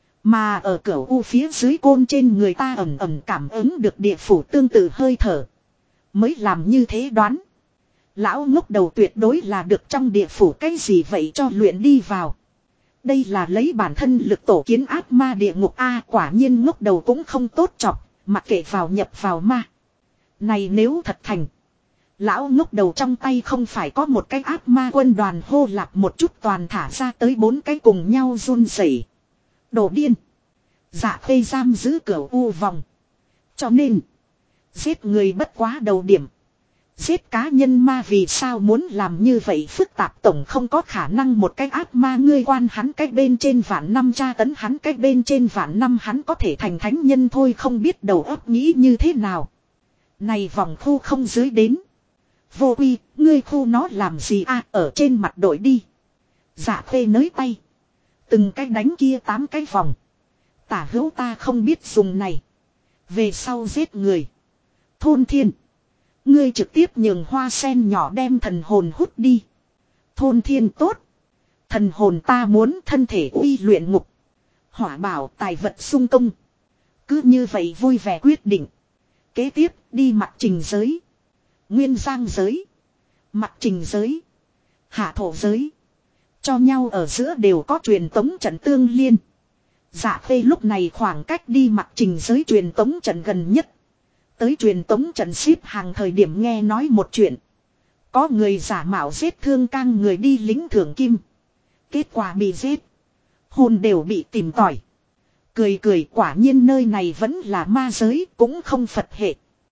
Mà ở Cửu U phía dưới côn trên người ta ẩm cảm ứng được địa phủ tương tự hơi thở. Mới làm như thế đoán. Lão ngốc đầu tuyệt đối là được trong địa phủ cái gì vậy cho luyện đi vào. Đây là lấy bản thân lực tổ kiến ác ma địa ngục A, quả nhiên ngốc đầu cũng không tốt chọc, mặc kệ vào nhập vào ma. Này nếu thật thành. Lão ngốc đầu trong tay không phải có một cái ác ma quân đoàn hô lạc một chút toàn thả ra tới 4 cái cùng nhau run rẩy. Đồ điên. Dạ Khê giam giữ Cửu U vòng. Cho nên. Giết người bất quá đầu điểm. Giết cá nhân ma vì sao muốn làm như vậy phức tạp, tổng không có khả năng một cái ác ma ngươi quan hắn cách bên trên vạn năm tra tấn hắn cách bên trên vạn năm hắn có thể thành thánh nhân thôi, không biết đầu óc nghĩ như thế nào. Này vòng khu không dưới đến. Vô Uy, ngươi khu nó làm gì a, ở trên mặt đội đi. Dạ Khê nới tay. Từng cái đánh kia 8 cái vòng. Tả hữu ta không biết dùng này. Về sau giết người. Thôn Thiên. Ngươi trực tiếp nhường hoa sen nhỏ đem thần hồn hút đi. Thôn Thiên tốt. Thần hồn ta muốn thân thể uy luyện ngục. Hỏa bảo tài vật sung công. Cứ như vậy vui vẻ quyết định. Kế tiếp đi mặt trình giới. Nguyên giang giới. Mặt trình giới. Hạ thổ giới. Cho nhau ở giữa đều có truyền tống trận tương liên. Dạ Khê lúc này khoảng cách đi mặt trình giới truyền tống trận gần nhất. Tới truyền tống trận xếp hàng thời điểm nghe nói một chuyện. Có người giả mạo giết thương cang người đi lính thưởng kim. Kết quả bị giết. Hồn đều bị tìm tỏi. Cười quả nhiên nơi này vẫn là ma giới cũng không Phật hệ.